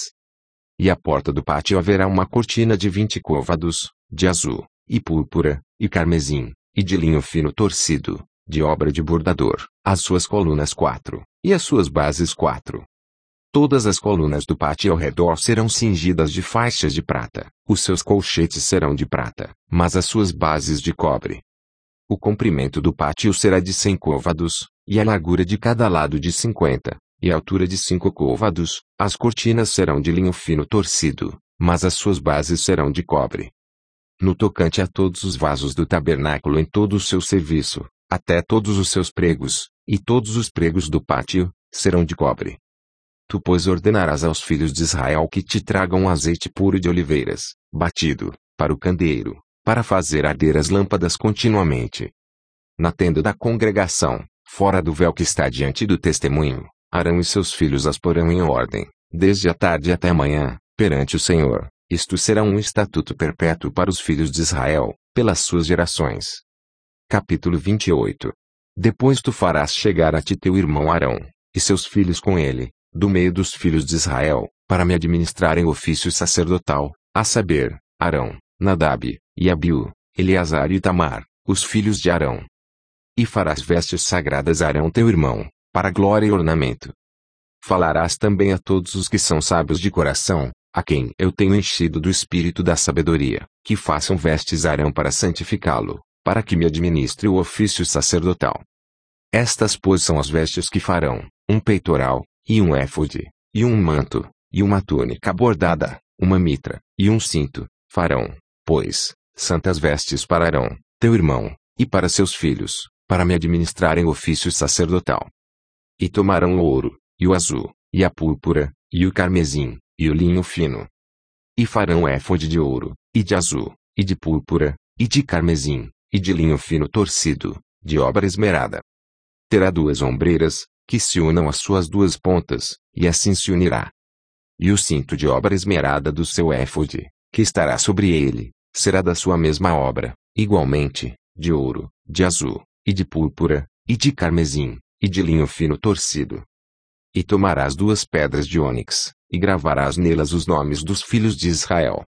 E à porta do pátio haverá uma cortina de 20 côvados, de azul, e púrpura, e carmesim, e de linho fino torcido, de obra de bordador, as suas colunas 4, e as suas bases 4. Todas as colunas do pátio ao redor serão cingidas de faixas de prata, os seus colchetes serão de prata, mas as suas bases de cobre. O comprimento do pátio será de 100 côvados, e a largura de cada lado de 50, e a altura de 5 côvados. As cortinas serão de linho fino torcido, mas as suas bases serão de cobre. No tocante a todos os vasos do tabernáculo em todo o seu serviço, até todos os seus pregos, e todos os pregos do pátio, serão de cobre. Tu, pois, ordenarás aos filhos de Israel que te tragam azeite puro de oliveiras, batido, para o candeeiro, para fazer arder as lâmpadas continuamente. Na tenda da congregação, fora do véu que está diante do testemunho, Arão e seus filhos as porão em ordem, desde a tarde até a manhã, perante o Senhor. Isto será um estatuto perpétuo para os filhos de Israel, pelas suas gerações. Capítulo 28. Depois tu farás chegar a ti teu irmão Arão, e seus filhos com ele, do meio dos filhos de Israel, para me administrarem o ofício sacerdotal, a saber, Arão, Nadab, e Abiú, Eleazar e Itamar, os filhos de Arão. E farás vestes sagradas a Arão teu irmão, para glória e ornamento. Falarás também a todos os que são sábios de coração, a quem eu tenho enchido do espírito da sabedoria, que façam vestes a Arão para santificá-lo, para que me administre o ofício sacerdotal. Estas, pois, são as vestes que farão: um peitoral, e um éfode, e um manto, e uma túnica bordada, uma mitra, e um cinto. Farão, pois, santas vestes para Arão, teu irmão, e para seus filhos, para me administrarem o ofício sacerdotal. E tomarão o ouro, e o azul, e a púrpura, e o carmesim, e o linho fino. E farão éfode de ouro, e de azul, e de púrpura, e de carmesim, e de linho fino torcido, de obra esmerada. Terá 2 ombreiras, que se unam às suas 2 pontas, e assim se unirá. E o cinto de obra esmerada do seu éfode, que estará sobre ele, será da sua mesma obra, igualmente, de ouro, de azul, e de púrpura, e de carmesim, e de linho fino torcido. E tomarás 2 pedras de ônix, e gravarás nelas os nomes dos filhos de Israel.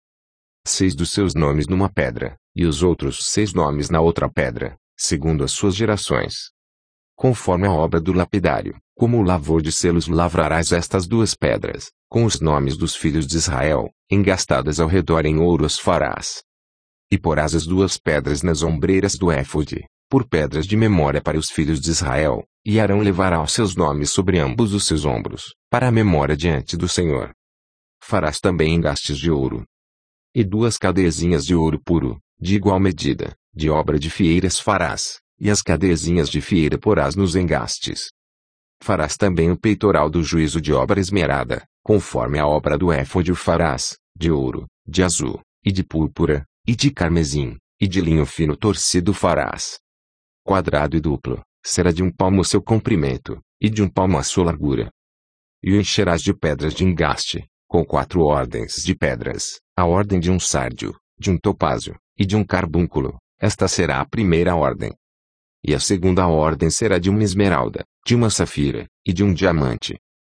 6 dos seus nomes numa pedra, e os outros 6 nomes na outra pedra, segundo as suas gerações. Conforme a obra do lapidário, como o lavor de selos lavrarás estas 2 pedras, com os nomes dos filhos de Israel, engastadas ao redor em ouro as farás. E porás as 2 pedras nas ombreiras do éfode, por pedras de memória para os filhos de Israel, e Arão levará os seus nomes sobre ambos os seus ombros, para a memória diante do Senhor. Farás também engastes de ouro. E 2 cadeiazinhas de ouro puro, de igual medida, de obra de fieiras farás, e as cadeiazinhas de fieira porás nos engastes. Farás também o peitoral do juízo de obra esmerada, conforme a obra do éfode o farás, de ouro, de azul, e de púrpura, e de carmesim, e de linho fino torcido farás. Quadrado e duplo, será de 1 palmo o seu comprimento, e de 1 palmo a sua largura. E o encherás de pedras de engaste, com 4 ordens de pedras, a ordem de um sárdio, de um topázio, e de um carbúnculo. Esta será a primeira ordem. E a segunda ordem será de uma esmeralda, de uma safira, e de um diamante.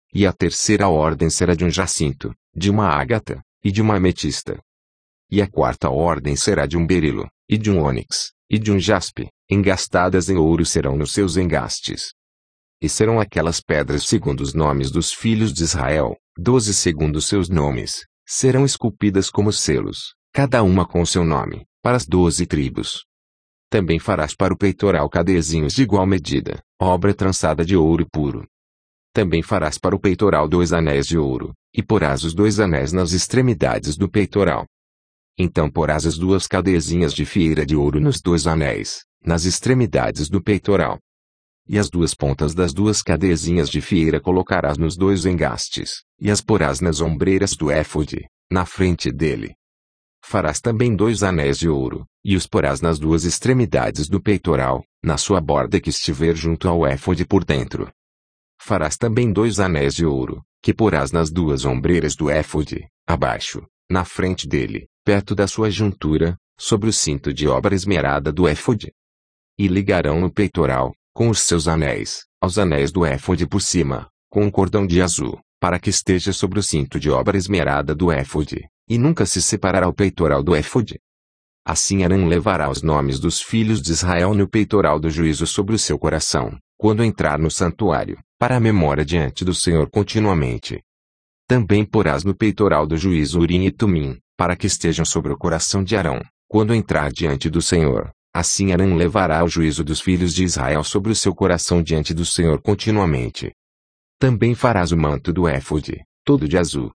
e a terceira ordem será de um jacinto, de uma ágata, e de uma ametista. E a quarta ordem será de um berilo, e de um ônix, e de um jaspe, engastadas em ouro serão nos seus engastes. E serão aquelas pedras segundo os nomes dos filhos de Israel, 12 segundo seus nomes, serão esculpidas como selos, cada uma com seu nome, para as 12 tribos. Também farás para o peitoral cadezinhos de igual medida, obra trançada de ouro puro. Também farás para o peitoral 2 anéis de ouro, e porás os 2 anéis nas extremidades do peitoral. Então porás as 2 cadezinhas de fieira de ouro nos 2 anéis, nas extremidades do peitoral. E as 2 pontas das 2 cadezinhas de fieira colocarás nos 2 engastes, e as porás nas ombreiras do éfode, na frente dele. Farás também 2 anéis de ouro, e os porás nas 2 extremidades do peitoral, na sua borda que estiver junto ao éfode por dentro. Farás também 2 anéis de ouro, que porás nas 2 ombreiras do éfode, abaixo, na frente dele, perto da sua juntura, sobre o cinto de obra esmerada do éfode. E ligarão no peitoral, com os seus anéis, aos anéis do éfode por cima, com um cordão de azul, para que esteja sobre o cinto de obra esmerada do éfode, e nunca se separará o peitoral do éfode. Assim Arão levará os nomes dos filhos de Israel no peitoral do juízo sobre o seu coração, quando entrar no santuário, para a memória diante do Senhor continuamente. Também porás no peitoral do juízo Urim e Tumim, para que estejam sobre o coração de Arão, quando entrar diante do Senhor. Assim Arão levará o juízo dos filhos de Israel sobre o seu coração diante do Senhor continuamente. Também farás o manto do éfode, todo de azul.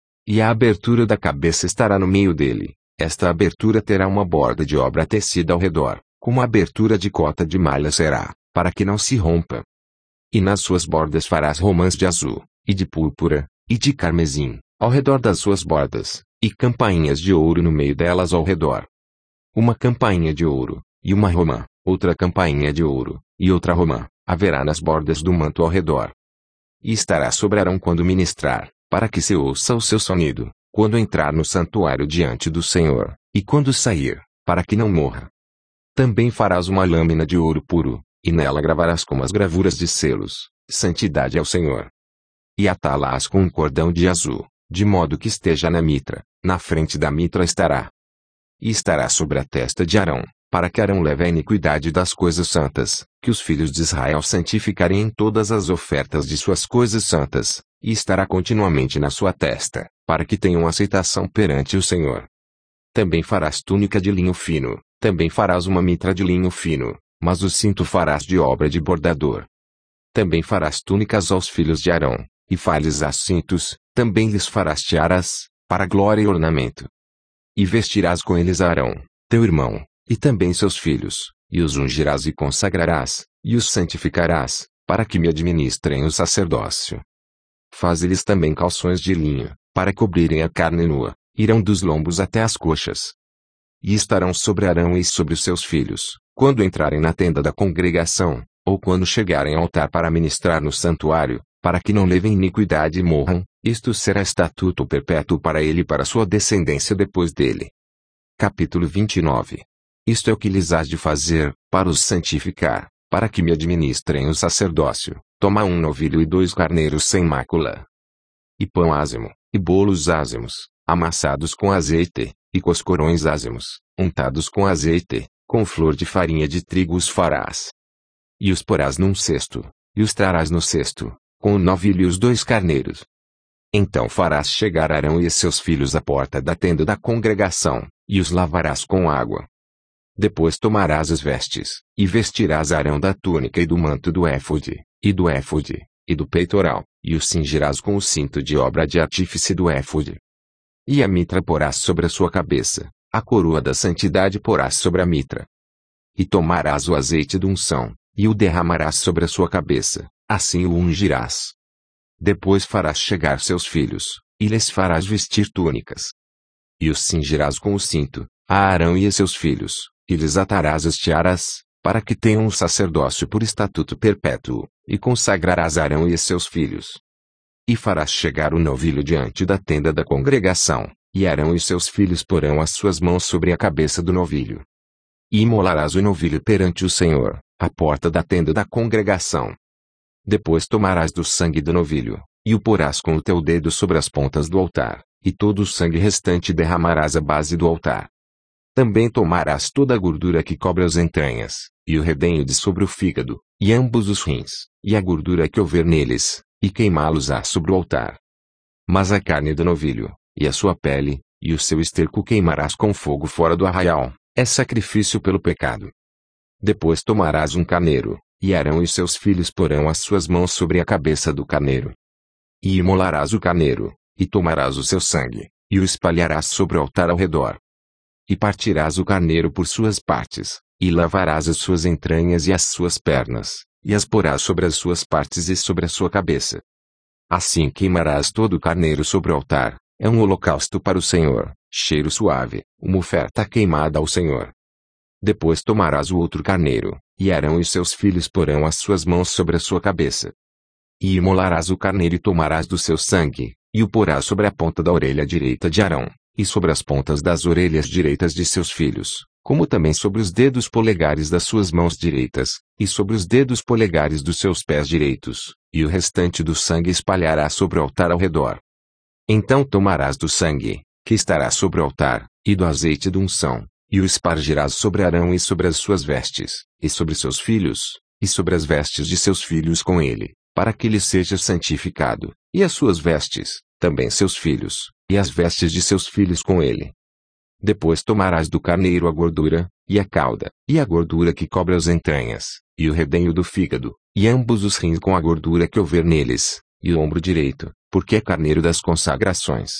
E a abertura da cabeça estará no meio dele. Esta abertura terá uma borda de obra tecida ao redor, como a abertura de cota de malha será, para que não se rompa. E nas suas bordas farás romãs de azul, e de púrpura, e de carmesim, ao redor das suas bordas, e campainhas de ouro no meio delas ao redor. Uma campainha de ouro, e uma romã, outra campainha de ouro, e outra romã, haverá nas bordas do manto ao redor. E estará sobre Arão quando ministrar, para que se ouça o seu sonido, quando entrar no santuário diante do Senhor, e quando sair, para que não morra. Também farás uma lâmina de ouro puro, e nela gravarás com as gravuras de selos, santidade ao Senhor. E atá-las com um cordão de azul, de modo que esteja na mitra, na frente da mitra estará. E estará sobre a testa de Arão, para que Arão leve a iniquidade das coisas santas, que os filhos de Israel santificarem em todas as ofertas de suas coisas santas, e estará continuamente na sua testa, para que tenham aceitação perante o Senhor. Também farás túnica de linho fino, também farás uma mitra de linho fino, mas o cinto farás de obra de bordador. Também farás túnicas aos filhos de Arão, e farás cintos, também lhes farás tiaras, para glória e ornamento. E vestirás com eles Arão, teu irmão, e também seus filhos, e os ungirás e consagrarás, e os santificarás, para que me administrem o sacerdócio. Faze-lhes também calções de linho, para cobrirem a carne nua, irão dos lombos até as coxas. E estarão sobre Arão e sobre os seus filhos, quando entrarem na tenda da congregação, ou quando chegarem ao altar para ministrar no santuário, para que não levem iniquidade e morram, isto será estatuto perpétuo para ele e para sua descendência depois dele. Capítulo 29. Isto é o que lhes hás de fazer, para os santificar, para que me administrem o sacerdócio. Toma 1 novilho e 2 carneiros sem mácula. E pão ázimo, e bolos ázimos, amassados com azeite, e coscorões ázimos, untados com azeite, com flor de farinha de trigo os farás. E os porás num cesto, e os trarás no cesto, com o novilho e os 2 carneiros. Então farás chegar Arão e seus filhos à porta da tenda da congregação, e os lavarás com água. Depois tomarás as vestes, e vestirás Arão da túnica e do manto do éfode, e do éfode, e do peitoral, e os cingirás com o cinto de obra de artífice do éfode. E a mitra porás sobre a sua cabeça, a coroa da santidade porás sobre a mitra. E tomarás o azeite de unção, e o derramarás sobre a sua cabeça, assim o ungirás. Depois farás chegar seus filhos, e lhes farás vestir túnicas. E os cingirás com o cinto, a Arão e a seus filhos, e lhes atarás as tiaras, para que tenham o sacerdócio por estatuto perpétuo, e consagrarás Arão e seus filhos. E farás chegar o novilho diante da tenda da congregação, e Arão e seus filhos porão as suas mãos sobre a cabeça do novilho. E imolarás o novilho perante o Senhor, à porta da tenda da congregação. Depois tomarás do sangue do novilho, e o porás com o teu dedo sobre as pontas do altar, e todo o sangue restante derramarás à base do altar. Também tomarás toda a gordura que cobre as entranhas, e o redenho de sobre o fígado, e ambos os rins, e a gordura que houver neles, e queimá-los-á sobre o altar. Mas a carne do novilho, e a sua pele, e o seu esterco queimarás com fogo fora do arraial, é sacrifício pelo pecado. Depois tomarás um carneiro, e Arão e seus filhos porão as suas mãos sobre a cabeça do carneiro. E imolarás o carneiro, e tomarás o seu sangue, e o espalharás sobre o altar ao redor. E partirás o carneiro por suas partes, e lavarás as suas entranhas e as suas pernas, e as porás sobre as suas partes e sobre a sua cabeça. Assim queimarás todo o carneiro sobre o altar, é um holocausto para o Senhor, cheiro suave, uma oferta queimada ao Senhor. Depois tomarás o outro carneiro, e Arão e seus filhos porão as suas mãos sobre a sua cabeça. E imolarás o carneiro e tomarás do seu sangue, e o porás sobre a ponta da orelha direita de Arão, e sobre as pontas das orelhas direitas de seus filhos, como também sobre os dedos polegares das suas mãos direitas, e sobre os dedos polegares dos seus pés direitos, e o restante do sangue espalharás sobre o altar ao redor. Então tomarás do sangue, que estará sobre o altar, e do azeite de unção, e o espargirás sobre Arão e sobre as suas vestes, e sobre seus filhos, e sobre as vestes de seus filhos com ele, para que ele seja santificado, e as suas vestes, também seus filhos, e as vestes de seus filhos com ele. Depois tomarás do carneiro a gordura, e a cauda, e a gordura que cobre as entranhas, e o redenho do fígado, e ambos os rins com a gordura que houver neles, e o ombro direito, porque é carneiro das consagrações.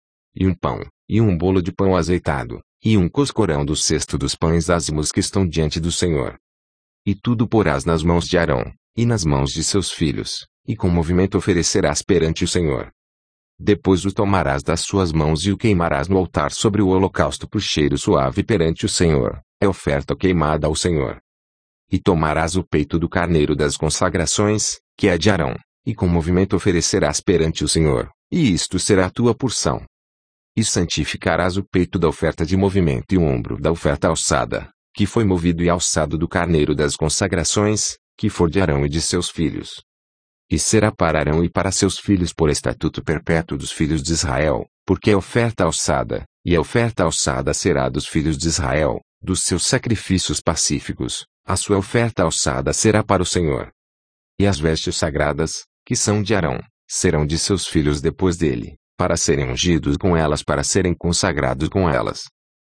E um pão, e um bolo de pão azeitado, e um coscorão do cesto dos pães ázimos que estão diante do Senhor. E tudo porás nas mãos de Arão, e nas mãos de seus filhos, e com movimento oferecerás perante o Senhor. Depois o tomarás das suas mãos e o queimarás no altar sobre o holocausto por cheiro suave perante o Senhor, é oferta queimada ao Senhor. E tomarás o peito do carneiro das consagrações, que é de Arão, e com movimento oferecerás perante o Senhor, e isto será a tua porção. E santificarás o peito da oferta de movimento e o ombro da oferta alçada, que foi movido e alçado do carneiro das consagrações, que for de Arão e de seus filhos. E será para Arão e para seus filhos por estatuto perpétuo dos filhos de Israel, porque é oferta alçada, e a oferta alçada será dos filhos de Israel, dos seus sacrifícios pacíficos, a sua oferta alçada será para o Senhor. E as vestes sagradas, que são de Arão, serão de seus filhos depois dele, para serem ungidos com elas, para serem consagrados com elas.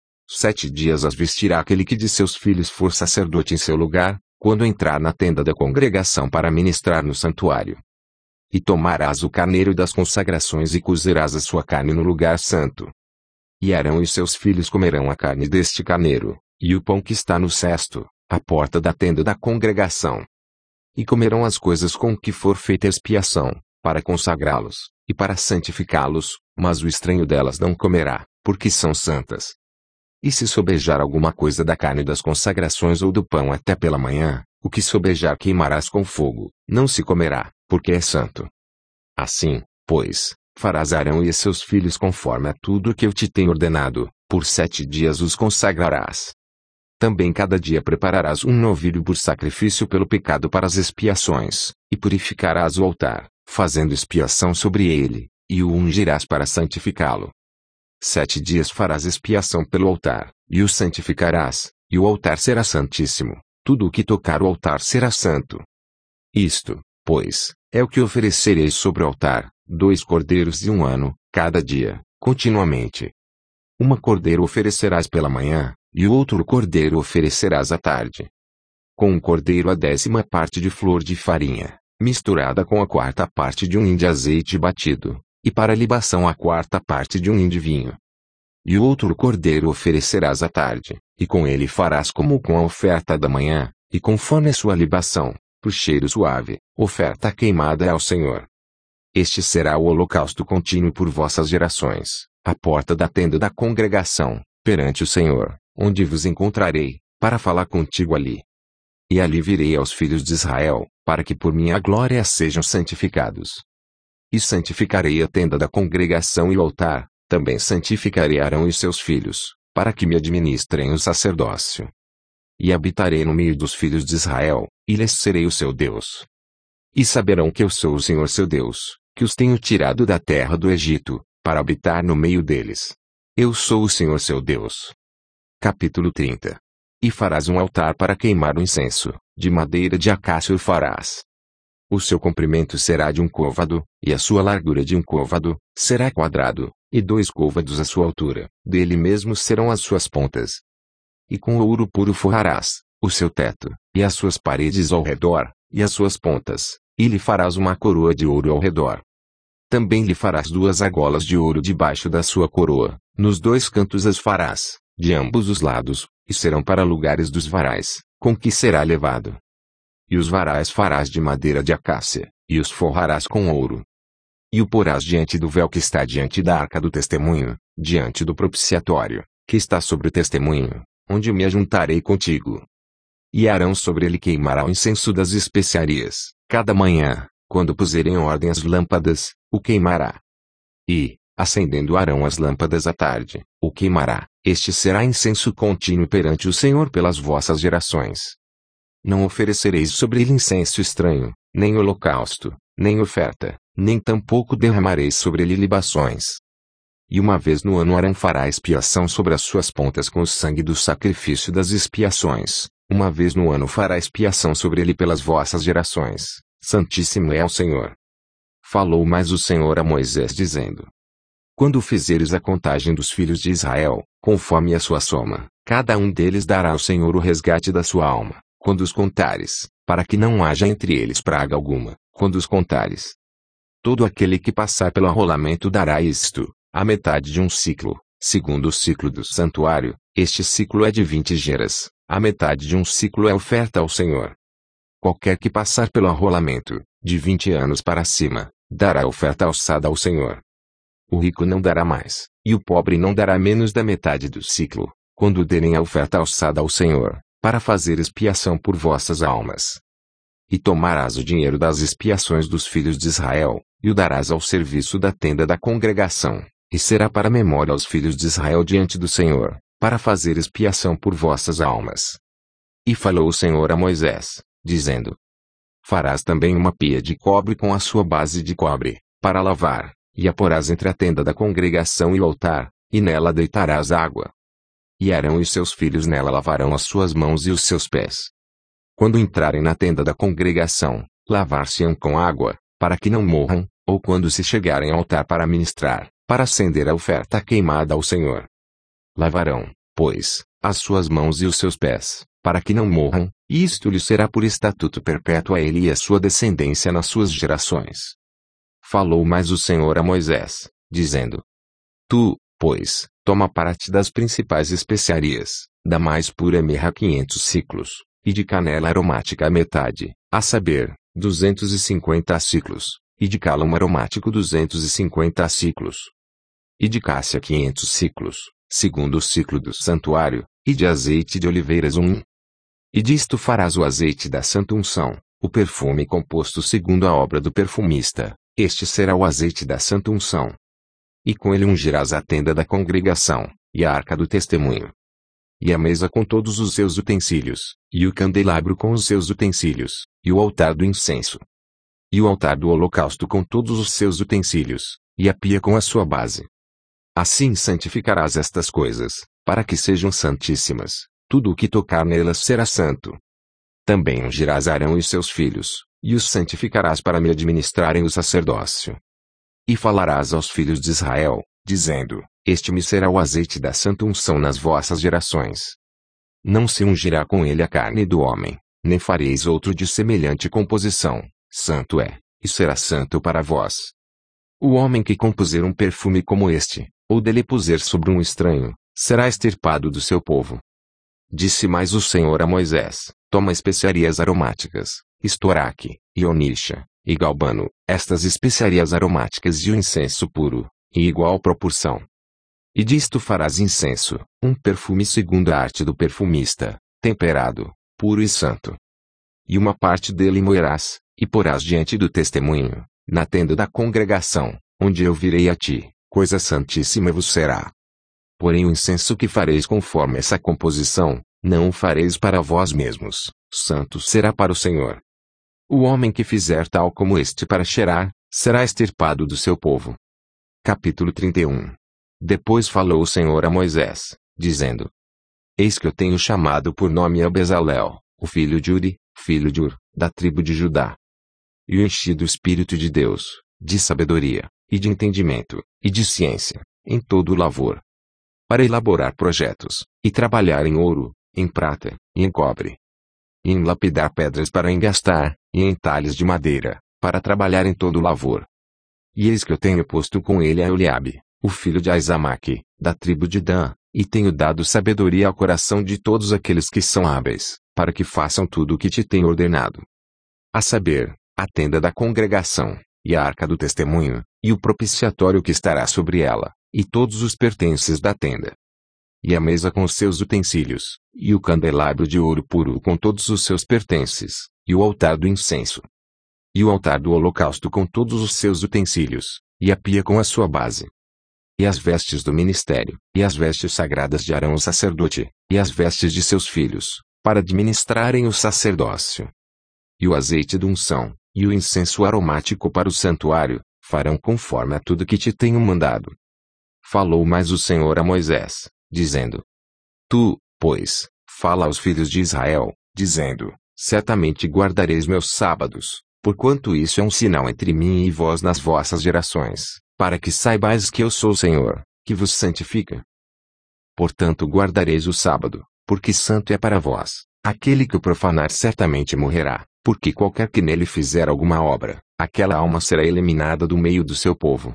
7 dias as vestirá aquele que de seus filhos for sacerdote em seu lugar, quando entrar na tenda da congregação para ministrar no santuário. E tomarás o carneiro das consagrações e cozerás a sua carne no lugar santo. E Arão e seus filhos comerão a carne deste carneiro, e o pão que está no cesto, à porta da tenda da congregação. E comerão as coisas com que for feita expiação, para consagrá-los, e para santificá-los, mas o estranho delas não comerá, porque são santas. E se sobejar alguma coisa da carne das consagrações ou do pão até pela manhã, o que sobejar queimarás com fogo, não se comerá, porque é santo. Assim, pois, farás Arão e seus filhos conforme a tudo que eu te tenho ordenado, por 7 dias os consagrarás. Também cada dia prepararás um novilho por sacrifício pelo pecado para as expiações, e purificarás o altar, fazendo expiação sobre ele, e o ungirás para santificá-lo. 7 dias farás expiação pelo altar, e o santificarás, e o altar será santíssimo, tudo o que tocar o altar será santo. Isto, pois, é o que oferecereis sobre o altar, 2 cordeiros de 1 ano, cada dia, continuamente. 1 cordeiro oferecerás pela manhã, e o outro cordeiro oferecerás à tarde. Com um cordeiro a 10ª parte de flor de farinha, misturada com a 4ª parte de um hin de azeite batido, e para libação a 4ª parte de um hin de vinho. E o outro cordeiro oferecerás à tarde, e com ele farás como com a oferta da manhã, e conforme a sua libação, por cheiro suave, oferta queimada ao Senhor. Este será o holocausto contínuo por vossas gerações, à porta da tenda da congregação, perante o Senhor, onde vos encontrarei, para falar contigo ali. E ali virei aos filhos de Israel, para que por minha glória sejam santificados. E santificarei a tenda da congregação e o altar, também santificarei Arão e seus filhos, para que me administrem o sacerdócio. E habitarei no meio dos filhos de Israel, e lhes serei o seu Deus. E saberão que eu sou o Senhor seu Deus, que os tenho tirado da terra do Egito, para habitar no meio deles. Eu sou o Senhor seu Deus. Capítulo 30. E farás um altar para queimar o incenso, de madeira de acácio o farás. O seu comprimento será de 1 côvado, e a sua largura de 1 côvado, será quadrado, e 2 côvados a sua altura, dele mesmo serão as suas pontas. E com ouro puro forrarás o seu teto, e as suas paredes ao redor, e as suas pontas, e lhe farás uma coroa de ouro ao redor. Também lhe farás 2 argolas de ouro debaixo da sua coroa, nos 2 cantos as farás, de ambos os lados, e serão para lugares dos varais, com que será levado. E os varais farás de madeira de acácia, e os forrarás com ouro. E o porás diante do véu que está diante da arca do testemunho, diante do propiciatório, que está sobre o testemunho, onde me ajuntarei contigo. E Arão sobre ele queimará o incenso das especiarias, cada manhã, quando puserem em ordem as lâmpadas, o queimará. E, acendendo Arão as lâmpadas à tarde, o queimará. Este será incenso contínuo perante o Senhor pelas vossas gerações. Não oferecereis sobre ele incenso estranho, nem holocausto, nem oferta, nem tampouco derramareis sobre ele libações. E uma vez no ano Arão fará expiação sobre as suas pontas com o sangue do sacrifício das expiações. Uma vez no ano fará expiação sobre ele pelas vossas gerações. Santíssimo é ao Senhor. Falou mais o Senhor a Moisés dizendo: Quando fizeres a contagem dos filhos de Israel, conforme a sua soma, cada um deles dará ao Senhor o resgate da sua alma, quando os contares, para que não haja entre eles praga alguma, quando os contares. Todo aquele que passar pelo arrolamento dará isto, a metade de 1 siclo, segundo o ciclo do santuário, este ciclo é de 20 geras, a metade de 1 siclo é oferta ao Senhor. Qualquer que passar pelo arrolamento, de 20 anos para cima, dará oferta alçada ao Senhor. O rico não dará mais, e o pobre não dará menos da metade do ciclo, quando derem a oferta alçada ao Senhor, para fazer expiação por vossas almas. E tomarás o dinheiro das expiações dos filhos de Israel, e o darás ao serviço da tenda da congregação, e será para memória aos filhos de Israel diante do Senhor, para fazer expiação por vossas almas. E falou o Senhor a Moisés, dizendo: Farás também uma pia de cobre com a sua base de cobre, para lavar, e a porás entre a tenda da congregação e o altar, e nela deitarás água. E Arão e seus filhos nela lavarão as suas mãos e os seus pés. Quando entrarem na tenda da congregação, lavar-se-ão com água, para que não morram, ou quando se chegarem ao altar para ministrar, para acender a oferta queimada ao Senhor. Lavarão, pois, as suas mãos e os seus pés, para que não morram, e isto lhe será por estatuto perpétuo a ele e a sua descendência nas suas gerações. Falou mais o Senhor a Moisés, dizendo: Tu, pois, toma parte das principais especiarias, da mais pura mirra 500 siclos, e de canela aromática a metade, a saber, 250 siclos, e de cálamo aromático 250 siclos, e de cássia 500 siclos, segundo o ciclo do santuário, e de azeite de oliveiras 1. E disto farás o azeite da santa unção, o perfume composto segundo a obra do perfumista, este será o azeite da santa unção. E com ele ungirás a tenda da congregação, e a arca do testemunho, e a mesa com todos os seus utensílios, e o candelabro com os seus utensílios, e o altar do incenso, e o altar do holocausto com todos os seus utensílios, e a pia com a sua base. Assim santificarás estas coisas, para que sejam santíssimas, tudo o que tocar nelas será santo. Também ungirás Arão e seus filhos, e os santificarás para me administrarem o sacerdócio. E falarás aos filhos de Israel, dizendo: Este me será o azeite da santa unção nas vossas gerações. Não se ungirá com ele a carne do homem, nem fareis outro de semelhante composição, santo é, e será santo para vós. O homem que compuser um perfume como este, ou dele puser sobre um estranho, será extirpado do seu povo. Disse mais o Senhor a Moisés: Toma especiarias aromáticas, estoraque, e onixa, e galbano, estas especiarias aromáticas e o incenso puro, em igual proporção. E disto farás incenso, um perfume segundo a arte do perfumista, temperado, puro e santo. E uma parte dele moerás, e porás diante do testemunho, na tenda da congregação, onde eu virei a ti, coisa santíssima vos será. Porém o incenso que fareis conforme essa composição, não o fareis para vós mesmos, santo será para o Senhor. O homem que fizer tal como este para cheirar, será extirpado do seu povo. Capítulo 31. Depois falou o Senhor a Moisés, dizendo: Eis que eu tenho chamado por nome a Bezalel, o filho de Uri, filho de Ur, da tribo de Judá. E o enchi do Espírito de Deus, de sabedoria, e de entendimento, e de ciência, em todo o lavor, para elaborar projetos, e trabalhar em ouro, em prata, e em cobre, e em lapidar pedras para engastar, e em talhas de madeira, para trabalhar em todo o lavor. E eis que eu tenho posto com ele a Eliabe, o filho de Aizamaque, da tribo de Dan, e tenho dado sabedoria ao coração de todos aqueles que são hábeis, para que façam tudo o que te tenho ordenado. A saber, a tenda da congregação, e a arca do testemunho, e o propiciatório que estará sobre ela, e todos os pertences da tenda. E a mesa com seus utensílios, e o candelabro de ouro puro com todos os seus pertences, e o altar do incenso. E o altar do holocausto com todos os seus utensílios, e a pia com a sua base. E as vestes do ministério, e as vestes sagradas de Arão o sacerdote, e as vestes de seus filhos, para administrarem o sacerdócio. E o azeite de unção, e o incenso aromático para o santuário, farão conforme a tudo que te tenho mandado. Falou mais o Senhor a Moisés, dizendo: Tu, pois, fala aos filhos de Israel, dizendo: Certamente guardareis meus sábados, porquanto isso é um sinal entre mim e vós nas vossas gerações, para que saibais que eu sou o Senhor, que vos santifica. Portanto guardareis o sábado, porque santo é para vós. Aquele que o profanar certamente morrerá, porque qualquer que nele fizer alguma obra, aquela alma será eliminada do meio do seu povo.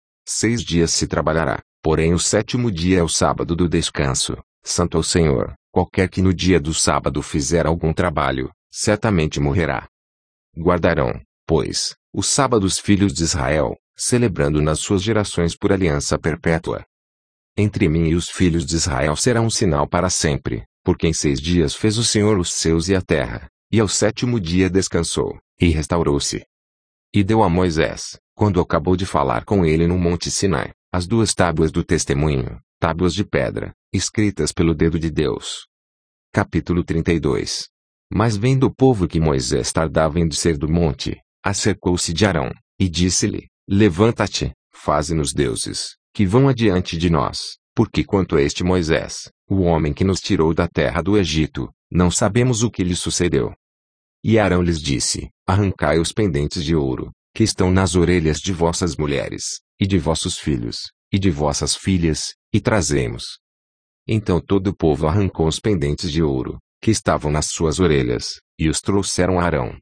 6 dias se trabalhará, porém o 7º dia é o sábado do descanso, santo ao Senhor. Qualquer que no dia do sábado fizer algum trabalho, certamente morrerá. Guardarão, pois, o sábado os filhos de Israel, celebrando nas suas gerações por aliança perpétua. Entre mim e os filhos de Israel será um sinal para sempre, porque em 6 dias fez o Senhor os céus e a terra, e ao 7º dia descansou, e restaurou-se. E deu a Moisés, quando acabou de falar com ele no monte Sinai, as 2 tábuas do testemunho, tábuas de pedra, escritas pelo dedo de Deus. Capítulo 32. Mas vendo o povo que Moisés tardava em descer do monte, acercou-se de Arão, e disse-lhe: Levanta-te, faze-nos deuses, que vão adiante de nós, porque quanto a este Moisés, o homem que nos tirou da terra do Egito, não sabemos o que lhe sucedeu. E Arão lhes disse: Arrancai os pendentes de ouro, que estão nas orelhas de vossas mulheres, e de vossos filhos, e de vossas filhas, e trazemos. Então todo o povo arrancou os pendentes de ouro, que estavam nas suas orelhas, e os trouxeram a Arão.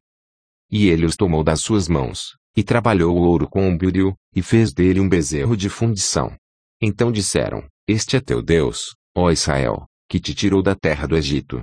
E ele os tomou das suas mãos, e trabalhou o ouro com um búrio, e fez dele um bezerro de fundição. Então disseram: Este é teu Deus, ó Israel, que te tirou da terra do Egito.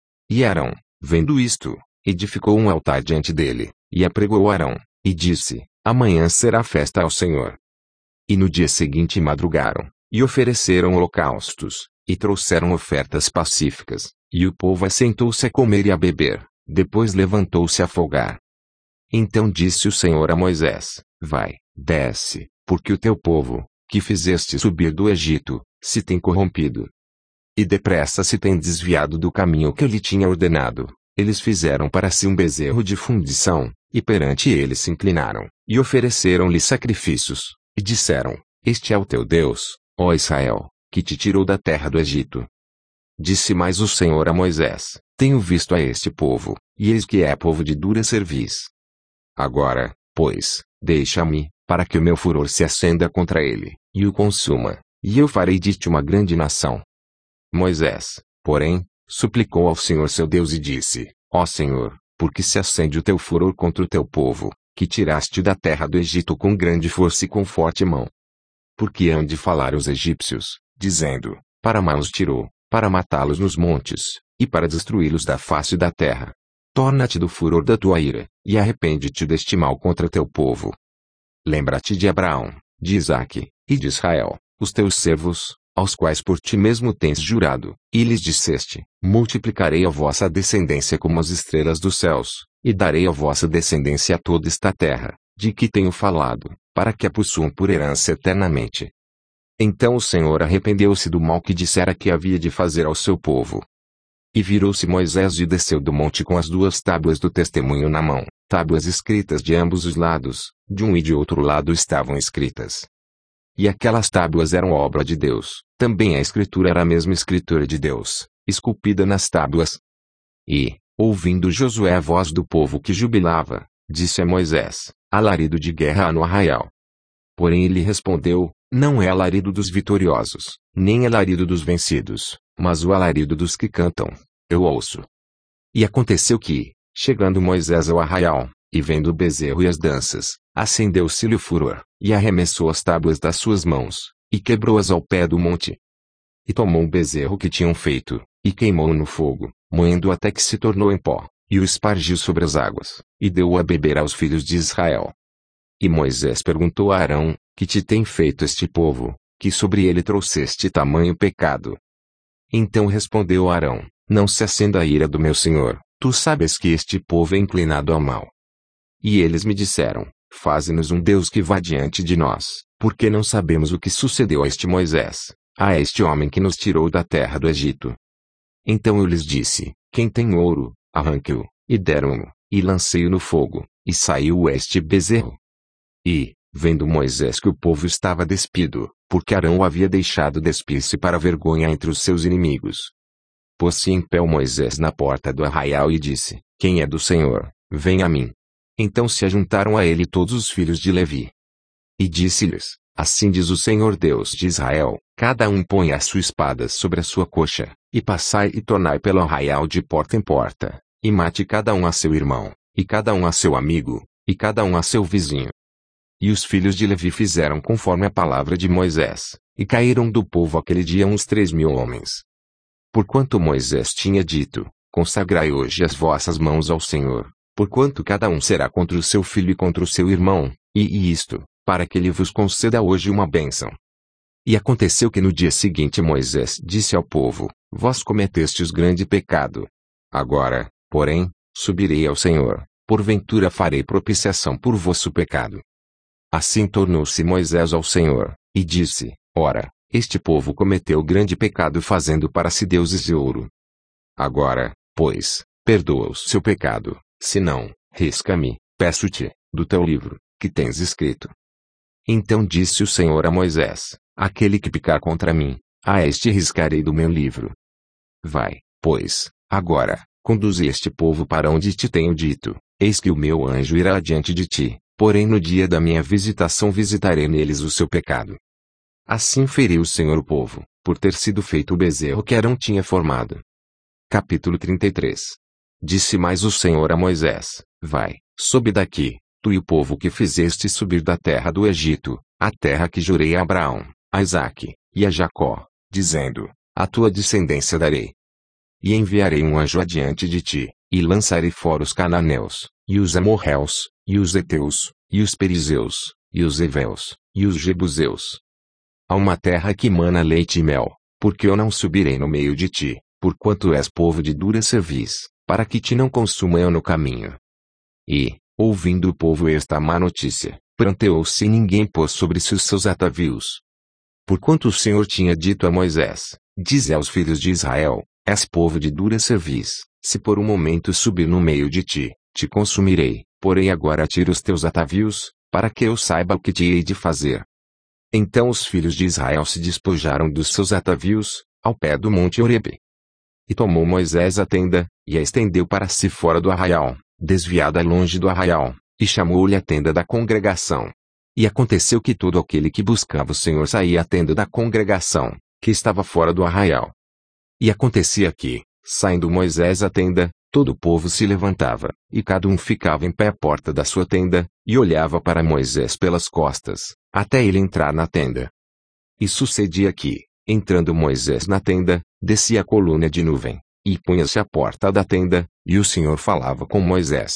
E Arão, vendo isto, edificou um altar diante dele, e apregou Arão, e disse: Amanhã será festa ao Senhor. E no dia seguinte madrugaram, e ofereceram holocaustos, e trouxeram ofertas pacíficas, e o povo assentou-se a comer e a beber, depois levantou-se a folgar. Então disse o Senhor a Moisés: Vai, desce, porque o teu povo, que fizeste subir do Egito, se tem corrompido. E depressa se tem desviado do caminho que eu lhe tinha ordenado. Eles fizeram para si um bezerro de fundição, e perante ele se inclinaram, e ofereceram-lhe sacrifícios, e disseram: Este é o teu Deus, ó Israel, que te tirou da terra do Egito. Disse mais o Senhor a Moisés: Tenho visto a este povo, e eis que é povo de dura cerviz. Agora, pois, deixa-me, para que o meu furor se acenda contra ele, e o consuma, e eu farei de ti uma grande nação. Moisés, porém, suplicou ao Senhor seu Deus e disse: Ó Senhor, por que se acende o teu furor contra o teu povo, que tiraste da terra do Egito com grande força e com forte mão? Porque hão de falar os egípcios, dizendo: Para mal os tirou, para matá-los nos montes, e para destruí-los da face da terra. Torna-te do furor da tua ira, e arrepende-te deste mal contra teu povo. Lembra-te de Abraão, de Isaque, e de Israel, os teus servos, aos quais por ti mesmo tens jurado, e lhes disseste: Multiplicarei a vossa descendência como as estrelas dos céus, e darei a vossa descendência a toda esta terra, de que tenho falado, para que a possuam por herança eternamente. Então o Senhor arrependeu-se do mal que dissera que havia de fazer ao seu povo. E virou-se Moisés e desceu do monte com as 2 tábuas do testemunho na mão, tábuas escritas de ambos os lados, de um e de outro lado estavam escritas. E aquelas tábuas eram obra de Deus, também a escritura era a mesma escritura de Deus, esculpida nas tábuas. E, ouvindo Josué a voz do povo que jubilava, disse a Moisés: alarido de guerra há no arraial. Porém ele respondeu: não é alarido dos vitoriosos, nem alarido dos vencidos, mas o alarido dos que cantam. Eu ouço. E aconteceu que, chegando Moisés ao arraial, e vendo o bezerro e as danças, acendeu-se-lhe o furor, e arremessou as tábuas das suas mãos, e quebrou-as ao pé do monte. E tomou o bezerro que tinham feito, e queimou-o no fogo, moendo até que se tornou em pó, e o espargiu sobre as águas, e deu-o a beber aos filhos de Israel. E Moisés perguntou a Arão: que te tem feito este povo, que sobre ele trouxeste tamanho pecado? Então respondeu Arão: não se acenda a ira do meu senhor, tu sabes que este povo é inclinado ao mal. E eles me disseram: faze-nos um Deus que vá diante de nós, porque não sabemos o que sucedeu a este Moisés, a este homem que nos tirou da terra do Egito. Então eu lhes disse: quem tem ouro, arranque-o, e deram-o, e lancei-o no fogo, e saiu este bezerro. E, vendo Moisés que o povo estava despido, porque Arão o havia deixado despir-se para vergonha entre os seus inimigos, pôs-se em pé o Moisés na porta do arraial e disse: quem é do Senhor, venha a mim. Então se ajuntaram a ele todos os filhos de Levi. E disse-lhes: assim diz o Senhor Deus de Israel: cada um põe a sua espada sobre a sua coxa, e passai e tornai pelo arraial de porta em porta, e mate cada um a seu irmão, e cada um a seu amigo, e cada um a seu vizinho. E os filhos de Levi fizeram conforme a palavra de Moisés, e caíram do povo aquele dia uns 3.000 homens. Porquanto Moisés tinha dito: consagrai hoje as vossas mãos ao Senhor, porquanto cada um será contra o seu filho e contra o seu irmão, e isto, para que ele vos conceda hoje uma bênção. E aconteceu que no dia seguinte Moisés disse ao povo: vós cometestes grande pecado. Agora, porém, subirei ao Senhor, porventura farei propiciação por vosso pecado. Assim tornou-se Moisés ao Senhor, e disse: ora, este povo cometeu grande pecado fazendo para si deuses de ouro. Agora, pois, perdoa o seu pecado, se não, risca-me, peço-te, do teu livro, que tens escrito. Então disse o Senhor a Moisés: aquele que pecar contra mim, a este riscarei do meu livro. Vai, pois, agora, conduze este povo para onde te tenho dito, eis que o meu anjo irá adiante de ti, porém no dia da minha visitação visitarei neles o seu pecado. Assim feriu o Senhor o povo, por ter sido feito o bezerro que Arão tinha formado. Capítulo 33. Disse mais o Senhor a Moisés: vai, sobe daqui, tu e o povo que fizeste subir da terra do Egito, a terra que jurei a Abraão, a Isaque, e a Jacó, dizendo: a tua descendência darei. E enviarei um anjo adiante de ti, e lançarei fora os cananeus, e os amorreus, e os heteus, e os perizeus, e os heveus, e os jebuseus. A uma terra que mana leite e mel, porque eu não subirei no meio de ti, porquanto és povo de dura cerviz, para que te não consuma eu no caminho. E, ouvindo o povo esta má notícia, pranteou-se e ninguém pôs sobre si os seus atavios. Porquanto o Senhor tinha dito a Moisés: dize aos filhos de Israel: és povo de dura cerviz, se por um momento subir no meio de ti, te consumirei, porém agora tira os teus atavios, para que eu saiba o que te hei de fazer. Então os filhos de Israel se despojaram dos seus atavios, ao pé do monte Horebe. E tomou Moisés a tenda, e a estendeu para si fora do arraial, desviada longe do arraial, e chamou-lhe a tenda da congregação. E aconteceu que todo aquele que buscava o Senhor saía à tenda da congregação, que estava fora do arraial. E acontecia que, saindo Moisés à tenda, todo o povo se levantava, e cada um ficava em pé à porta da sua tenda, e olhava para Moisés pelas costas, até ele entrar na tenda. E sucedia que, entrando Moisés na tenda, descia a coluna de nuvem, e punha-se à porta da tenda, e o Senhor falava com Moisés.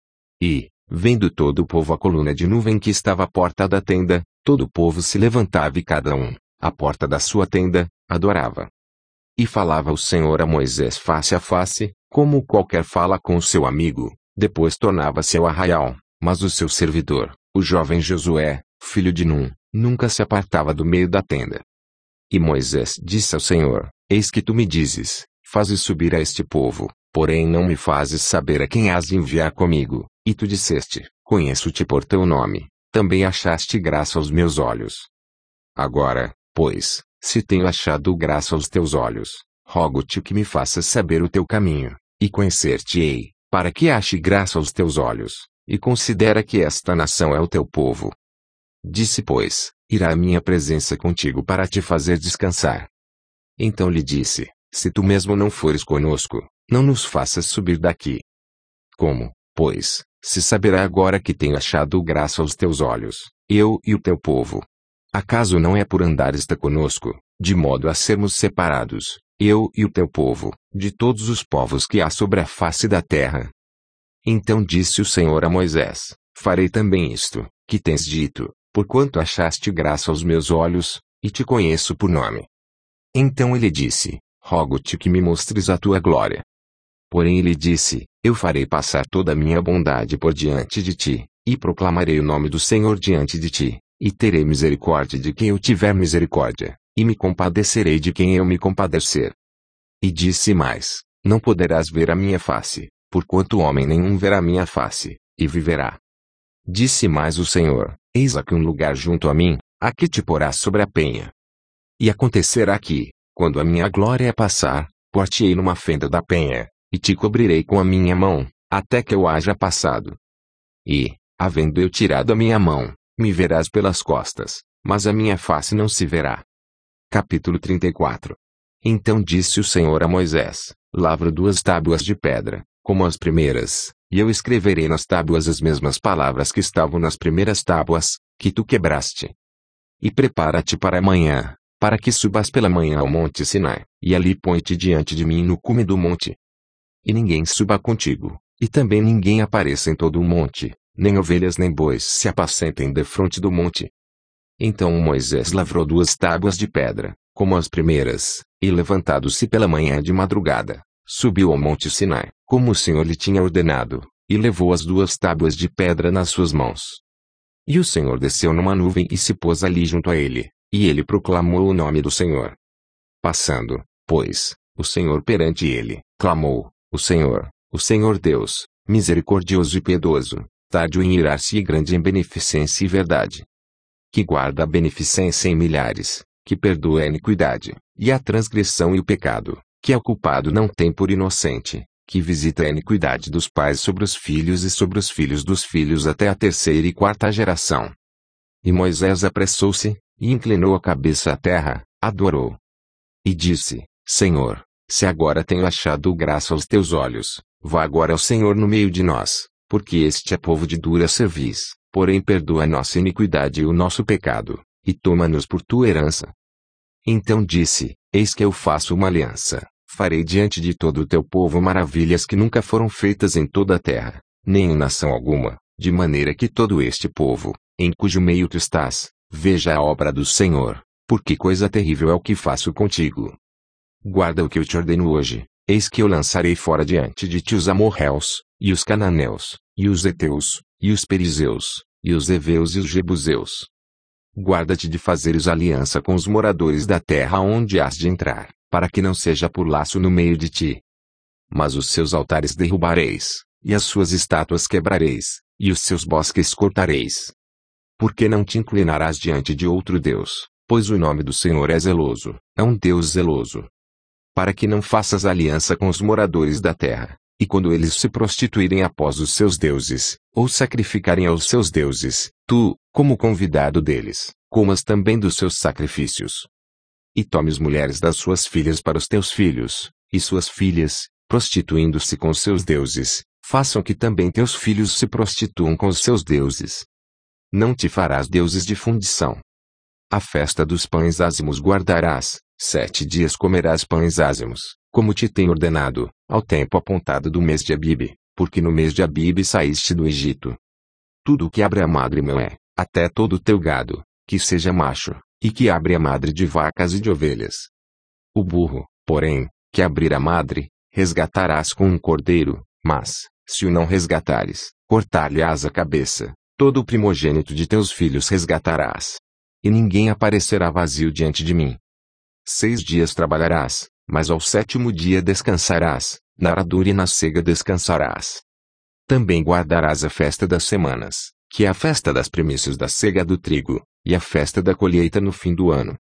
E, vendo todo o povo a coluna de nuvem que estava à porta da tenda, todo o povo se levantava e cada um, à porta da sua tenda, adorava. E falava o Senhor a Moisés face a face, como qualquer fala com o seu amigo, depois tornava-se ao arraial, mas o seu servidor, o jovem Josué, filho de Num, nunca se apartava do meio da tenda. E Moisés disse ao Senhor: eis que tu me dizes, fazes subir a este povo, porém não me fazes saber a quem has de enviar comigo, e tu disseste, conheço-te por teu nome. também achaste graça aos meus olhos. Agora, pois, se tenho achado graça aos teus olhos, rogo-te que me faças saber o teu caminho, e conhecer-te-ei, para que ache graça aos teus olhos, e considera que esta nação é o teu povo. Disse, pois, irá a minha presença contigo para te fazer descansar. Então lhe disse, se tu mesmo não fores conosco, não nos faças subir daqui. Como, pois, se saberá agora que tenho achado graça aos teus olhos, eu e o teu povo? Acaso não é por andares conosco, de modo a sermos separados, eu e o teu povo, de todos os povos que há sobre a face da terra? Então disse o Senhor a Moisés, farei também isto, que tens dito, porquanto achaste graça aos meus olhos, e te conheço por nome. Então ele disse, rogo-te que me mostres a tua glória. Porém ele disse, eu farei passar toda a minha bondade por diante de ti, e proclamarei o nome do Senhor diante de ti, e terei misericórdia de quem eu tiver misericórdia, e me compadecerei de quem eu me compadecer. E disse mais, não poderás ver a minha face, porquanto homem nenhum verá minha face, e viverá. Disse mais o Senhor, eis aqui um lugar junto a mim, aqui te porás sobre a penha. E acontecerá que, quando a minha glória passar, pôr-te-ei numa fenda da penha, e te cobrirei com a minha mão, até que eu haja passado. E, havendo eu tirado a minha mão, me verás pelas costas, mas a minha face não se verá. Capítulo 34. Então disse o Senhor a Moisés, lavra 2 tábuas de pedra, como as primeiras, e eu escreverei nas tábuas as mesmas palavras que estavam nas primeiras tábuas, que tu quebraste. E prepara-te para amanhã, para que subas pela manhã ao monte Sinai, e ali põe-te diante de mim no cume do monte. E ninguém suba contigo, e também ninguém apareça em todo o monte, nem ovelhas nem bois se apacentem defronte do monte. Então Moisés lavrou 2 tábuas de pedra, como as primeiras, e levantado-se pela manhã de madrugada, subiu ao monte Sinai, como o Senhor lhe tinha ordenado, e levou as 2 tábuas de pedra nas suas mãos. E o Senhor desceu numa nuvem e se pôs ali junto a ele, e ele proclamou o nome do Senhor. Passando, pois, o Senhor perante ele, clamou, o Senhor Deus, misericordioso e piedoso, tardio em irar-se e grande em beneficência e verdade. Que guarda a beneficência em milhares, que perdoa a iniquidade, e a transgressão e o pecado, que ao culpado não tem por inocente, que visita a iniquidade dos pais sobre os filhos e sobre os filhos dos filhos até a 3ª e 4ª geração. E Moisés apressou-se, e inclinou a cabeça à terra, adorou. E disse, Senhor, se agora tenho achado graça aos teus olhos, vá agora ao Senhor no meio de nós, porque este é povo de dura cerviz, porém perdoa a nossa iniquidade e o nosso pecado, e toma-nos por tua herança. Então disse, eis que eu faço uma aliança, farei diante de todo o teu povo maravilhas que nunca foram feitas em toda a terra, nem em nação alguma, de maneira que todo este povo, em cujo meio tu estás, veja a obra do Senhor, porque coisa terrível é o que faço contigo. Guarda o que eu te ordeno hoje, eis que eu lançarei fora diante de ti os amorreus, e os cananeus, e os heteus, e os perizeus, e os heveus e os jebuseus. Guarda-te de fazeres aliança com os moradores da terra onde has de entrar, para que não seja por laço no meio de ti. Mas os seus altares derrubareis, e as suas estátuas quebrareis, e os seus bosques cortareis. Porque não te inclinarás diante de outro Deus, pois o nome do Senhor é zeloso, é um Deus zeloso. Para que não faças aliança com os moradores da terra, e quando eles se prostituírem após os seus deuses, ou sacrificarem aos seus deuses, tu, como convidado deles, comas também dos seus sacrifícios. E tomes mulheres das suas filhas para os teus filhos, e suas filhas, prostituindo-se com os seus deuses, façam que também teus filhos se prostituam com os seus deuses. Não te farás deuses de fundição. A festa dos pães ázimos guardarás, 7 dias comerás pães ázimos, como te tenho ordenado, ao tempo apontado do mês de Abibe, porque no mês de Abibe saíste do Egito. Tudo o que abre a madre é, até todo o teu gado, que seja macho, e que abre a madre de vacas e de ovelhas. O burro, porém, que abrir a madre, resgatarás com um cordeiro, mas, se o não resgatares, cortar-lhe-ás a cabeça, todo o primogênito de teus filhos resgatarás. E ninguém aparecerá vazio diante de mim. 6 dias trabalharás, mas ao 7º dia descansarás, na aradura e na sega descansarás. Também guardarás a festa das semanas, que é a festa das primícias da cega do trigo, e a festa da colheita no fim do ano.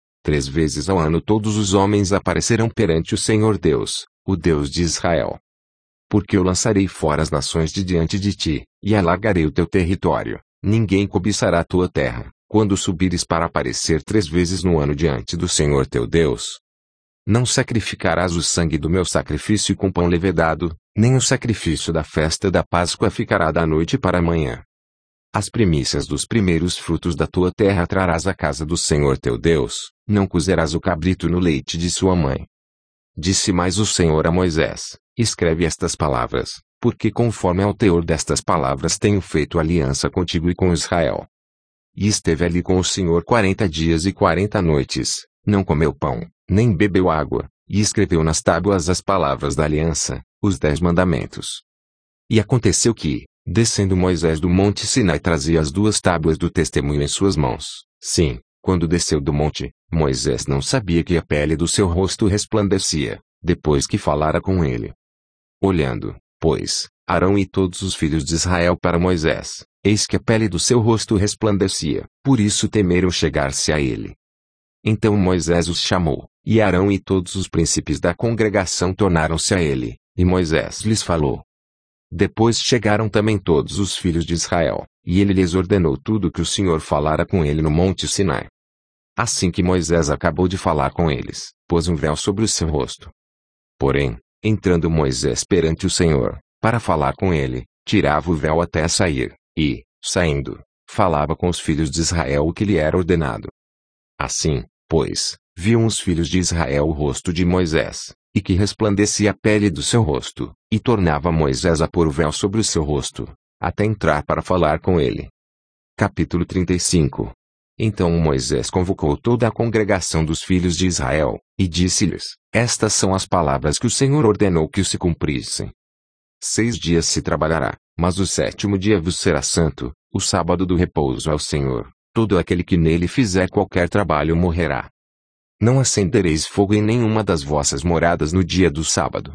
3 vezes ao ano todos os homens aparecerão perante o Senhor Deus, o Deus de Israel. Porque eu lançarei fora as nações de diante de ti, e alargarei o teu território, ninguém cobiçará a tua terra, quando subires para aparecer 3 vezes no ano diante do Senhor teu Deus. Não sacrificarás o sangue do meu sacrifício com pão levedado, nem o sacrifício da festa da Páscoa ficará da noite para a manhã. As primícias dos primeiros frutos da tua terra trarás à casa do Senhor teu Deus, não cozerás o cabrito no leite de sua mãe. Disse mais o Senhor a Moisés: escreve estas palavras, porque conforme ao teor destas palavras tenho feito aliança contigo e com Israel. E esteve ali com o Senhor 40 dias e 40 noites, não comeu pão, nem bebeu água, e escreveu nas tábuas as palavras da aliança, os 10 mandamentos. E aconteceu que, descendo Moisés do monte Sinai, trazia as 2 tábuas do testemunho em suas mãos. Sim, quando desceu do monte, Moisés não sabia que a pele do seu rosto resplandecia, depois que falara com ele. Olhando, pois, Arão e todos os filhos de Israel para Moisés, eis que a pele do seu rosto resplandecia, por isso temeram chegar-se a ele. Então Moisés os chamou, e Arão e todos os príncipes da congregação tornaram-se a ele, e Moisés lhes falou. Depois chegaram também todos os filhos de Israel, e ele lhes ordenou tudo o que o Senhor falara com ele no monte Sinai. Assim que Moisés acabou de falar com eles, pôs um véu sobre o seu rosto. Porém, entrando Moisés perante o Senhor, para falar com ele, tirava o véu até sair, e, saindo, falava com os filhos de Israel o que lhe era ordenado. Assim, pois, viam os filhos de Israel o rosto de Moisés, e que resplandecia a pele do seu rosto, e tornava Moisés a pôr o véu sobre o seu rosto, até entrar para falar com ele. Capítulo 35. Então Moisés convocou toda a congregação dos filhos de Israel, e disse-lhes: estas são as palavras que o Senhor ordenou que se cumprissem. 6 dias se trabalhará, mas o 7º dia vos será santo, o sábado do repouso ao Senhor. Todo aquele que nele fizer qualquer trabalho morrerá. Não acendereis fogo em nenhuma das vossas moradas no dia do sábado.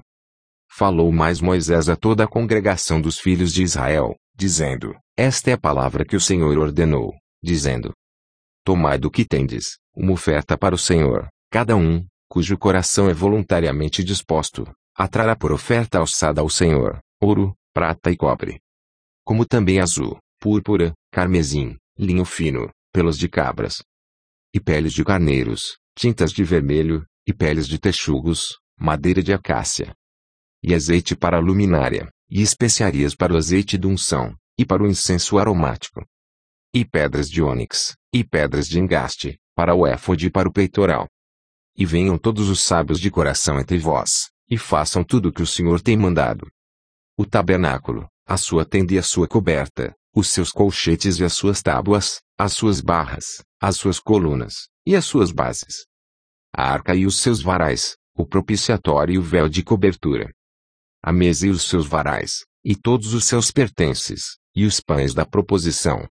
Falou mais Moisés a toda a congregação dos filhos de Israel, dizendo: esta é a palavra que o Senhor ordenou, dizendo: tomai do que tendes, uma oferta para o Senhor, cada um, cujo coração é voluntariamente disposto, a trará por oferta alçada ao Senhor, ouro, prata e cobre. Como também azul, púrpura, carmesim, linho fino, pelos de cabras, e peles de carneiros, tintas de vermelho, e peles de texugos, madeira de acácia, e azeite para a luminária, e especiarias para o azeite de unção, e para o incenso aromático, e pedras de ônix, e pedras de engaste, para o éfode e para o peitoral. E venham todos os sábios de coração entre vós, e façam tudo o que o Senhor tem mandado. O tabernáculo, a sua tenda e a sua coberta, os seus colchetes e as suas tábuas, as suas barras, as suas colunas, e as suas bases. A arca e os seus varais, o propiciatório e o véu de cobertura. A mesa e os seus varais, e todos os seus pertences, e os pães da proposição.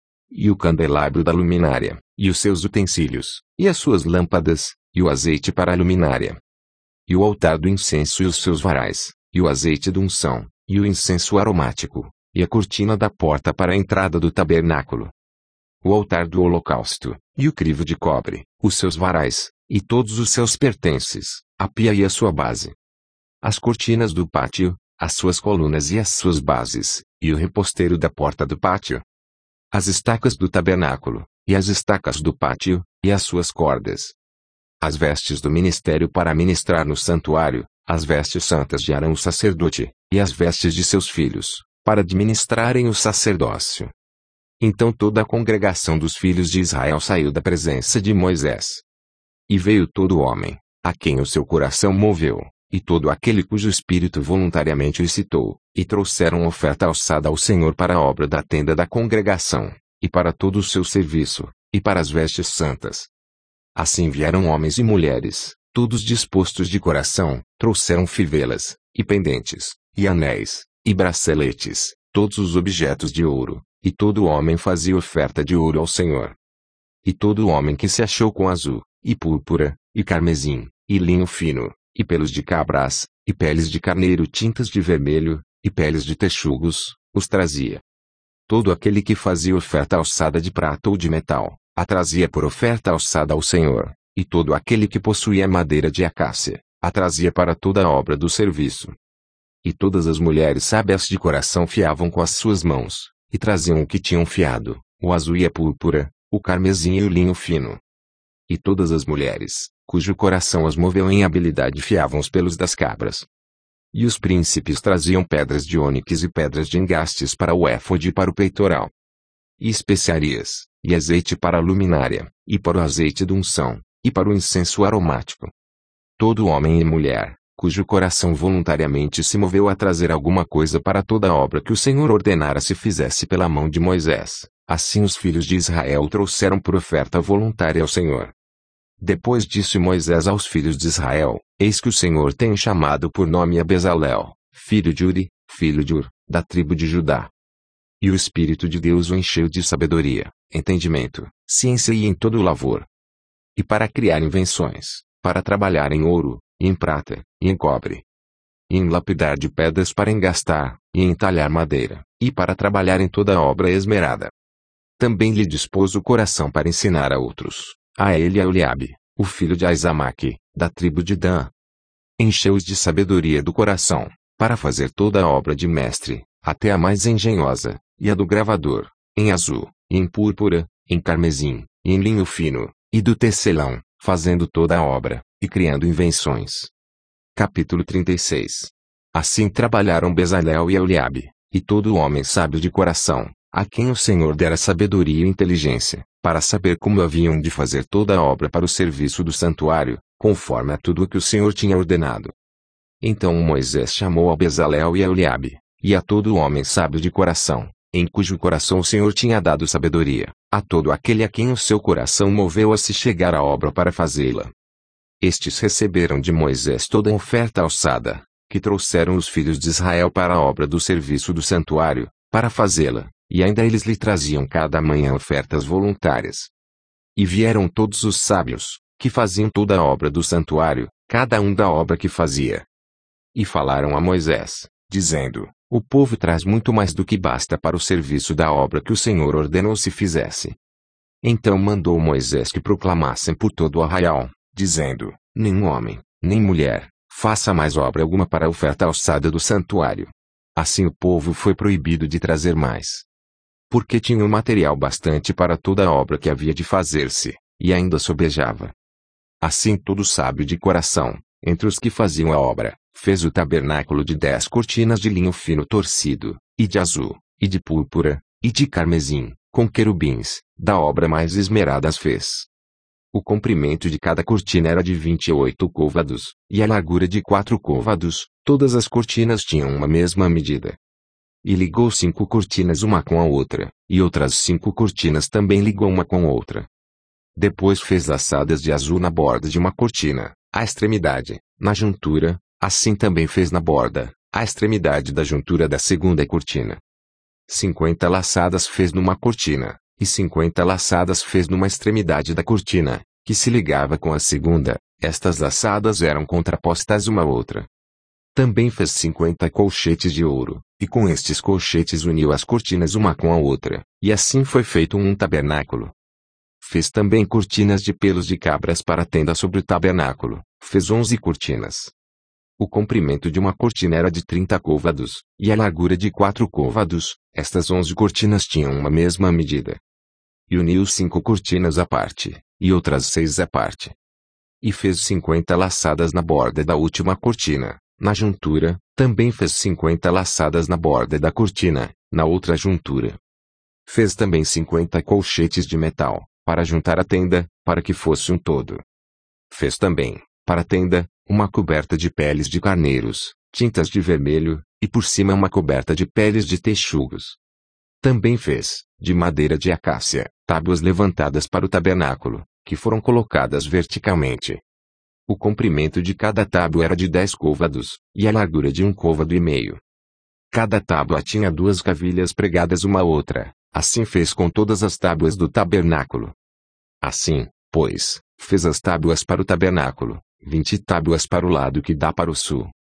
E o candelabro da luminária, e os seus utensílios, e as suas lâmpadas, e o azeite para a luminária. E o altar do incenso e os seus varais, e o azeite de unção, e o incenso aromático, e a cortina da porta para a entrada do tabernáculo. O altar do holocausto, e o crivo de cobre, os seus varais, e todos os seus pertences, a pia e a sua base. As cortinas do pátio, as suas colunas e as suas bases, e o reposteiro da porta do pátio. As estacas do tabernáculo, e as estacas do pátio, e as suas cordas. As vestes do ministério para ministrar no santuário, as vestes santas de Arão o sacerdote, e as vestes de seus filhos, para administrarem o sacerdócio. Então toda a congregação dos filhos de Israel saiu da presença de Moisés. E veio todo homem, a quem o seu coração moveu, e todo aquele cujo espírito voluntariamente o excitou, e trouxeram oferta alçada ao Senhor para a obra da tenda da congregação, e para todo o seu serviço, e para as vestes santas. Assim vieram homens e mulheres, todos dispostos de coração, trouxeram fivelas, e pendentes, e anéis, e braceletes, todos os objetos de ouro, e todo homem fazia oferta de ouro ao Senhor. E todo homem que se achou com azul, e púrpura, e carmesim, e linho fino, e pelos de cabras, e peles de carneiro tintas de vermelho, e peles de texugos, os trazia. Todo aquele que fazia oferta alçada de prata ou de metal, a trazia por oferta alçada ao Senhor, e todo aquele que possuía madeira de acácia, a trazia para toda a obra do serviço. E todas as mulheres sábias de coração fiavam com as suas mãos, e traziam o que tinham fiado, o azul e a púrpura, o carmesim e o linho fino. E todas as mulheres, cujo coração as moveu em habilidade, fiavam os pelos das cabras. E os príncipes traziam pedras de ônix e pedras de engastes para o éfode e para o peitoral. E especiarias, e azeite para a luminária, e para o azeite de unção, e para o incenso aromático. Todo homem e mulher, cujo coração voluntariamente se moveu a trazer alguma coisa para toda a obra que o Senhor ordenara se fizesse pela mão de Moisés, assim os filhos de Israel trouxeram por oferta voluntária ao Senhor. Depois disse Moisés aos filhos de Israel: Eis que o Senhor tem chamado por nome a Bezalel, filho de Uri, filho de Ur, da tribo de Judá. E o Espírito de Deus o encheu de sabedoria, entendimento, ciência e em todo o lavor. E para criar invenções, para trabalhar em ouro, e em prata, e em cobre. E em lapidar de pedras para engastar, e em talhar madeira, e para trabalhar em toda a obra esmerada. Também lhe dispôs o coração para ensinar a outros, a ele e a Eliabe, o filho de Aizamaque, da tribo de Dan. Encheu-os de sabedoria do coração, para fazer toda a obra de mestre, até a mais engenhosa, e a do gravador, em azul, e em púrpura, em carmesim, e em linho fino, e do tecelão, fazendo toda a obra, e criando invenções. Capítulo 36. Assim trabalharam Bezalel e Eliabe, e todo homem sábio de coração, a quem o Senhor dera sabedoria e inteligência, para saber como haviam de fazer toda a obra para o serviço do santuário, conforme a tudo o que o Senhor tinha ordenado. Então Moisés chamou a Bezalel e a Eliabe, e a todo homem sábio de coração, em cujo coração o Senhor tinha dado sabedoria, a todo aquele a quem o seu coração moveu a se chegar à obra para fazê-la. Estes receberam de Moisés toda a oferta alçada, que trouxeram os filhos de Israel para a obra do serviço do santuário, para fazê-la, e ainda eles lhe traziam cada manhã ofertas voluntárias. E vieram todos os sábios, que faziam toda a obra do santuário, cada um da obra que fazia. E falaram a Moisés, dizendo: O povo traz muito mais do que basta para o serviço da obra que o Senhor ordenou se fizesse. Então mandou Moisés que proclamassem por todo o arraial, dizendo: Nenhum homem, nem mulher, faça mais obra alguma para a oferta alçada do santuário. Assim o povo foi proibido de trazer mais. Porque tinham material bastante para toda a obra que havia de fazer-se, e ainda sobejava. Assim todo sábio de coração, entre os que faziam a obra, fez o tabernáculo de 10 cortinas de linho fino torcido, e de azul, e de púrpura, e de carmesim, com querubins, da obra mais esmerada as fez. O comprimento de cada cortina era de 28 côvados, e a largura de 4 côvados, todas as cortinas tinham uma mesma medida. E ligou 5 cortinas uma com a outra, e outras 5 cortinas também ligou uma com outra. Depois fez laçadas de azul na borda de uma cortina, à extremidade, na juntura, assim também fez na borda, à extremidade da juntura da segunda cortina. 50 laçadas fez numa cortina, e 50 laçadas fez numa extremidade da cortina, que se ligava com a segunda. Estas laçadas eram contrapostas uma à outra. Também fez 50 colchetes de ouro, e com estes colchetes uniu as cortinas uma com a outra, e assim foi feito um tabernáculo. Fez também cortinas de pelos de cabras para a tenda sobre o tabernáculo, fez 11 cortinas. O comprimento de uma cortina era de 30 côvados, e a largura de 4 côvados, estas 11 cortinas tinham uma mesma medida. E uniu 5 cortinas à parte, e outras 6 à parte. E fez 50 laçadas na borda da última cortina. Na juntura, também fez 50 laçadas na borda da cortina, na outra juntura. Fez também 50 colchetes de metal, para juntar a tenda, para que fosse um todo. Fez também, para a tenda, uma coberta de peles de carneiros, tintas de vermelho, e por cima uma coberta de peles de texugos. Também fez, de madeira de acácia, tábuas levantadas para o tabernáculo, que foram colocadas verticalmente. O comprimento de cada tábua era de 10 côvados, e a largura de 1 côvado e meio. Cada tábua tinha 2 cavilhas pregadas uma à outra, assim fez com todas as tábuas do tabernáculo. Assim, pois, fez as tábuas para o tabernáculo, 20 tábuas para o lado que dá para o sul.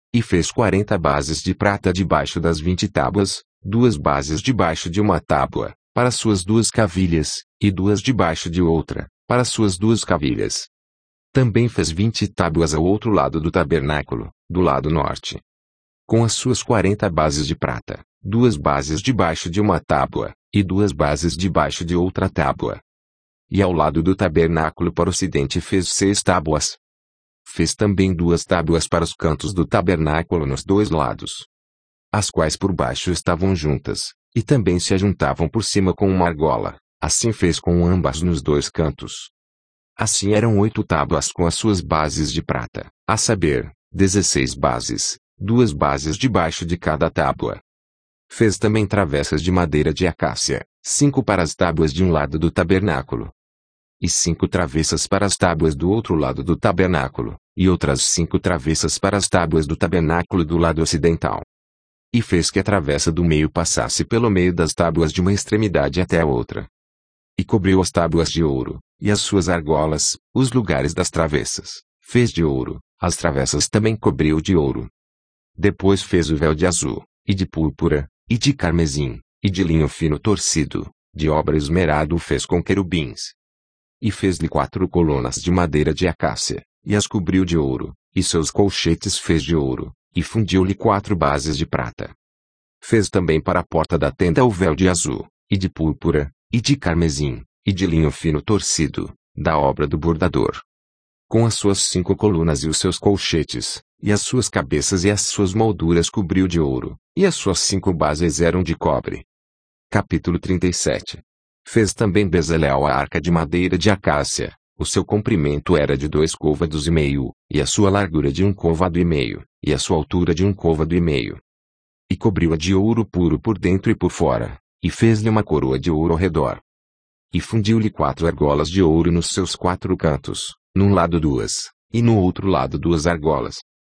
E fez 40 bases de prata debaixo das 20 tábuas, 2 bases debaixo de uma tábua, para suas 2 cavilhas, e 2 debaixo de outra, para suas 2 cavilhas. Também fez 20 tábuas ao outro lado do tabernáculo, do lado norte. Com as suas 40 bases de prata, 2 bases debaixo de uma tábua, e 2 bases debaixo de outra tábua. E ao lado do tabernáculo para o ocidente fez 6 tábuas. Fez também 2 tábuas para os cantos do tabernáculo nos 2 lados, as quais por baixo estavam juntas, e também se ajuntavam por cima com uma argola. Assim fez com ambas nos 2 cantos. Assim eram 8 tábuas com as suas bases de prata, a saber, 16 bases, 2 bases debaixo de cada tábua. Fez também travessas de madeira de acácia, 5 para as tábuas de um lado do tabernáculo, e 5 travessas para as tábuas do outro lado do tabernáculo, e outras 5 travessas para as tábuas do tabernáculo do lado ocidental. E fez que a travessa do meio passasse pelo meio das tábuas de uma extremidade até a outra. E cobriu as tábuas de ouro, e as suas argolas, os lugares das travessas, fez de ouro, as travessas também cobriu de ouro. Depois fez o véu de azul, e de púrpura, e de carmesim, e de linho fino torcido, de obra esmerado o fez com querubins. E fez-lhe 4 colunas de madeira de acácia, e as cobriu de ouro, e seus colchetes fez de ouro, e fundiu-lhe 4 bases de prata. Fez também para a porta da tenda o véu de azul, e de púrpura, e de carmesim, e de linho fino torcido, da obra do bordador. Com as suas 5 colunas e os seus colchetes, e as suas cabeças e as suas molduras cobriu de ouro, e as suas 5 bases eram de cobre. Capítulo 37. Fez também Bezalel a arca de madeira de acácia. O seu comprimento era de 2 côvados e meio, e a sua largura de 1 côvado e meio, e a sua altura de 1 côvado e meio. E cobriu-a de ouro puro por dentro e por fora, e fez-lhe uma coroa de ouro ao redor. E fundiu-lhe 4 argolas de ouro nos seus 4 cantos, num lado 2, e no outro lado 2 argolas.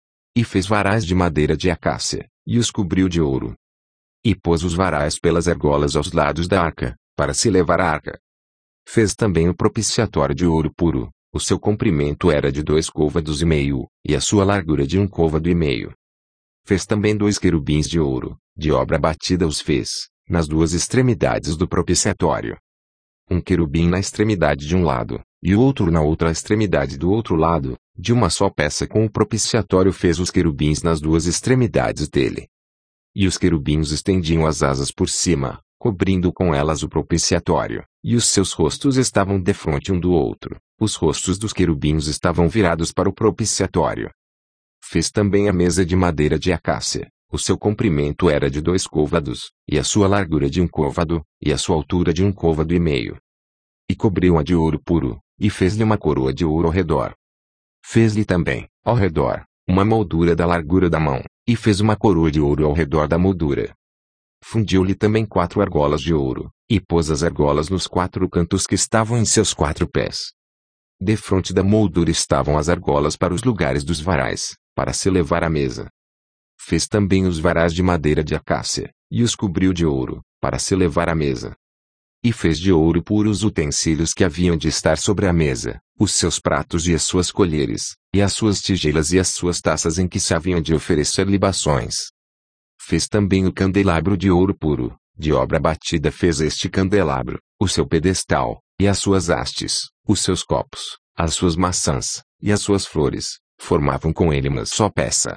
E fez varais de madeira de acácia, e os cobriu de ouro. E pôs os varais pelas argolas aos lados da arca, para se levar a arca. Fez também o propiciatório de ouro puro. O seu comprimento era de 2 côvados e meio, e a sua largura de 1 côvado e meio. Fez também 2 querubins de ouro, de obra batida os fez, nas 2 extremidades do propiciatório. Um querubim na extremidade de um lado, e o outro na outra extremidade do outro lado, de uma só peça com o propiciatório fez os querubins nas 2 extremidades dele. E os querubins estendiam as asas por cima, cobrindo com elas o propiciatório, e os seus rostos estavam defronte um do outro. Os rostos dos querubins estavam virados para o propiciatório. Fez também a mesa de madeira de acácia. O seu comprimento era de 2 côvados, e a sua largura de 1 côvado, e a sua altura de 1 côvado e meio. E cobriu-a de ouro puro, e fez-lhe uma coroa de ouro ao redor. Fez-lhe também, ao redor, uma moldura da largura da mão, e fez uma coroa de ouro ao redor da moldura. Fundiu-lhe também 4 argolas de ouro, e pôs as argolas nos 4 cantos que estavam em seus 4 pés. Defronte da moldura estavam as argolas para os lugares dos varais, para se levar à mesa. Fez também os varais de madeira de acácia, e os cobriu de ouro, para se levar à mesa. E fez de ouro puro os utensílios que haviam de estar sobre a mesa, os seus pratos e as suas colheres, e as suas tigelas e as suas taças em que se haviam de oferecer libações. Fez também o candelabro de ouro puro, de obra batida fez este candelabro, o seu pedestal, e as suas hastes, os seus copos, as suas maçãs, e as suas flores, formavam com ele uma só peça.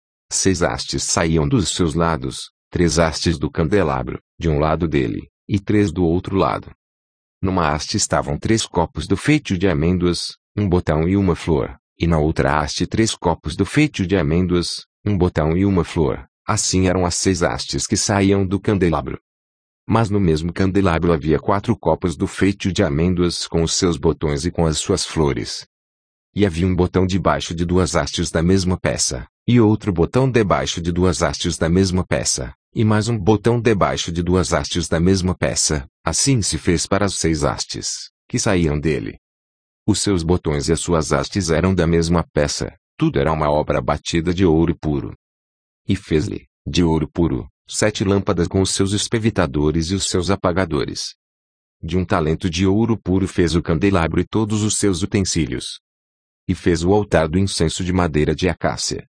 6 hastes saíam dos seus lados, 3 hastes do candelabro, de um lado dele, e 3 do outro lado. Numa haste estavam 3 copos do feito de amêndoas, um botão e uma flor, e na outra haste 3 copos do feito de amêndoas, um botão e uma flor. Assim eram as 6 hastes que saíam do candelabro. Mas no mesmo candelabro havia 4 copos do feito de amêndoas com os seus botões e com as suas flores. E havia um botão debaixo de 2 hastes da mesma peça, e outro botão debaixo de 2 hastes da mesma peça, e mais um botão debaixo de 2 hastes da mesma peça. Assim se fez para as 6 hastes, que saíam dele. Os seus botões e as suas hastes eram da mesma peça, tudo era uma obra batida de ouro puro. E fez-lhe, de ouro puro, 7 lâmpadas com os seus espevitadores e os seus apagadores. De 1 talento de ouro puro fez o candelabro e todos os seus utensílios. E fez o altar do incenso de madeira de acácia,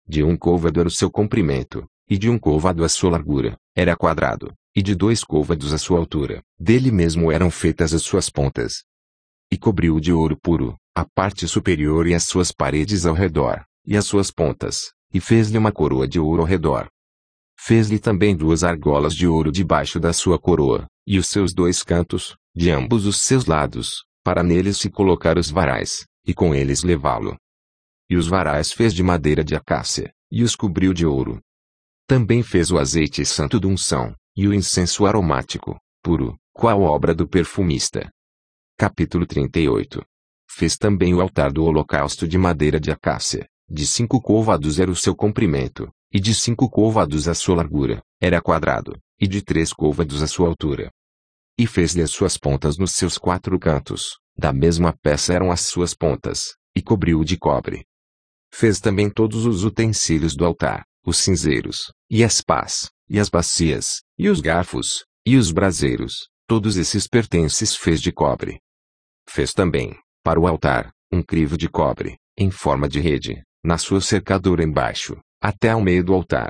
de 1 côvado era o seu comprimento, e de 1 côvado a sua largura, era quadrado, e de 2 côvados a sua altura. Dele mesmo eram feitas as suas pontas. E cobriu de ouro puro a parte superior e as suas paredes ao redor, e as suas pontas, e fez-lhe uma coroa de ouro ao redor. Fez-lhe também 2 argolas de ouro debaixo da sua coroa, e os seus 2 cantos, de ambos os seus lados, para neles se colocar os varais, e com eles levá-lo. E os varais fez de madeira de acácia, e os cobriu de ouro. Também fez o azeite santo de unção, e o incenso aromático, puro, qual obra do perfumista. Capítulo 38. Fez também o altar do holocausto de madeira de acácia, de 5 côvados era o seu comprimento, e de 5 côvados a sua largura, era quadrado, e de 3 côvados a sua altura. E fez-lhe as suas pontas nos seus 4 cantos, da mesma peça eram as suas pontas, e cobriu-o de cobre. Fez também todos os utensílios do altar, os cinzeiros, e as pás, e as bacias, e os garfos, e os braseiros, todos esses pertences fez de cobre. Fez também, para o altar, um crivo de cobre, em forma de rede, na sua cercadura embaixo, até ao meio do altar.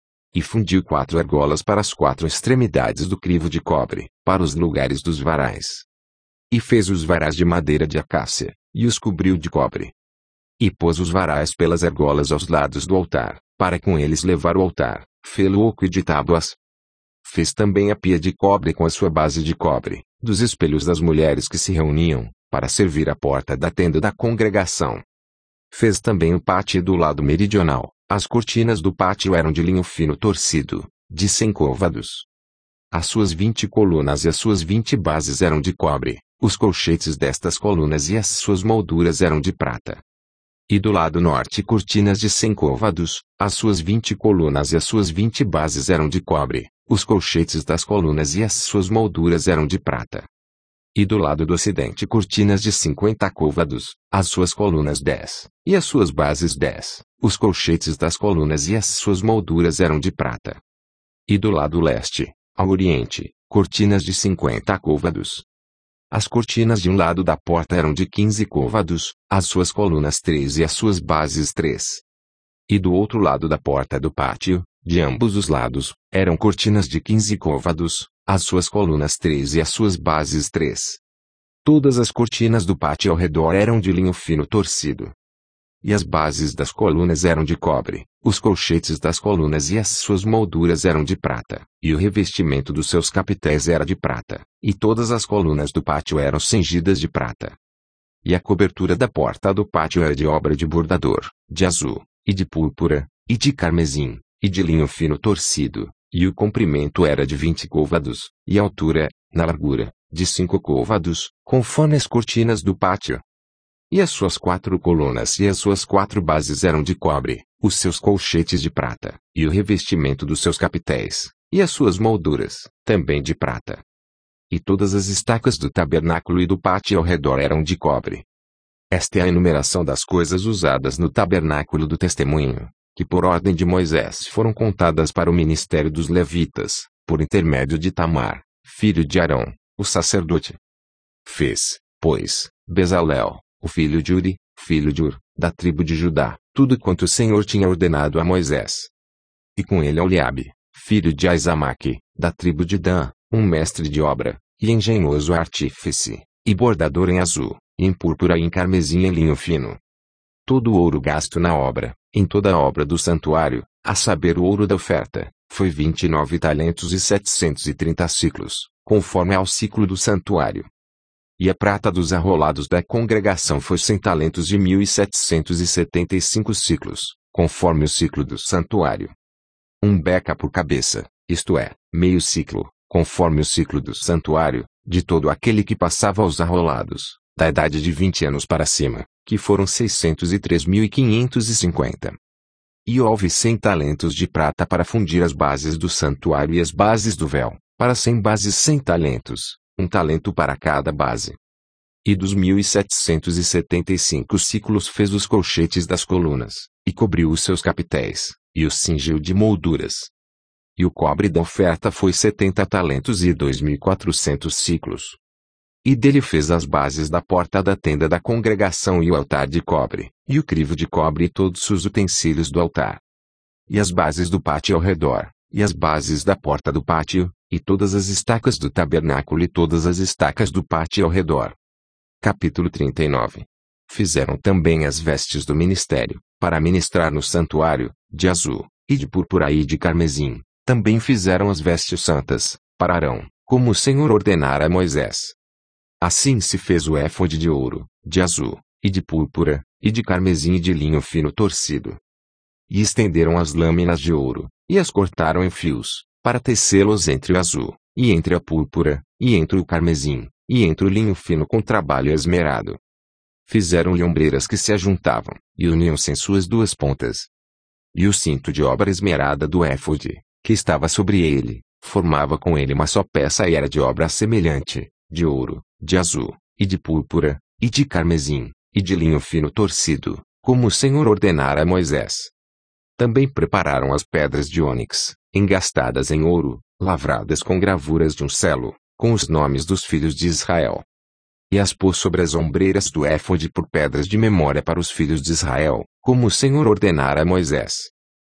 E fundiu 4 argolas para as 4 extremidades do crivo de cobre, para os lugares dos varais. E fez os varais de madeira de acácia, e os cobriu de cobre. E pôs os varais pelas argolas aos lados do altar, para com eles levar o altar, fê-lo oco e de tábuas. Fez também a pia de cobre com a sua base de cobre, dos espelhos das mulheres que se reuniam, para servir à porta da tenda da congregação. Fez também o pátio do lado meridional. As cortinas do pátio eram de linho fino torcido, de 100 côvados. As suas 20 colunas e as suas 20 bases eram de cobre, os colchetes destas colunas e as suas molduras eram de prata. E do lado norte cortinas de 100 côvados, as suas 20 colunas e as suas 20 bases eram de cobre, os colchetes das colunas e as suas molduras eram de prata. E do lado do ocidente cortinas de 50 côvados, as suas colunas 10, e as suas bases 10, os colchetes das colunas e as suas molduras eram de prata. E do lado leste, ao oriente, cortinas de 50 côvados. As cortinas de um lado da porta eram de 15 côvados, as suas colunas 3 e as suas bases 3. E do outro lado da porta do pátio, de ambos os lados, eram cortinas de 15 côvados, as suas colunas 3 e as suas bases 3. Todas as cortinas do pátio ao redor eram de linho fino torcido. E as bases das colunas eram de cobre, os colchetes das colunas e as suas molduras eram de prata, e o revestimento dos seus capitéis era de prata, e todas as colunas do pátio eram cingidas de prata. E a cobertura da porta do pátio era de obra de bordador, de azul, e de púrpura, e de carmesim, e de linho fino torcido, e o comprimento era de 20 côvados, e a altura, na largura, de 5 côvados, conforme as cortinas do pátio. E as suas 4 colunas e as suas 4 bases eram de cobre, os seus colchetes de prata, e o revestimento dos seus capitéis, e as suas molduras, também de prata. E todas as estacas do tabernáculo e do pátio ao redor eram de cobre. Esta é a enumeração das coisas usadas no tabernáculo do testemunho, que por ordem de Moisés foram contadas para o ministério dos levitas, por intermédio de Itamar, filho de Arão, o sacerdote. Fez, pois, Bezalel, o filho de Uri, filho de Ur, da tribo de Judá, tudo quanto o Senhor tinha ordenado a Moisés. E com ele Eliabe, filho de Aizamaque, da tribo de Dan, um mestre de obra, e engenhoso artífice, e bordador em azul, e em púrpura e em carmesim em linho fino. Todo o ouro gasto na obra, em toda a obra do santuário, a saber o ouro da oferta, foi 29 talentos e 730 siclos, conforme ao ciclo do santuário. E a prata dos arrolados da congregação foi 100 talentos de 1.775 ciclos, conforme o ciclo do santuário. 1 beca por cabeça, isto é, meio ciclo, conforme o ciclo do santuário, de todo aquele que passava aos arrolados, da idade de 20 anos para cima, que foram 603.550. E houve 100 talentos de prata para fundir as bases do santuário e as bases do véu, para 100 bases 100 talentos, 1 talento para cada base. E dos 1.775 ciclos fez os colchetes das colunas, e cobriu os seus capitéis, e os cingiu de molduras. E o cobre da oferta foi 70 talentos e 2.400 ciclos. E dele fez as bases da porta da tenda da congregação e o altar de cobre, e o crivo de cobre e todos os utensílios do altar. E as bases do pátio ao redor, e as bases da porta do pátio, e todas as estacas do tabernáculo e todas as estacas do pátio ao redor. Capítulo 39. Fizeram também as vestes do ministério, para ministrar no santuário, de azul, e de púrpura e de carmesim. Também fizeram as vestes santas, para Arão, como o Senhor ordenara a Moisés. Assim se fez o éfode de ouro, de azul, e de púrpura, e de carmesim e de linho fino torcido. E estenderam as lâminas de ouro, e as cortaram em fios, para tecê-los entre o azul, e entre a púrpura, e entre o carmesim, e entre o linho fino com trabalho esmerado. Fizeram-lhe ombreiras que se ajuntavam, e uniam-se em suas duas pontas. E o cinto de obra esmerada do éfode, que estava sobre ele, formava com ele uma só peça e era de obra semelhante, de ouro, de azul, e de púrpura, e de carmesim, e de linho fino torcido, como o Senhor ordenara a Moisés. Também prepararam as pedras de ônix, engastadas em ouro, lavradas com gravuras de um selo, com os nomes dos filhos de Israel. E as pôs sobre as ombreiras do éfode por pedras de memória para os filhos de Israel, como o Senhor ordenara a Moisés.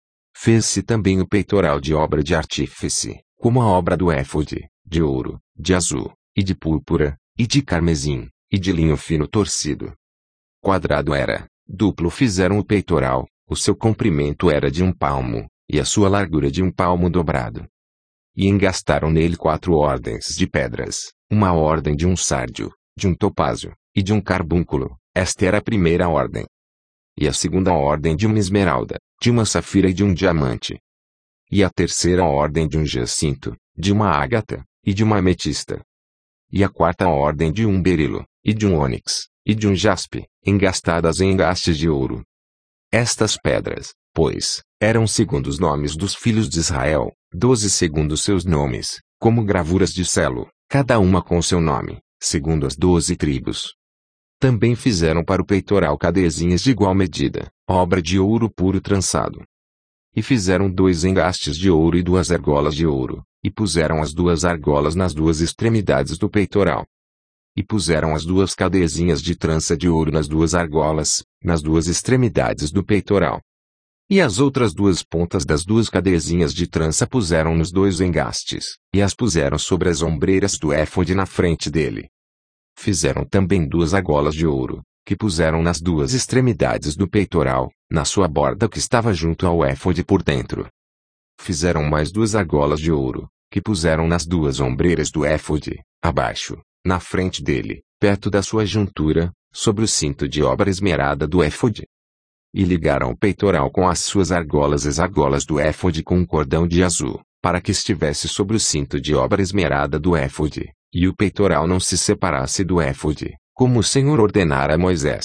Fez-se também o peitoral de obra de artífice, como a obra do éfode, de ouro, de azul, e de púrpura, e de carmesim, e de linho fino torcido. Quadrado era, duplo fizeram o peitoral, o seu comprimento era de 1 palmo, e a sua largura de 1 palmo dobrado. E engastaram nele 4 ordens de pedras, uma ordem de um sárdio, de um topázio, e de um carbúnculo, esta era a primeira ordem. E a segunda ordem de uma esmeralda, de uma safira e de um diamante. E a terceira ordem de um jacinto, de uma ágata, e de uma ametista. E a quarta ordem de um berilo, e de um ônix, e de um jaspe, engastadas em engastes de ouro. Estas pedras, pois, eram segundo os nomes dos filhos de Israel, 12 segundo seus nomes, como gravuras de selo, cada uma com seu nome, segundo as 12 tribos. Também fizeram para o peitoral cadezinhas de igual medida, obra de ouro puro trançado. E fizeram 2 engastes de ouro e 2 argolas de ouro, e puseram as 2 argolas nas 2 extremidades do peitoral. E puseram as 2 cadezinhas de trança de ouro nas 2 argolas, nas 2 extremidades do peitoral. E as outras 2 pontas das 2 cadezinhas de trança puseram nos 2 engastes, e as puseram sobre as ombreiras do éfode na frente dele. Fizeram também 2 argolas de ouro, que puseram nas 2 extremidades do peitoral, na sua borda que estava junto ao éfode por dentro. Fizeram mais 2 argolas de ouro, que puseram nas 2 ombreiras do éfode, abaixo, na frente dele, perto da sua juntura, sobre o cinto de obra esmerada do éfode. E ligaram o peitoral com as suas argolas e as argolas do éfode com um cordão de azul, para que estivesse sobre o cinto de obra esmerada do éfode, e o peitoral não se separasse do éfode, como o Senhor ordenara a Moisés.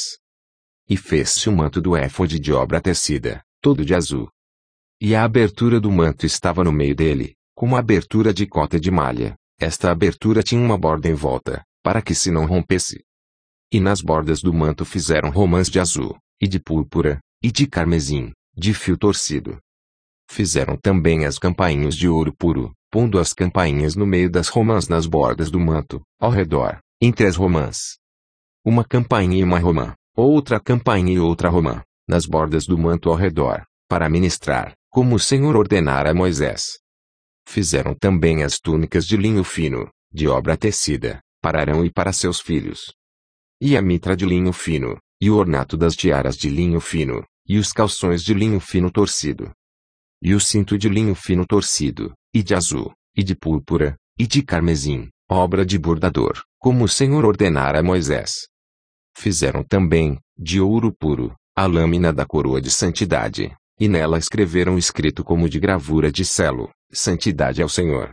E fez-se o manto do éfode de obra tecida, todo de azul. E a abertura do manto estava no meio dele, como a abertura de cota de malha. Esta abertura tinha uma borda em volta, para que se não rompesse. E nas bordas do manto fizeram romãs de azul, e de púrpura, e de carmesim, de fio torcido. Fizeram também as campainhas de ouro puro, pondo as campainhas no meio das romãs nas bordas do manto, ao redor, entre as romãs. Uma campainha e uma romã, outra campainha e outra romã, nas bordas do manto ao redor, para ministrar, como o Senhor ordenara a Moisés. Fizeram também as túnicas de linho fino, de obra tecida, para Arão e para seus filhos. E a mitra de linho fino, e o ornato das tiaras de linho fino, e os calções de linho fino torcido. E o cinto de linho fino torcido, e de azul, e de púrpura, e de carmesim, obra de bordador, como o Senhor ordenara a Moisés. Fizeram também, de ouro puro, a lâmina da coroa de santidade, e nela escreveram escrito como de gravura de selo, santidade ao Senhor.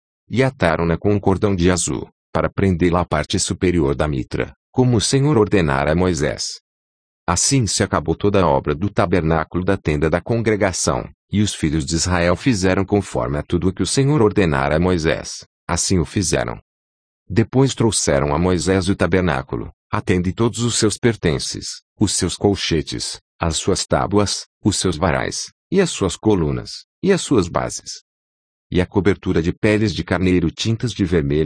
E ataram-na com um cordão de azul, para prendê-la à parte superior da mitra, como o Senhor ordenara a Moisés. Assim se acabou toda a obra do tabernáculo da tenda da congregação, e os filhos de Israel fizeram conforme a tudo o que o Senhor ordenara a Moisés, assim o fizeram. Depois trouxeram a Moisés o tabernáculo, a tenda e todos os seus pertences, os seus colchetes, as suas tábuas, os seus varais, e as suas colunas, e as suas bases. E a cobertura de peles de carneiro tintas de vermelho,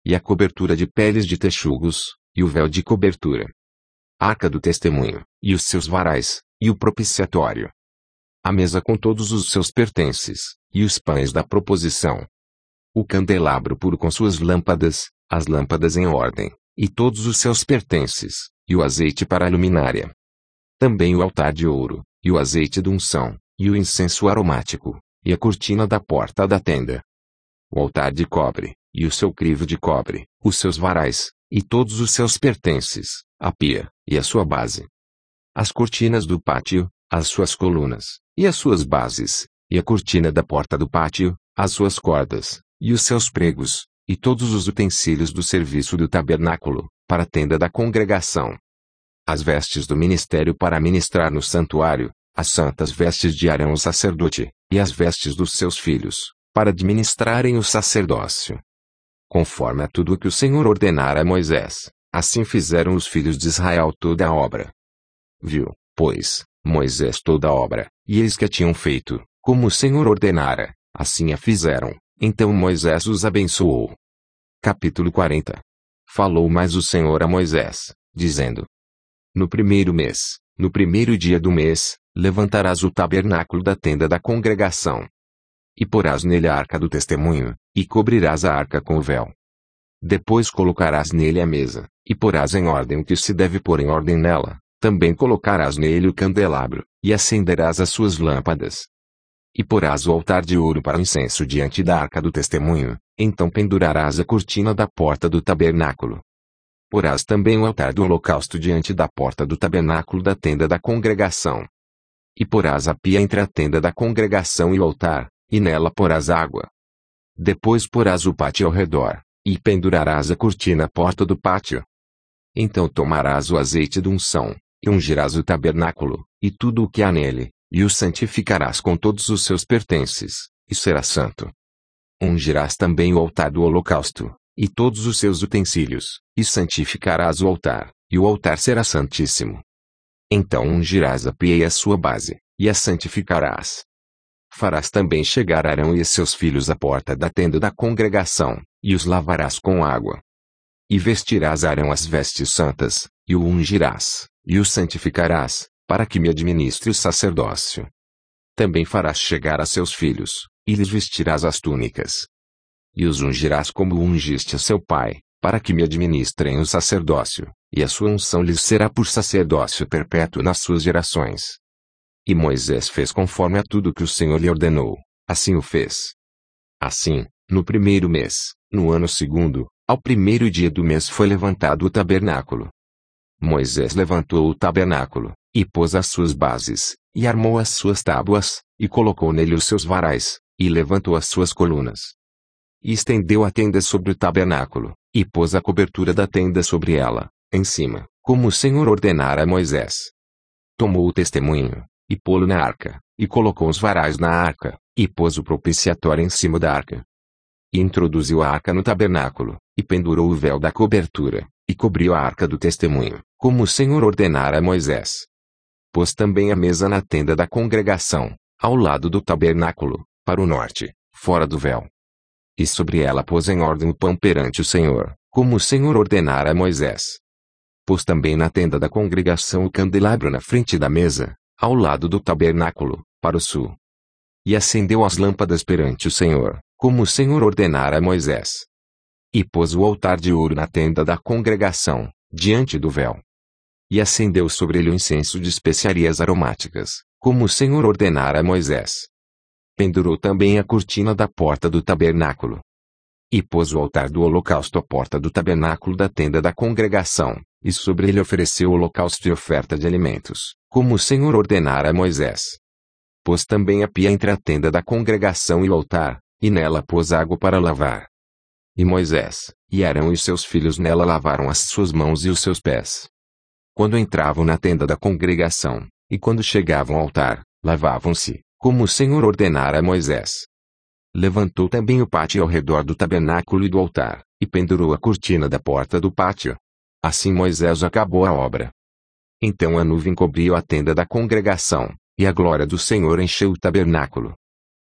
e a cobertura de peles de texugos, e o véu de cobertura. A arca do testemunho, e os seus varais, e o propiciatório. A mesa com todos os seus pertences, e os pães da proposição. O candelabro puro com suas lâmpadas, as lâmpadas em ordem, e todos os seus pertences, e o azeite para a luminária. Também o altar de ouro, e o azeite de unção, e o incenso aromático, e a cortina da porta da tenda. O altar de cobre, e o seu crivo de cobre, os seus varais, e todos os seus pertences, a pia, e a sua base. As cortinas do pátio, as suas colunas, e as suas bases, e a cortina da porta do pátio, as suas cordas, e os seus pregos, e todos os utensílios do serviço do tabernáculo, para a tenda da congregação. As vestes do ministério para ministrar no santuário, as santas vestes de Arão o sacerdote, e as vestes dos seus filhos, para administrarem o sacerdócio. Conforme a tudo o que o Senhor ordenara a Moisés, assim fizeram os filhos de Israel toda a obra. Viu, pois, Moisés toda a obra, e eles que a tinham feito, como o Senhor ordenara, assim a fizeram. Então Moisés os abençoou. Capítulo 40. Falou mais o Senhor a Moisés, dizendo: No primeiro mês, no primeiro dia do mês, levantarás o tabernáculo da tenda da congregação. E porás nele a arca do testemunho, e cobrirás a arca com o véu. Depois colocarás nele a mesa, e porás em ordem o que se deve pôr em ordem nela. Também colocarás nele o candelabro, e acenderás as suas lâmpadas. E porás o altar de ouro para o incenso diante da arca do testemunho, então pendurarás a cortina da porta do tabernáculo. Porás também o altar do holocausto diante da porta do tabernáculo da tenda da congregação. E porás a pia entre a tenda da congregação e o altar, e nela porás água. Depois porás o pátio ao redor, e pendurarás a cortina à porta do pátio. Então tomarás o azeite de unção, e ungirás o tabernáculo, e tudo o que há nele, e o santificarás com todos os seus pertences, e será santo. Ungirás também o altar do holocausto, e todos os seus utensílios, e santificarás o altar, e o altar será santíssimo. Então ungirás a pia e a sua base, e a santificarás. Farás também chegar Arão e seus filhos à porta da tenda da congregação, e os lavarás com água. E vestirás Arão as vestes santas, e o ungirás, e o santificarás, para que me administre o sacerdócio. Também farás chegar a seus filhos, e lhes vestirás as túnicas. E os ungirás como ungiste a seu pai, para que me administrem o sacerdócio, e a sua unção lhes será por sacerdócio perpétuo nas suas gerações. E Moisés fez conforme a tudo que o Senhor lhe ordenou, assim o fez. Assim, no primeiro mês, no ano segundo, ao primeiro dia do mês foi levantado o tabernáculo. Moisés levantou o tabernáculo, e pôs as suas bases, e armou as suas tábuas, e colocou nele os seus varais, e levantou as suas colunas. E estendeu a tenda sobre o tabernáculo, e pôs a cobertura da tenda sobre ela, em cima, como o Senhor ordenara a Moisés. Tomou o testemunho, e pô-lo na arca, e colocou os varais na arca, e pôs o propiciatório em cima da arca. E introduziu a arca no tabernáculo, e pendurou o véu da cobertura, e cobriu a arca do testemunho, como o Senhor ordenara a Moisés. Pôs também a mesa na tenda da congregação, ao lado do tabernáculo, para o norte, fora do véu. E sobre ela pôs em ordem o pão perante o Senhor, como o Senhor ordenara a Moisés. Pôs também na tenda da congregação o candelabro na frente da mesa, ao lado do tabernáculo, para o sul. E acendeu as lâmpadas perante o Senhor, como o Senhor ordenara a Moisés. E pôs o altar de ouro na tenda da congregação, diante do véu. E acendeu sobre ele o incenso de especiarias aromáticas, como o Senhor ordenara a Moisés. Pendurou também a cortina da porta do tabernáculo. E pôs o altar do holocausto à porta do tabernáculo da tenda da congregação, e sobre ele ofereceu holocausto e oferta de alimentos, como o Senhor ordenara a Moisés. Pôs também a pia entre a tenda da congregação e o altar, e nela pôs água para lavar. E Moisés, e Arão e seus filhos nela lavaram as suas mãos e os seus pés. Quando entravam na tenda da congregação, e quando chegavam ao altar, lavavam-se, como o Senhor ordenara a Moisés. Levantou também o pátio ao redor do tabernáculo e do altar, e pendurou a cortina da porta do pátio. Assim Moisés acabou a obra. Então a nuvem cobriu a tenda da congregação, e a glória do Senhor encheu o tabernáculo.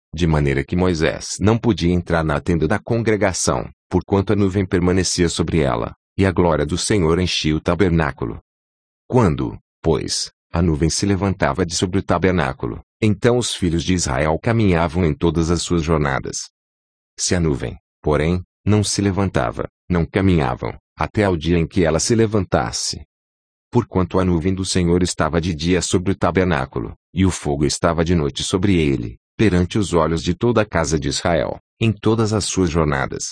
de maneira que Moisés não podia entrar na tenda da congregação, porquanto a nuvem permanecia sobre ela, e a glória do Senhor enchia o tabernáculo. Quando, pois, a nuvem se levantava de sobre o tabernáculo, então os filhos de Israel caminhavam em todas as suas jornadas. Se a nuvem, porém, não se levantava, não caminhavam, até ao dia em que ela se levantasse. Porquanto a nuvem do Senhor estava de dia sobre o tabernáculo, e o fogo estava de noite sobre ele, perante os olhos de toda a casa de Israel, em todas as suas jornadas.